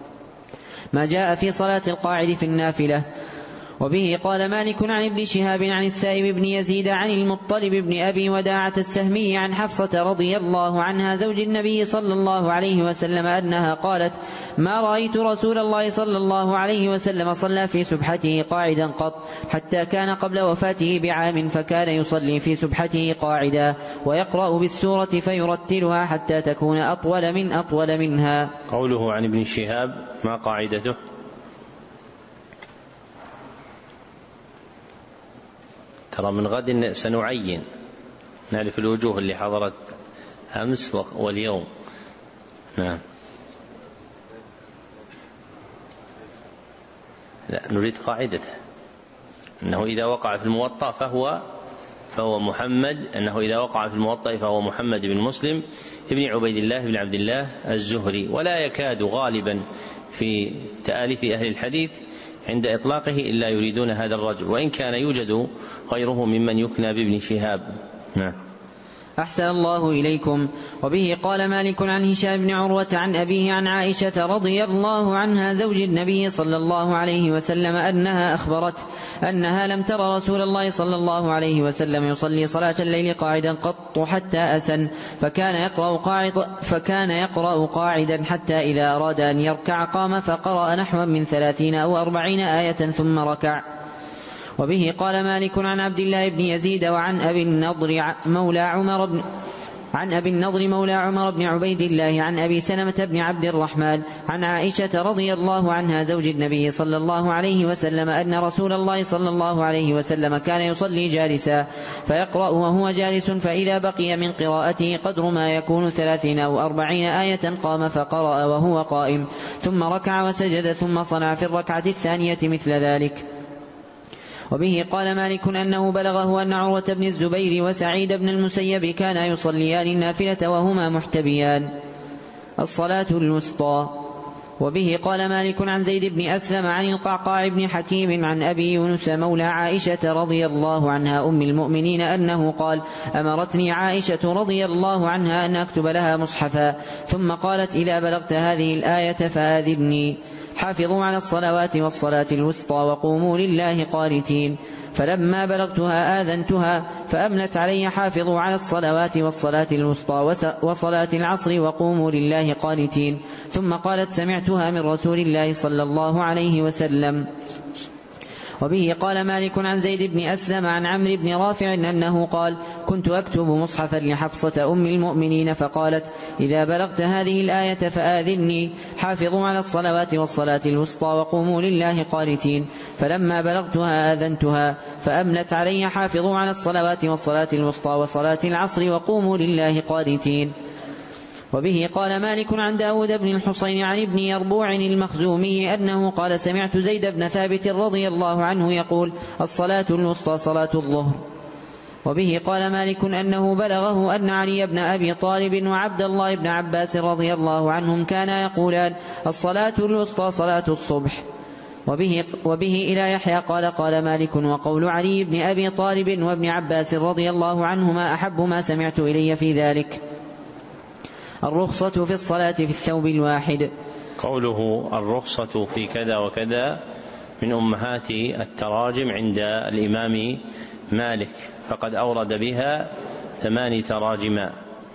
ما جاء في صلاة القاعد في النافلة. وبه قال مالك عن ابن شهاب عن السائب بن يزيد عن المطلب بن أبي وداعة السهمي عن حفصة رضي الله عنها زوج النبي صلى الله عليه وسلم أنها قالت: ما رأيت رسول الله صلى الله عليه وسلم صلى في سبحته قاعدا قط، حتى كان قبل وفاته بعام فكان يصلي في سبحته قاعدا ويقرأ بالسورة فيرتلها حتى تكون أطول من أطول منها. قوله عن ابن شهاب ما قاعدته؟ ترى من غد سنعين، نعرف الوجوه اللي حضرت أمس واليوم. نعم. لا، نريد قاعدته أنه إذا وقع في الموطأ فهو فهو محمد أنه إذا وقع في الموطأ فهو محمد بن مسلم ابن عبيد الله بن عبد الله الزهري. ولا يكاد غالبا في تآليف أهل الحديث عند إطلاقه إلا يريدون هذا الرجل، وإن كان يوجد غيره ممن يكنى بابن شهاب. نعم. أحسن الله إليكم. وبه قال مالك عن هشام بن عروة عن أبيه عن عائشة رضي الله عنها زوج النبي صلى الله عليه وسلم أنها أخبرت أنها لم تر رسول الله صلى الله عليه وسلم يصلي صلاة الليل قاعدا قط حتى أسن، فكان يقرأ, قاعد فكان يقرأ قاعدا حتى إذا أراد أن يركع قام فقرأ نحو من ثلاثين أو أربعين آية ثم ركع. وبه قال مالك عن عبد الله بن يزيد وعن أبي النضر مولى عمر بن عن أبي النضر مولى عمر بن عبيد الله عن أبي سلمة بن عبد الرحمن عن عائشة رضي الله عنها زوج النبي صلى الله عليه وسلم أن رسول الله صلى الله عليه وسلم كان يصلي جالسا فيقرأ وهو جالس، فإذا بقي من قراءته قدر ما يكون ثلاثين أو أربعين آية قام فقرأ وهو قائم، ثم ركع وسجد، ثم صنع في الركعة الثانية مثل ذلك. وبه قال مالك أنه بلغه أن عروة بن الزبير وسعيد بن المسيب كانا يصليان النافلة وهما محتبيان. الصلاة الوسطى. وبه قال مالك عن زيد بن أسلم عن القعقاع بن حكيم عن أبي يونس مولى عائشة رضي الله عنها أم المؤمنين أنه قال: أمرتني عائشة رضي الله عنها أن أكتب لها مصحفا، ثم قالت: إذا بلغت هذه الآية فآذني، حافظوا على الصلوات والصلاة الوسطى وقوموا لله قانتين. فلما بلغتها آذنتها فأملت علي: حافظوا على الصلوات والصلاة الوسطى وصلاة العصر وقوموا لله قانتين. ثم قالت: سمعتها من رسول الله صلى الله عليه وسلم. وبه قال مالك عن زيد بن أسلم عن عمرو بن رافع أنه قال: كنت أكتب مصحفا لحفصة أم المؤمنين فقالت: إذا بلغت هذه الآية فآذني، حافظوا على الصلوات والصلاة الوسطى وقوموا لله قانتين. فلما بلغتها آذنتها فأملت علي: حافظوا على الصلوات والصلاة الوسطى وصلاة العصر وقوموا لله قانتين. وبه قال مالك عن داود بن الحصين عن ابن يربوع المخزومي أنه قال سمعت زيد بن ثابت رضي الله عنه يقول الصلاة الوسطى صلاة الظهر. وبه قال مالك أنه بلغه أن علي بن أبي طالب وعبد الله بن عباس رضي الله عنهم كانا يقولان الصلاة الوسطى صلاة الصبح. وبه, وبه إلى يحيى قال قال مالك وقول علي بن أبي طالب وابن عباس رضي الله عنهما أحب ما سمعت إلي في ذلك. الرخصة في الصلاة في الثوب الواحد. قوله الرخصة في كذا وكذا من أمهات التراجم عند الإمام مالك، فقد أورد بها ثماني تراجم.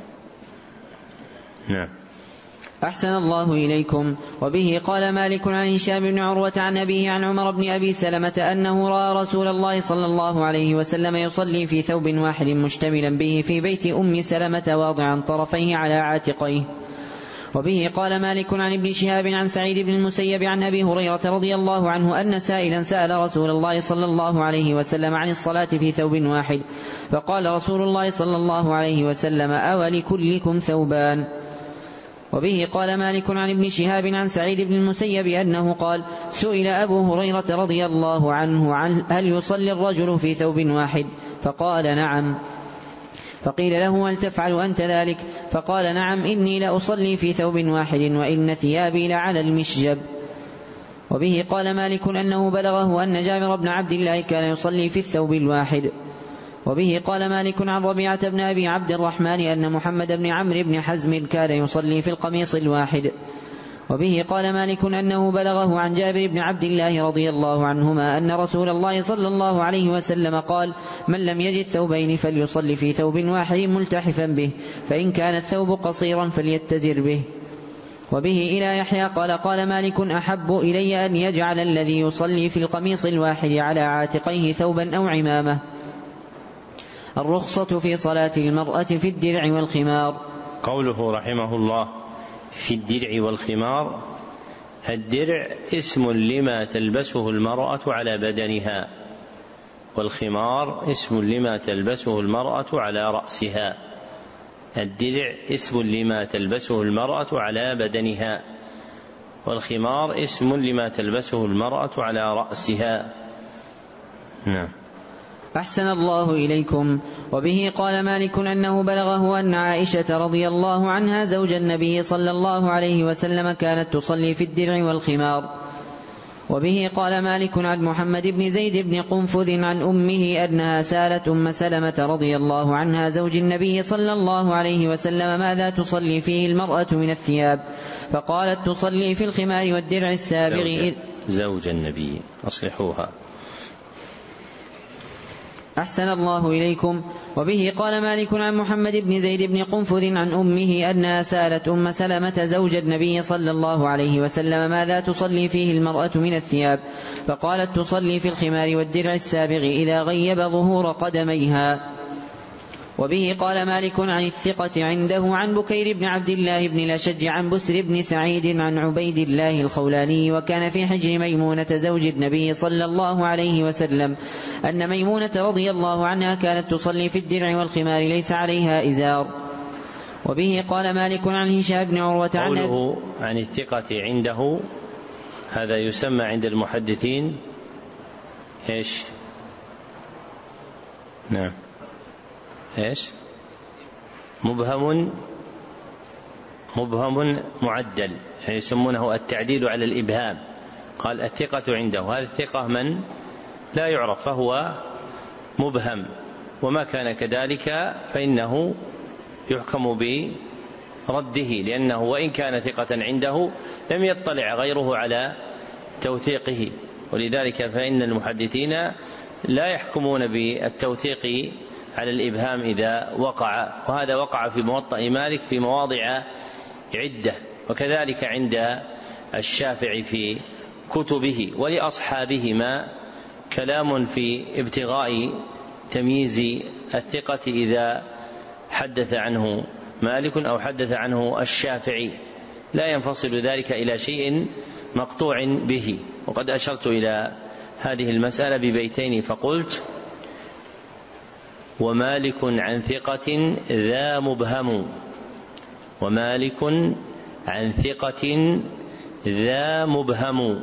نعم. أحسن الله إليكم. وبه قال مالك عن هشام بن عروة عن أبيه عن عمر بن أبي سلمة أنه رأى رسول الله صلى الله عليه وسلم يصلي في ثوب واحد مشتملا به في بيت أم سلمة واضعا طرفيه على عاتقيه. وبه قال مالك عن ابن شهاب عن سعيد بن المسيب عن أبي هريرة رضي الله عنه أن سائلا سأل رسول الله صلى الله عليه وسلم عن الصلاة في ثوب واحد، فقال رسول الله صلى الله عليه وسلم أولكلكم ثوبان. وبه قال مالك عن ابن شهاب عن سعيد بن المسيب أنه قال سئل أبو هريرة رضي الله عنه عن هل يصلي الرجل في ثوب واحد؟ فقال نعم. فقيل له هل تفعل أنت ذلك؟ فقال نعم إني لأصلي في ثوب واحد وإن ثيابي لعلى المشجب. وبه قال مالك أنه بلغه أن جابر بن عبد الله كان يصلي في الثوب الواحد. وبه قال مالك عن ربيعة بن أبي عبد الرحمن أن محمد بن عمرو بن حزم كان يصلي في القميص الواحد. وبه قال مالك أنه بلغه عن جابر بن عبد الله رضي الله عنهما أن رسول الله صلى الله عليه وسلم قال من لم يجد ثوبين فليصلي في ثوب واحد ملتحفا به، فإن كان الثوب قصيرا فليتزر به. وبه إلى يحيى قال قال مالك أحب إلي أن يجعل الذي يصلي في القميص الواحد على عاتقيه ثوبا أو عمامة. الرخصة في صلاة المرأة في الدرع والخمار. قوله رحمه الله في الدرع والخمار، الدرع اسم لما تلبسه المرأة على بدنها، والخمار اسم لما تلبسه المرأة على رأسها. الدرع اسم لما تلبسه المرأة على بدنها، والخمار اسم لما تلبسه المرأة على رأسها. نعم. أحسن الله إليكم. وبه قال مالك أنه بلغه أن عائشة رضي الله عنها زوج النبي صلى الله عليه وسلم كانت تصلي في الدرع والخمار. وبه قال مالك عن محمد بن زيد بن قنفذ عن أمه أنها سالت أم سلمة رضي الله عنها زوج النبي صلى الله عليه وسلم ماذا تصلي فيه المرأة من الثياب؟ فقالت تصلي في الخمار والدرع السابغ. زوج, زوج النبي أصلحوها. أحسن الله إليكم. وبه قال مالك عن محمد بن زيد بن قنفذ عن أمه أنها سألت أم سلمة زوج النبي صلى الله عليه وسلم ماذا تصلي فيه المرأة من الثياب؟ فقالت تصلي في الخمار والدرع السابغ إذا غيب ظهور قدميها. وبه قال مالك عن الثقة عنده عن بكير بن عبد الله بن الأشج عن بسر بن سعيد عن عبيد الله الخولاني وكان في حجر ميمونة زوج النبي صلى الله عليه وسلم أن ميمونة رضي الله عنها كانت تصلي في الدرع والخمار ليس عليها إزار. وبه قال مالك عن هشام بن عروة عن قوله عن الثقة عنده هذا يسمى عند المحدثين إيش؟ نعم إيش؟ مبهم مبهم معدل، يعني يسمونه التعديل على الإبهام. قال الثقة عنده، هذا الثقة من لا يعرف فهو مبهم، وما كان كذلك فإنه يحكم برده، لأنه وإن كان ثقة عنده لم يطلع غيره على توثيقه، ولذلك فإن المحدثين لا يحكمون بالتوثيق على الإبهام إذا وقع، وهذا وقع في موطأ مالك في مواضع عدة، وكذلك عند الشافعي في كتبه، ولأصحابهما كلام في ابتغاء تمييز الثقة إذا حدث عنه مالك أو حدث عنه الشافعي، لا ينفصل ذلك إلى شيء مقطوع به. وقد أشرت إلى هذه المسألة ببيتين فقلت: ومالك عن ثقة ذا مبهم، ومالك عن ثقة ذا مبهم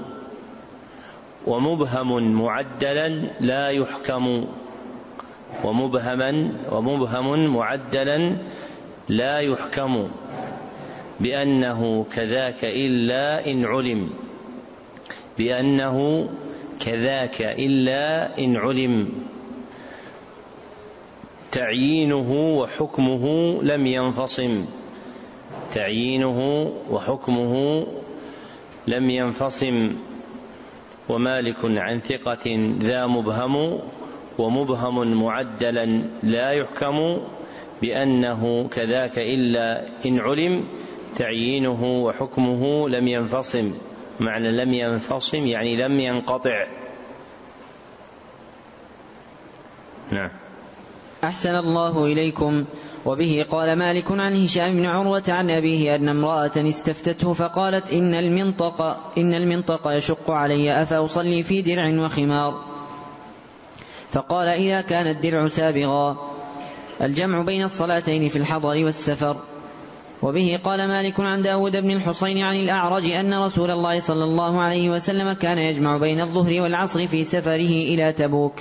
ومبهم معدلا لا يحكم ومبهما ومبهم معدلا لا يحكم بأنه كذاك إلا إن علم بأنه كذاك إلا إن علم تعيينه وحكمه لم ينفصم تعيينه وحكمه لم ينفصم ومالك عن ثقة ذا مبهم ومبهم معدلا لا يحكم بأنه كذاك إلا إن علم تعيينه وحكمه لم ينفصم. معنى لم ينفصم يعني لم ينقطع. نعم. أحسن الله إليكم. وبه قال مالك عن هشام بن عروة عن أبيه أن امرأة استفتته فقالت إن المنطق, إن المنطق يشق علي أفأصلي في درع وخمار؟ فقال إذا كان الدرع سابغا. الجمع بين الصلاتين في الحضر والسفر. وبه قال مالك عن داود بن الحصين عن الأعرج أن رسول الله صلى الله عليه وسلم كان يجمع بين الظهر والعصر في سفره إلى تبوك.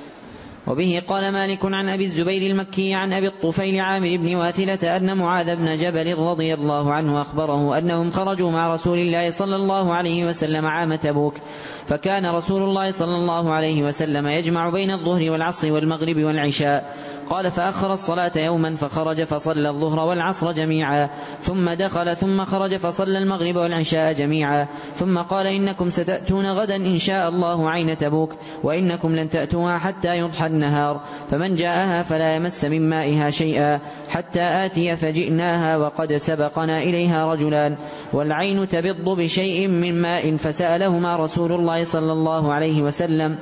وبه قال مالك عن أبي الزبير المكي عن أبي الطفيل عامر بن واثلة أن معاذ بن جبل رضي الله عنه أخبره أنهم خرجوا مع رسول الله صلى الله عليه وسلم عام تبوك، فكان رسول الله صلى الله عليه وسلم يجمع بين الظهر والعصر والمغرب والعشاء. قال فأخر الصلاة يوما فخرج فصلى الظهر والعصر جميعا ثم دخل ثم خرج فصلى المغرب والعشاء جميعا ثم قال إنكم ستأتون غدا إن شاء الله عين تبوك وإنكم لن تأتوها حتى يضحى النهار، فمن جاءها فلا يمس من مائها شيئا حتى آتي فجئناها وقد سبقنا إليها رجلان والعين تبض بشيء من ماء، فسألهما رسول الله صلى الله عليه وسلم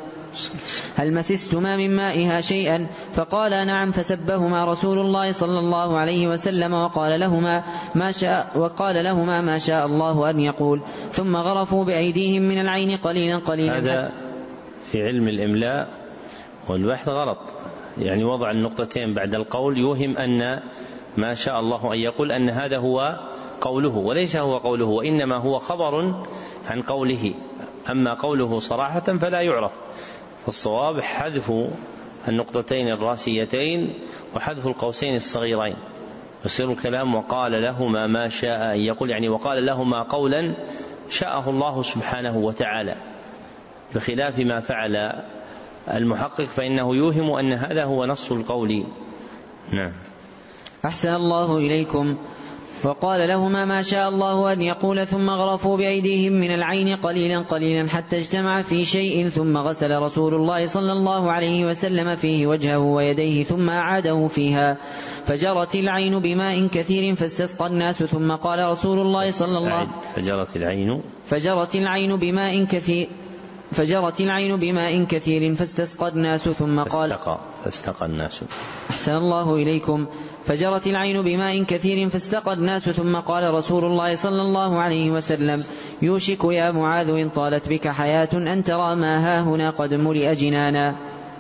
هل مسستما من مائها شيئا؟ فقال نعم، فسبهما رسول الله صلى الله عليه وسلم وقال لهما ما شاء, وقال لهما ما شاء الله أن يقول، ثم غرفوا بأيديهم من العين قليلا قليلا. هذا في علم الإملاء والبحث غلط، يعني وضع النقطتين بعد القول يوهم أن ما شاء الله أن يقول أن هذا هو قوله، وليس هو قوله، وإنما هو خبر عن قوله، أما قوله صراحة فلا يعرف. فالصواب حذف النقطتين الراسيتين وحذف القوسين الصغيرين، يصير الكلام وقال لهما ما شاء أن يقول، يعني وقال لهما قولا شاءه الله سبحانه وتعالى، بخلاف ما فعل المحقق فإنه يوهم أن هذا هو نص القول. نعم. أحسن الله إليكم. وقال لهما ما شاء الله أن يقول ثم غرفوا بأيديهم من العين قليلا قليلا حتى اجتمع في شيء، ثم غسل رسول الله صلى الله عليه وسلم فيه وجهه ويديه ثم أعاده فيها، فجرت العين بماء كثير فاستسقى الناس، ثم قال رسول الله صلى الله عليه وسلم فجرت العين فجرت العين بماء كثير فجرت العين بماء كثير فاستسقى الناس ثم قال فاستقى, فاستقى الناس. أحسن الله إليكم. فجرت العين بماء كثير فاستقى الناس ثم قال رسول الله صلى الله عليه وسلم يوشك يا معاذ إن طالت بك حياة أن ترى ما هاهنا قد ملئ جنانا.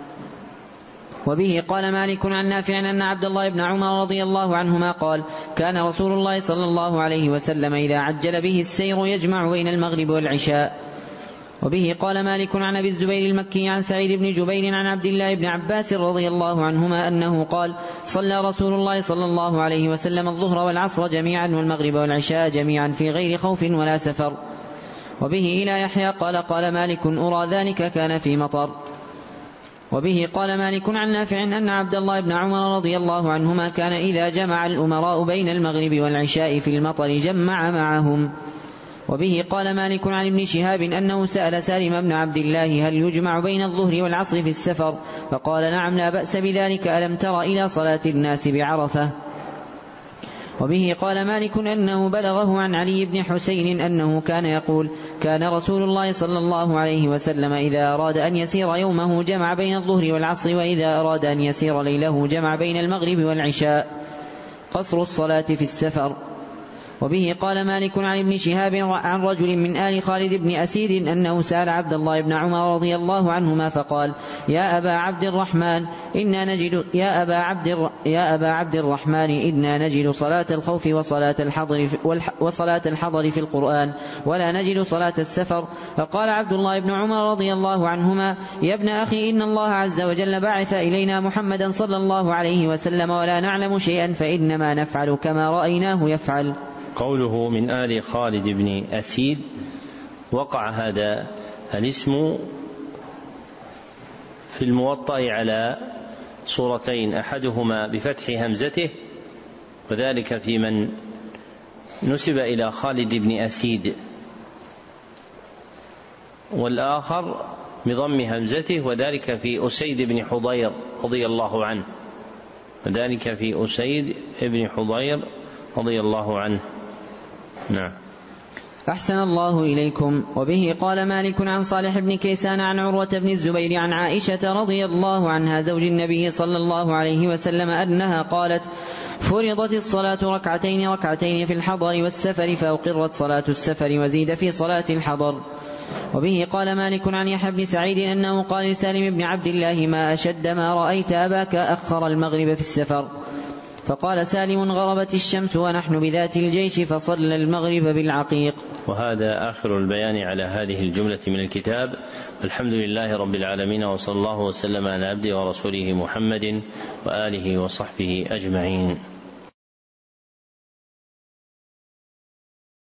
وبه قال مالك عن نافع أن عبد الله بن عمر رضي الله عنهما قال كان رسول الله صلى الله عليه وسلم إذا عجل به السير يجمع بين المغرب والعشاء. وبه قال مالك عن أبي الزبير المكي عن سعيد بن جبير عن عبد الله بن عباس رضي الله عنهما أنه قال صلى رسول الله صلى الله عليه وسلم الظهر والعصر جميعا والمغرب والعشاء جميعا في غير خوف ولا سفر. وبه إلى يحيى قال قال مالك أرى ذلك كان في مطر. وبه قال مالك عن نافع أن عبد الله بن عمر رضي الله عنهما كان إذا جمع الأمراء بين المغرب والعشاء في المطر جمع معهم. وبه قال مالك عن ابن شهاب أنه سأل سالم بن عبد الله هل يجمع بين الظهر والعصر في السفر؟ فقال نعم لا بأس بذلك، ألم تر إلى صلاة الناس بعرفة؟ وبه قال مالك أنه بلغه عن علي بن حسين أنه كان يقول كان رسول الله صلى الله عليه وسلم إذا أراد أن يسير يومه جمع بين الظهر والعصر، وإذا أراد أن يسير ليله جمع بين المغرب والعشاء. قصر الصلاة في السفر. وبه قال مالك عن ابن شهاب عن رجل من آل خالد بن أسيد أنه سأل عبد الله بن عمر رضي الله عنهما فقال يا أبا عبد الرحمن إنا نجد يا أبا عبد الر... يا أبا عبد الرحمن إنا نجد صلاة الخوف وصلاة الحضر في... والح... وصلاة الحضر في القرآن ولا نجد صلاة السفر. فقال عبد الله بن عمر رضي الله عنهما يا ابن أخي إن الله عز وجل بعث إلينا محمدا صلى الله عليه وسلم ولا نعلم شيئا فإنما نفعل كما رأيناه يفعل. قوله من آل خالد بن أسيد وقع هذا الاسم في الموطأ على صورتين أحدهما بفتح همزته وذلك في من نسب إلى خالد بن أسيد والآخر بضم همزته وذلك في أسيد بن حضير رضي الله عنه وذلك في أسيد بن حضير رضي الله عنه. نعم. أحسن الله إليكم. وبه قال مالك عن صالح بن كيسان عن عروة بن الزبير عن عائشة رضي الله عنها زوج النبي صلى الله عليه وسلم أنها قالت فرضت الصلاة ركعتين ركعتين في الحضر والسفر فأقرت صلاة السفر وزيد في صلاة الحضر. وبه قال مالك عن يحيى بن سعيد أنه قال لسالم بن عبد الله ما أشد ما رأيت أباك أخر المغرب في السفر. فقال سالم غربت الشمس ونحن بذات الجيش فصلى المغرب بالعقيق. وهذا آخر البيان على هذه الجملة من الكتاب. الحمد لله رب العالمين وصلى الله وسلم على عبده ورسوله محمد وآله وصحبه أجمعين.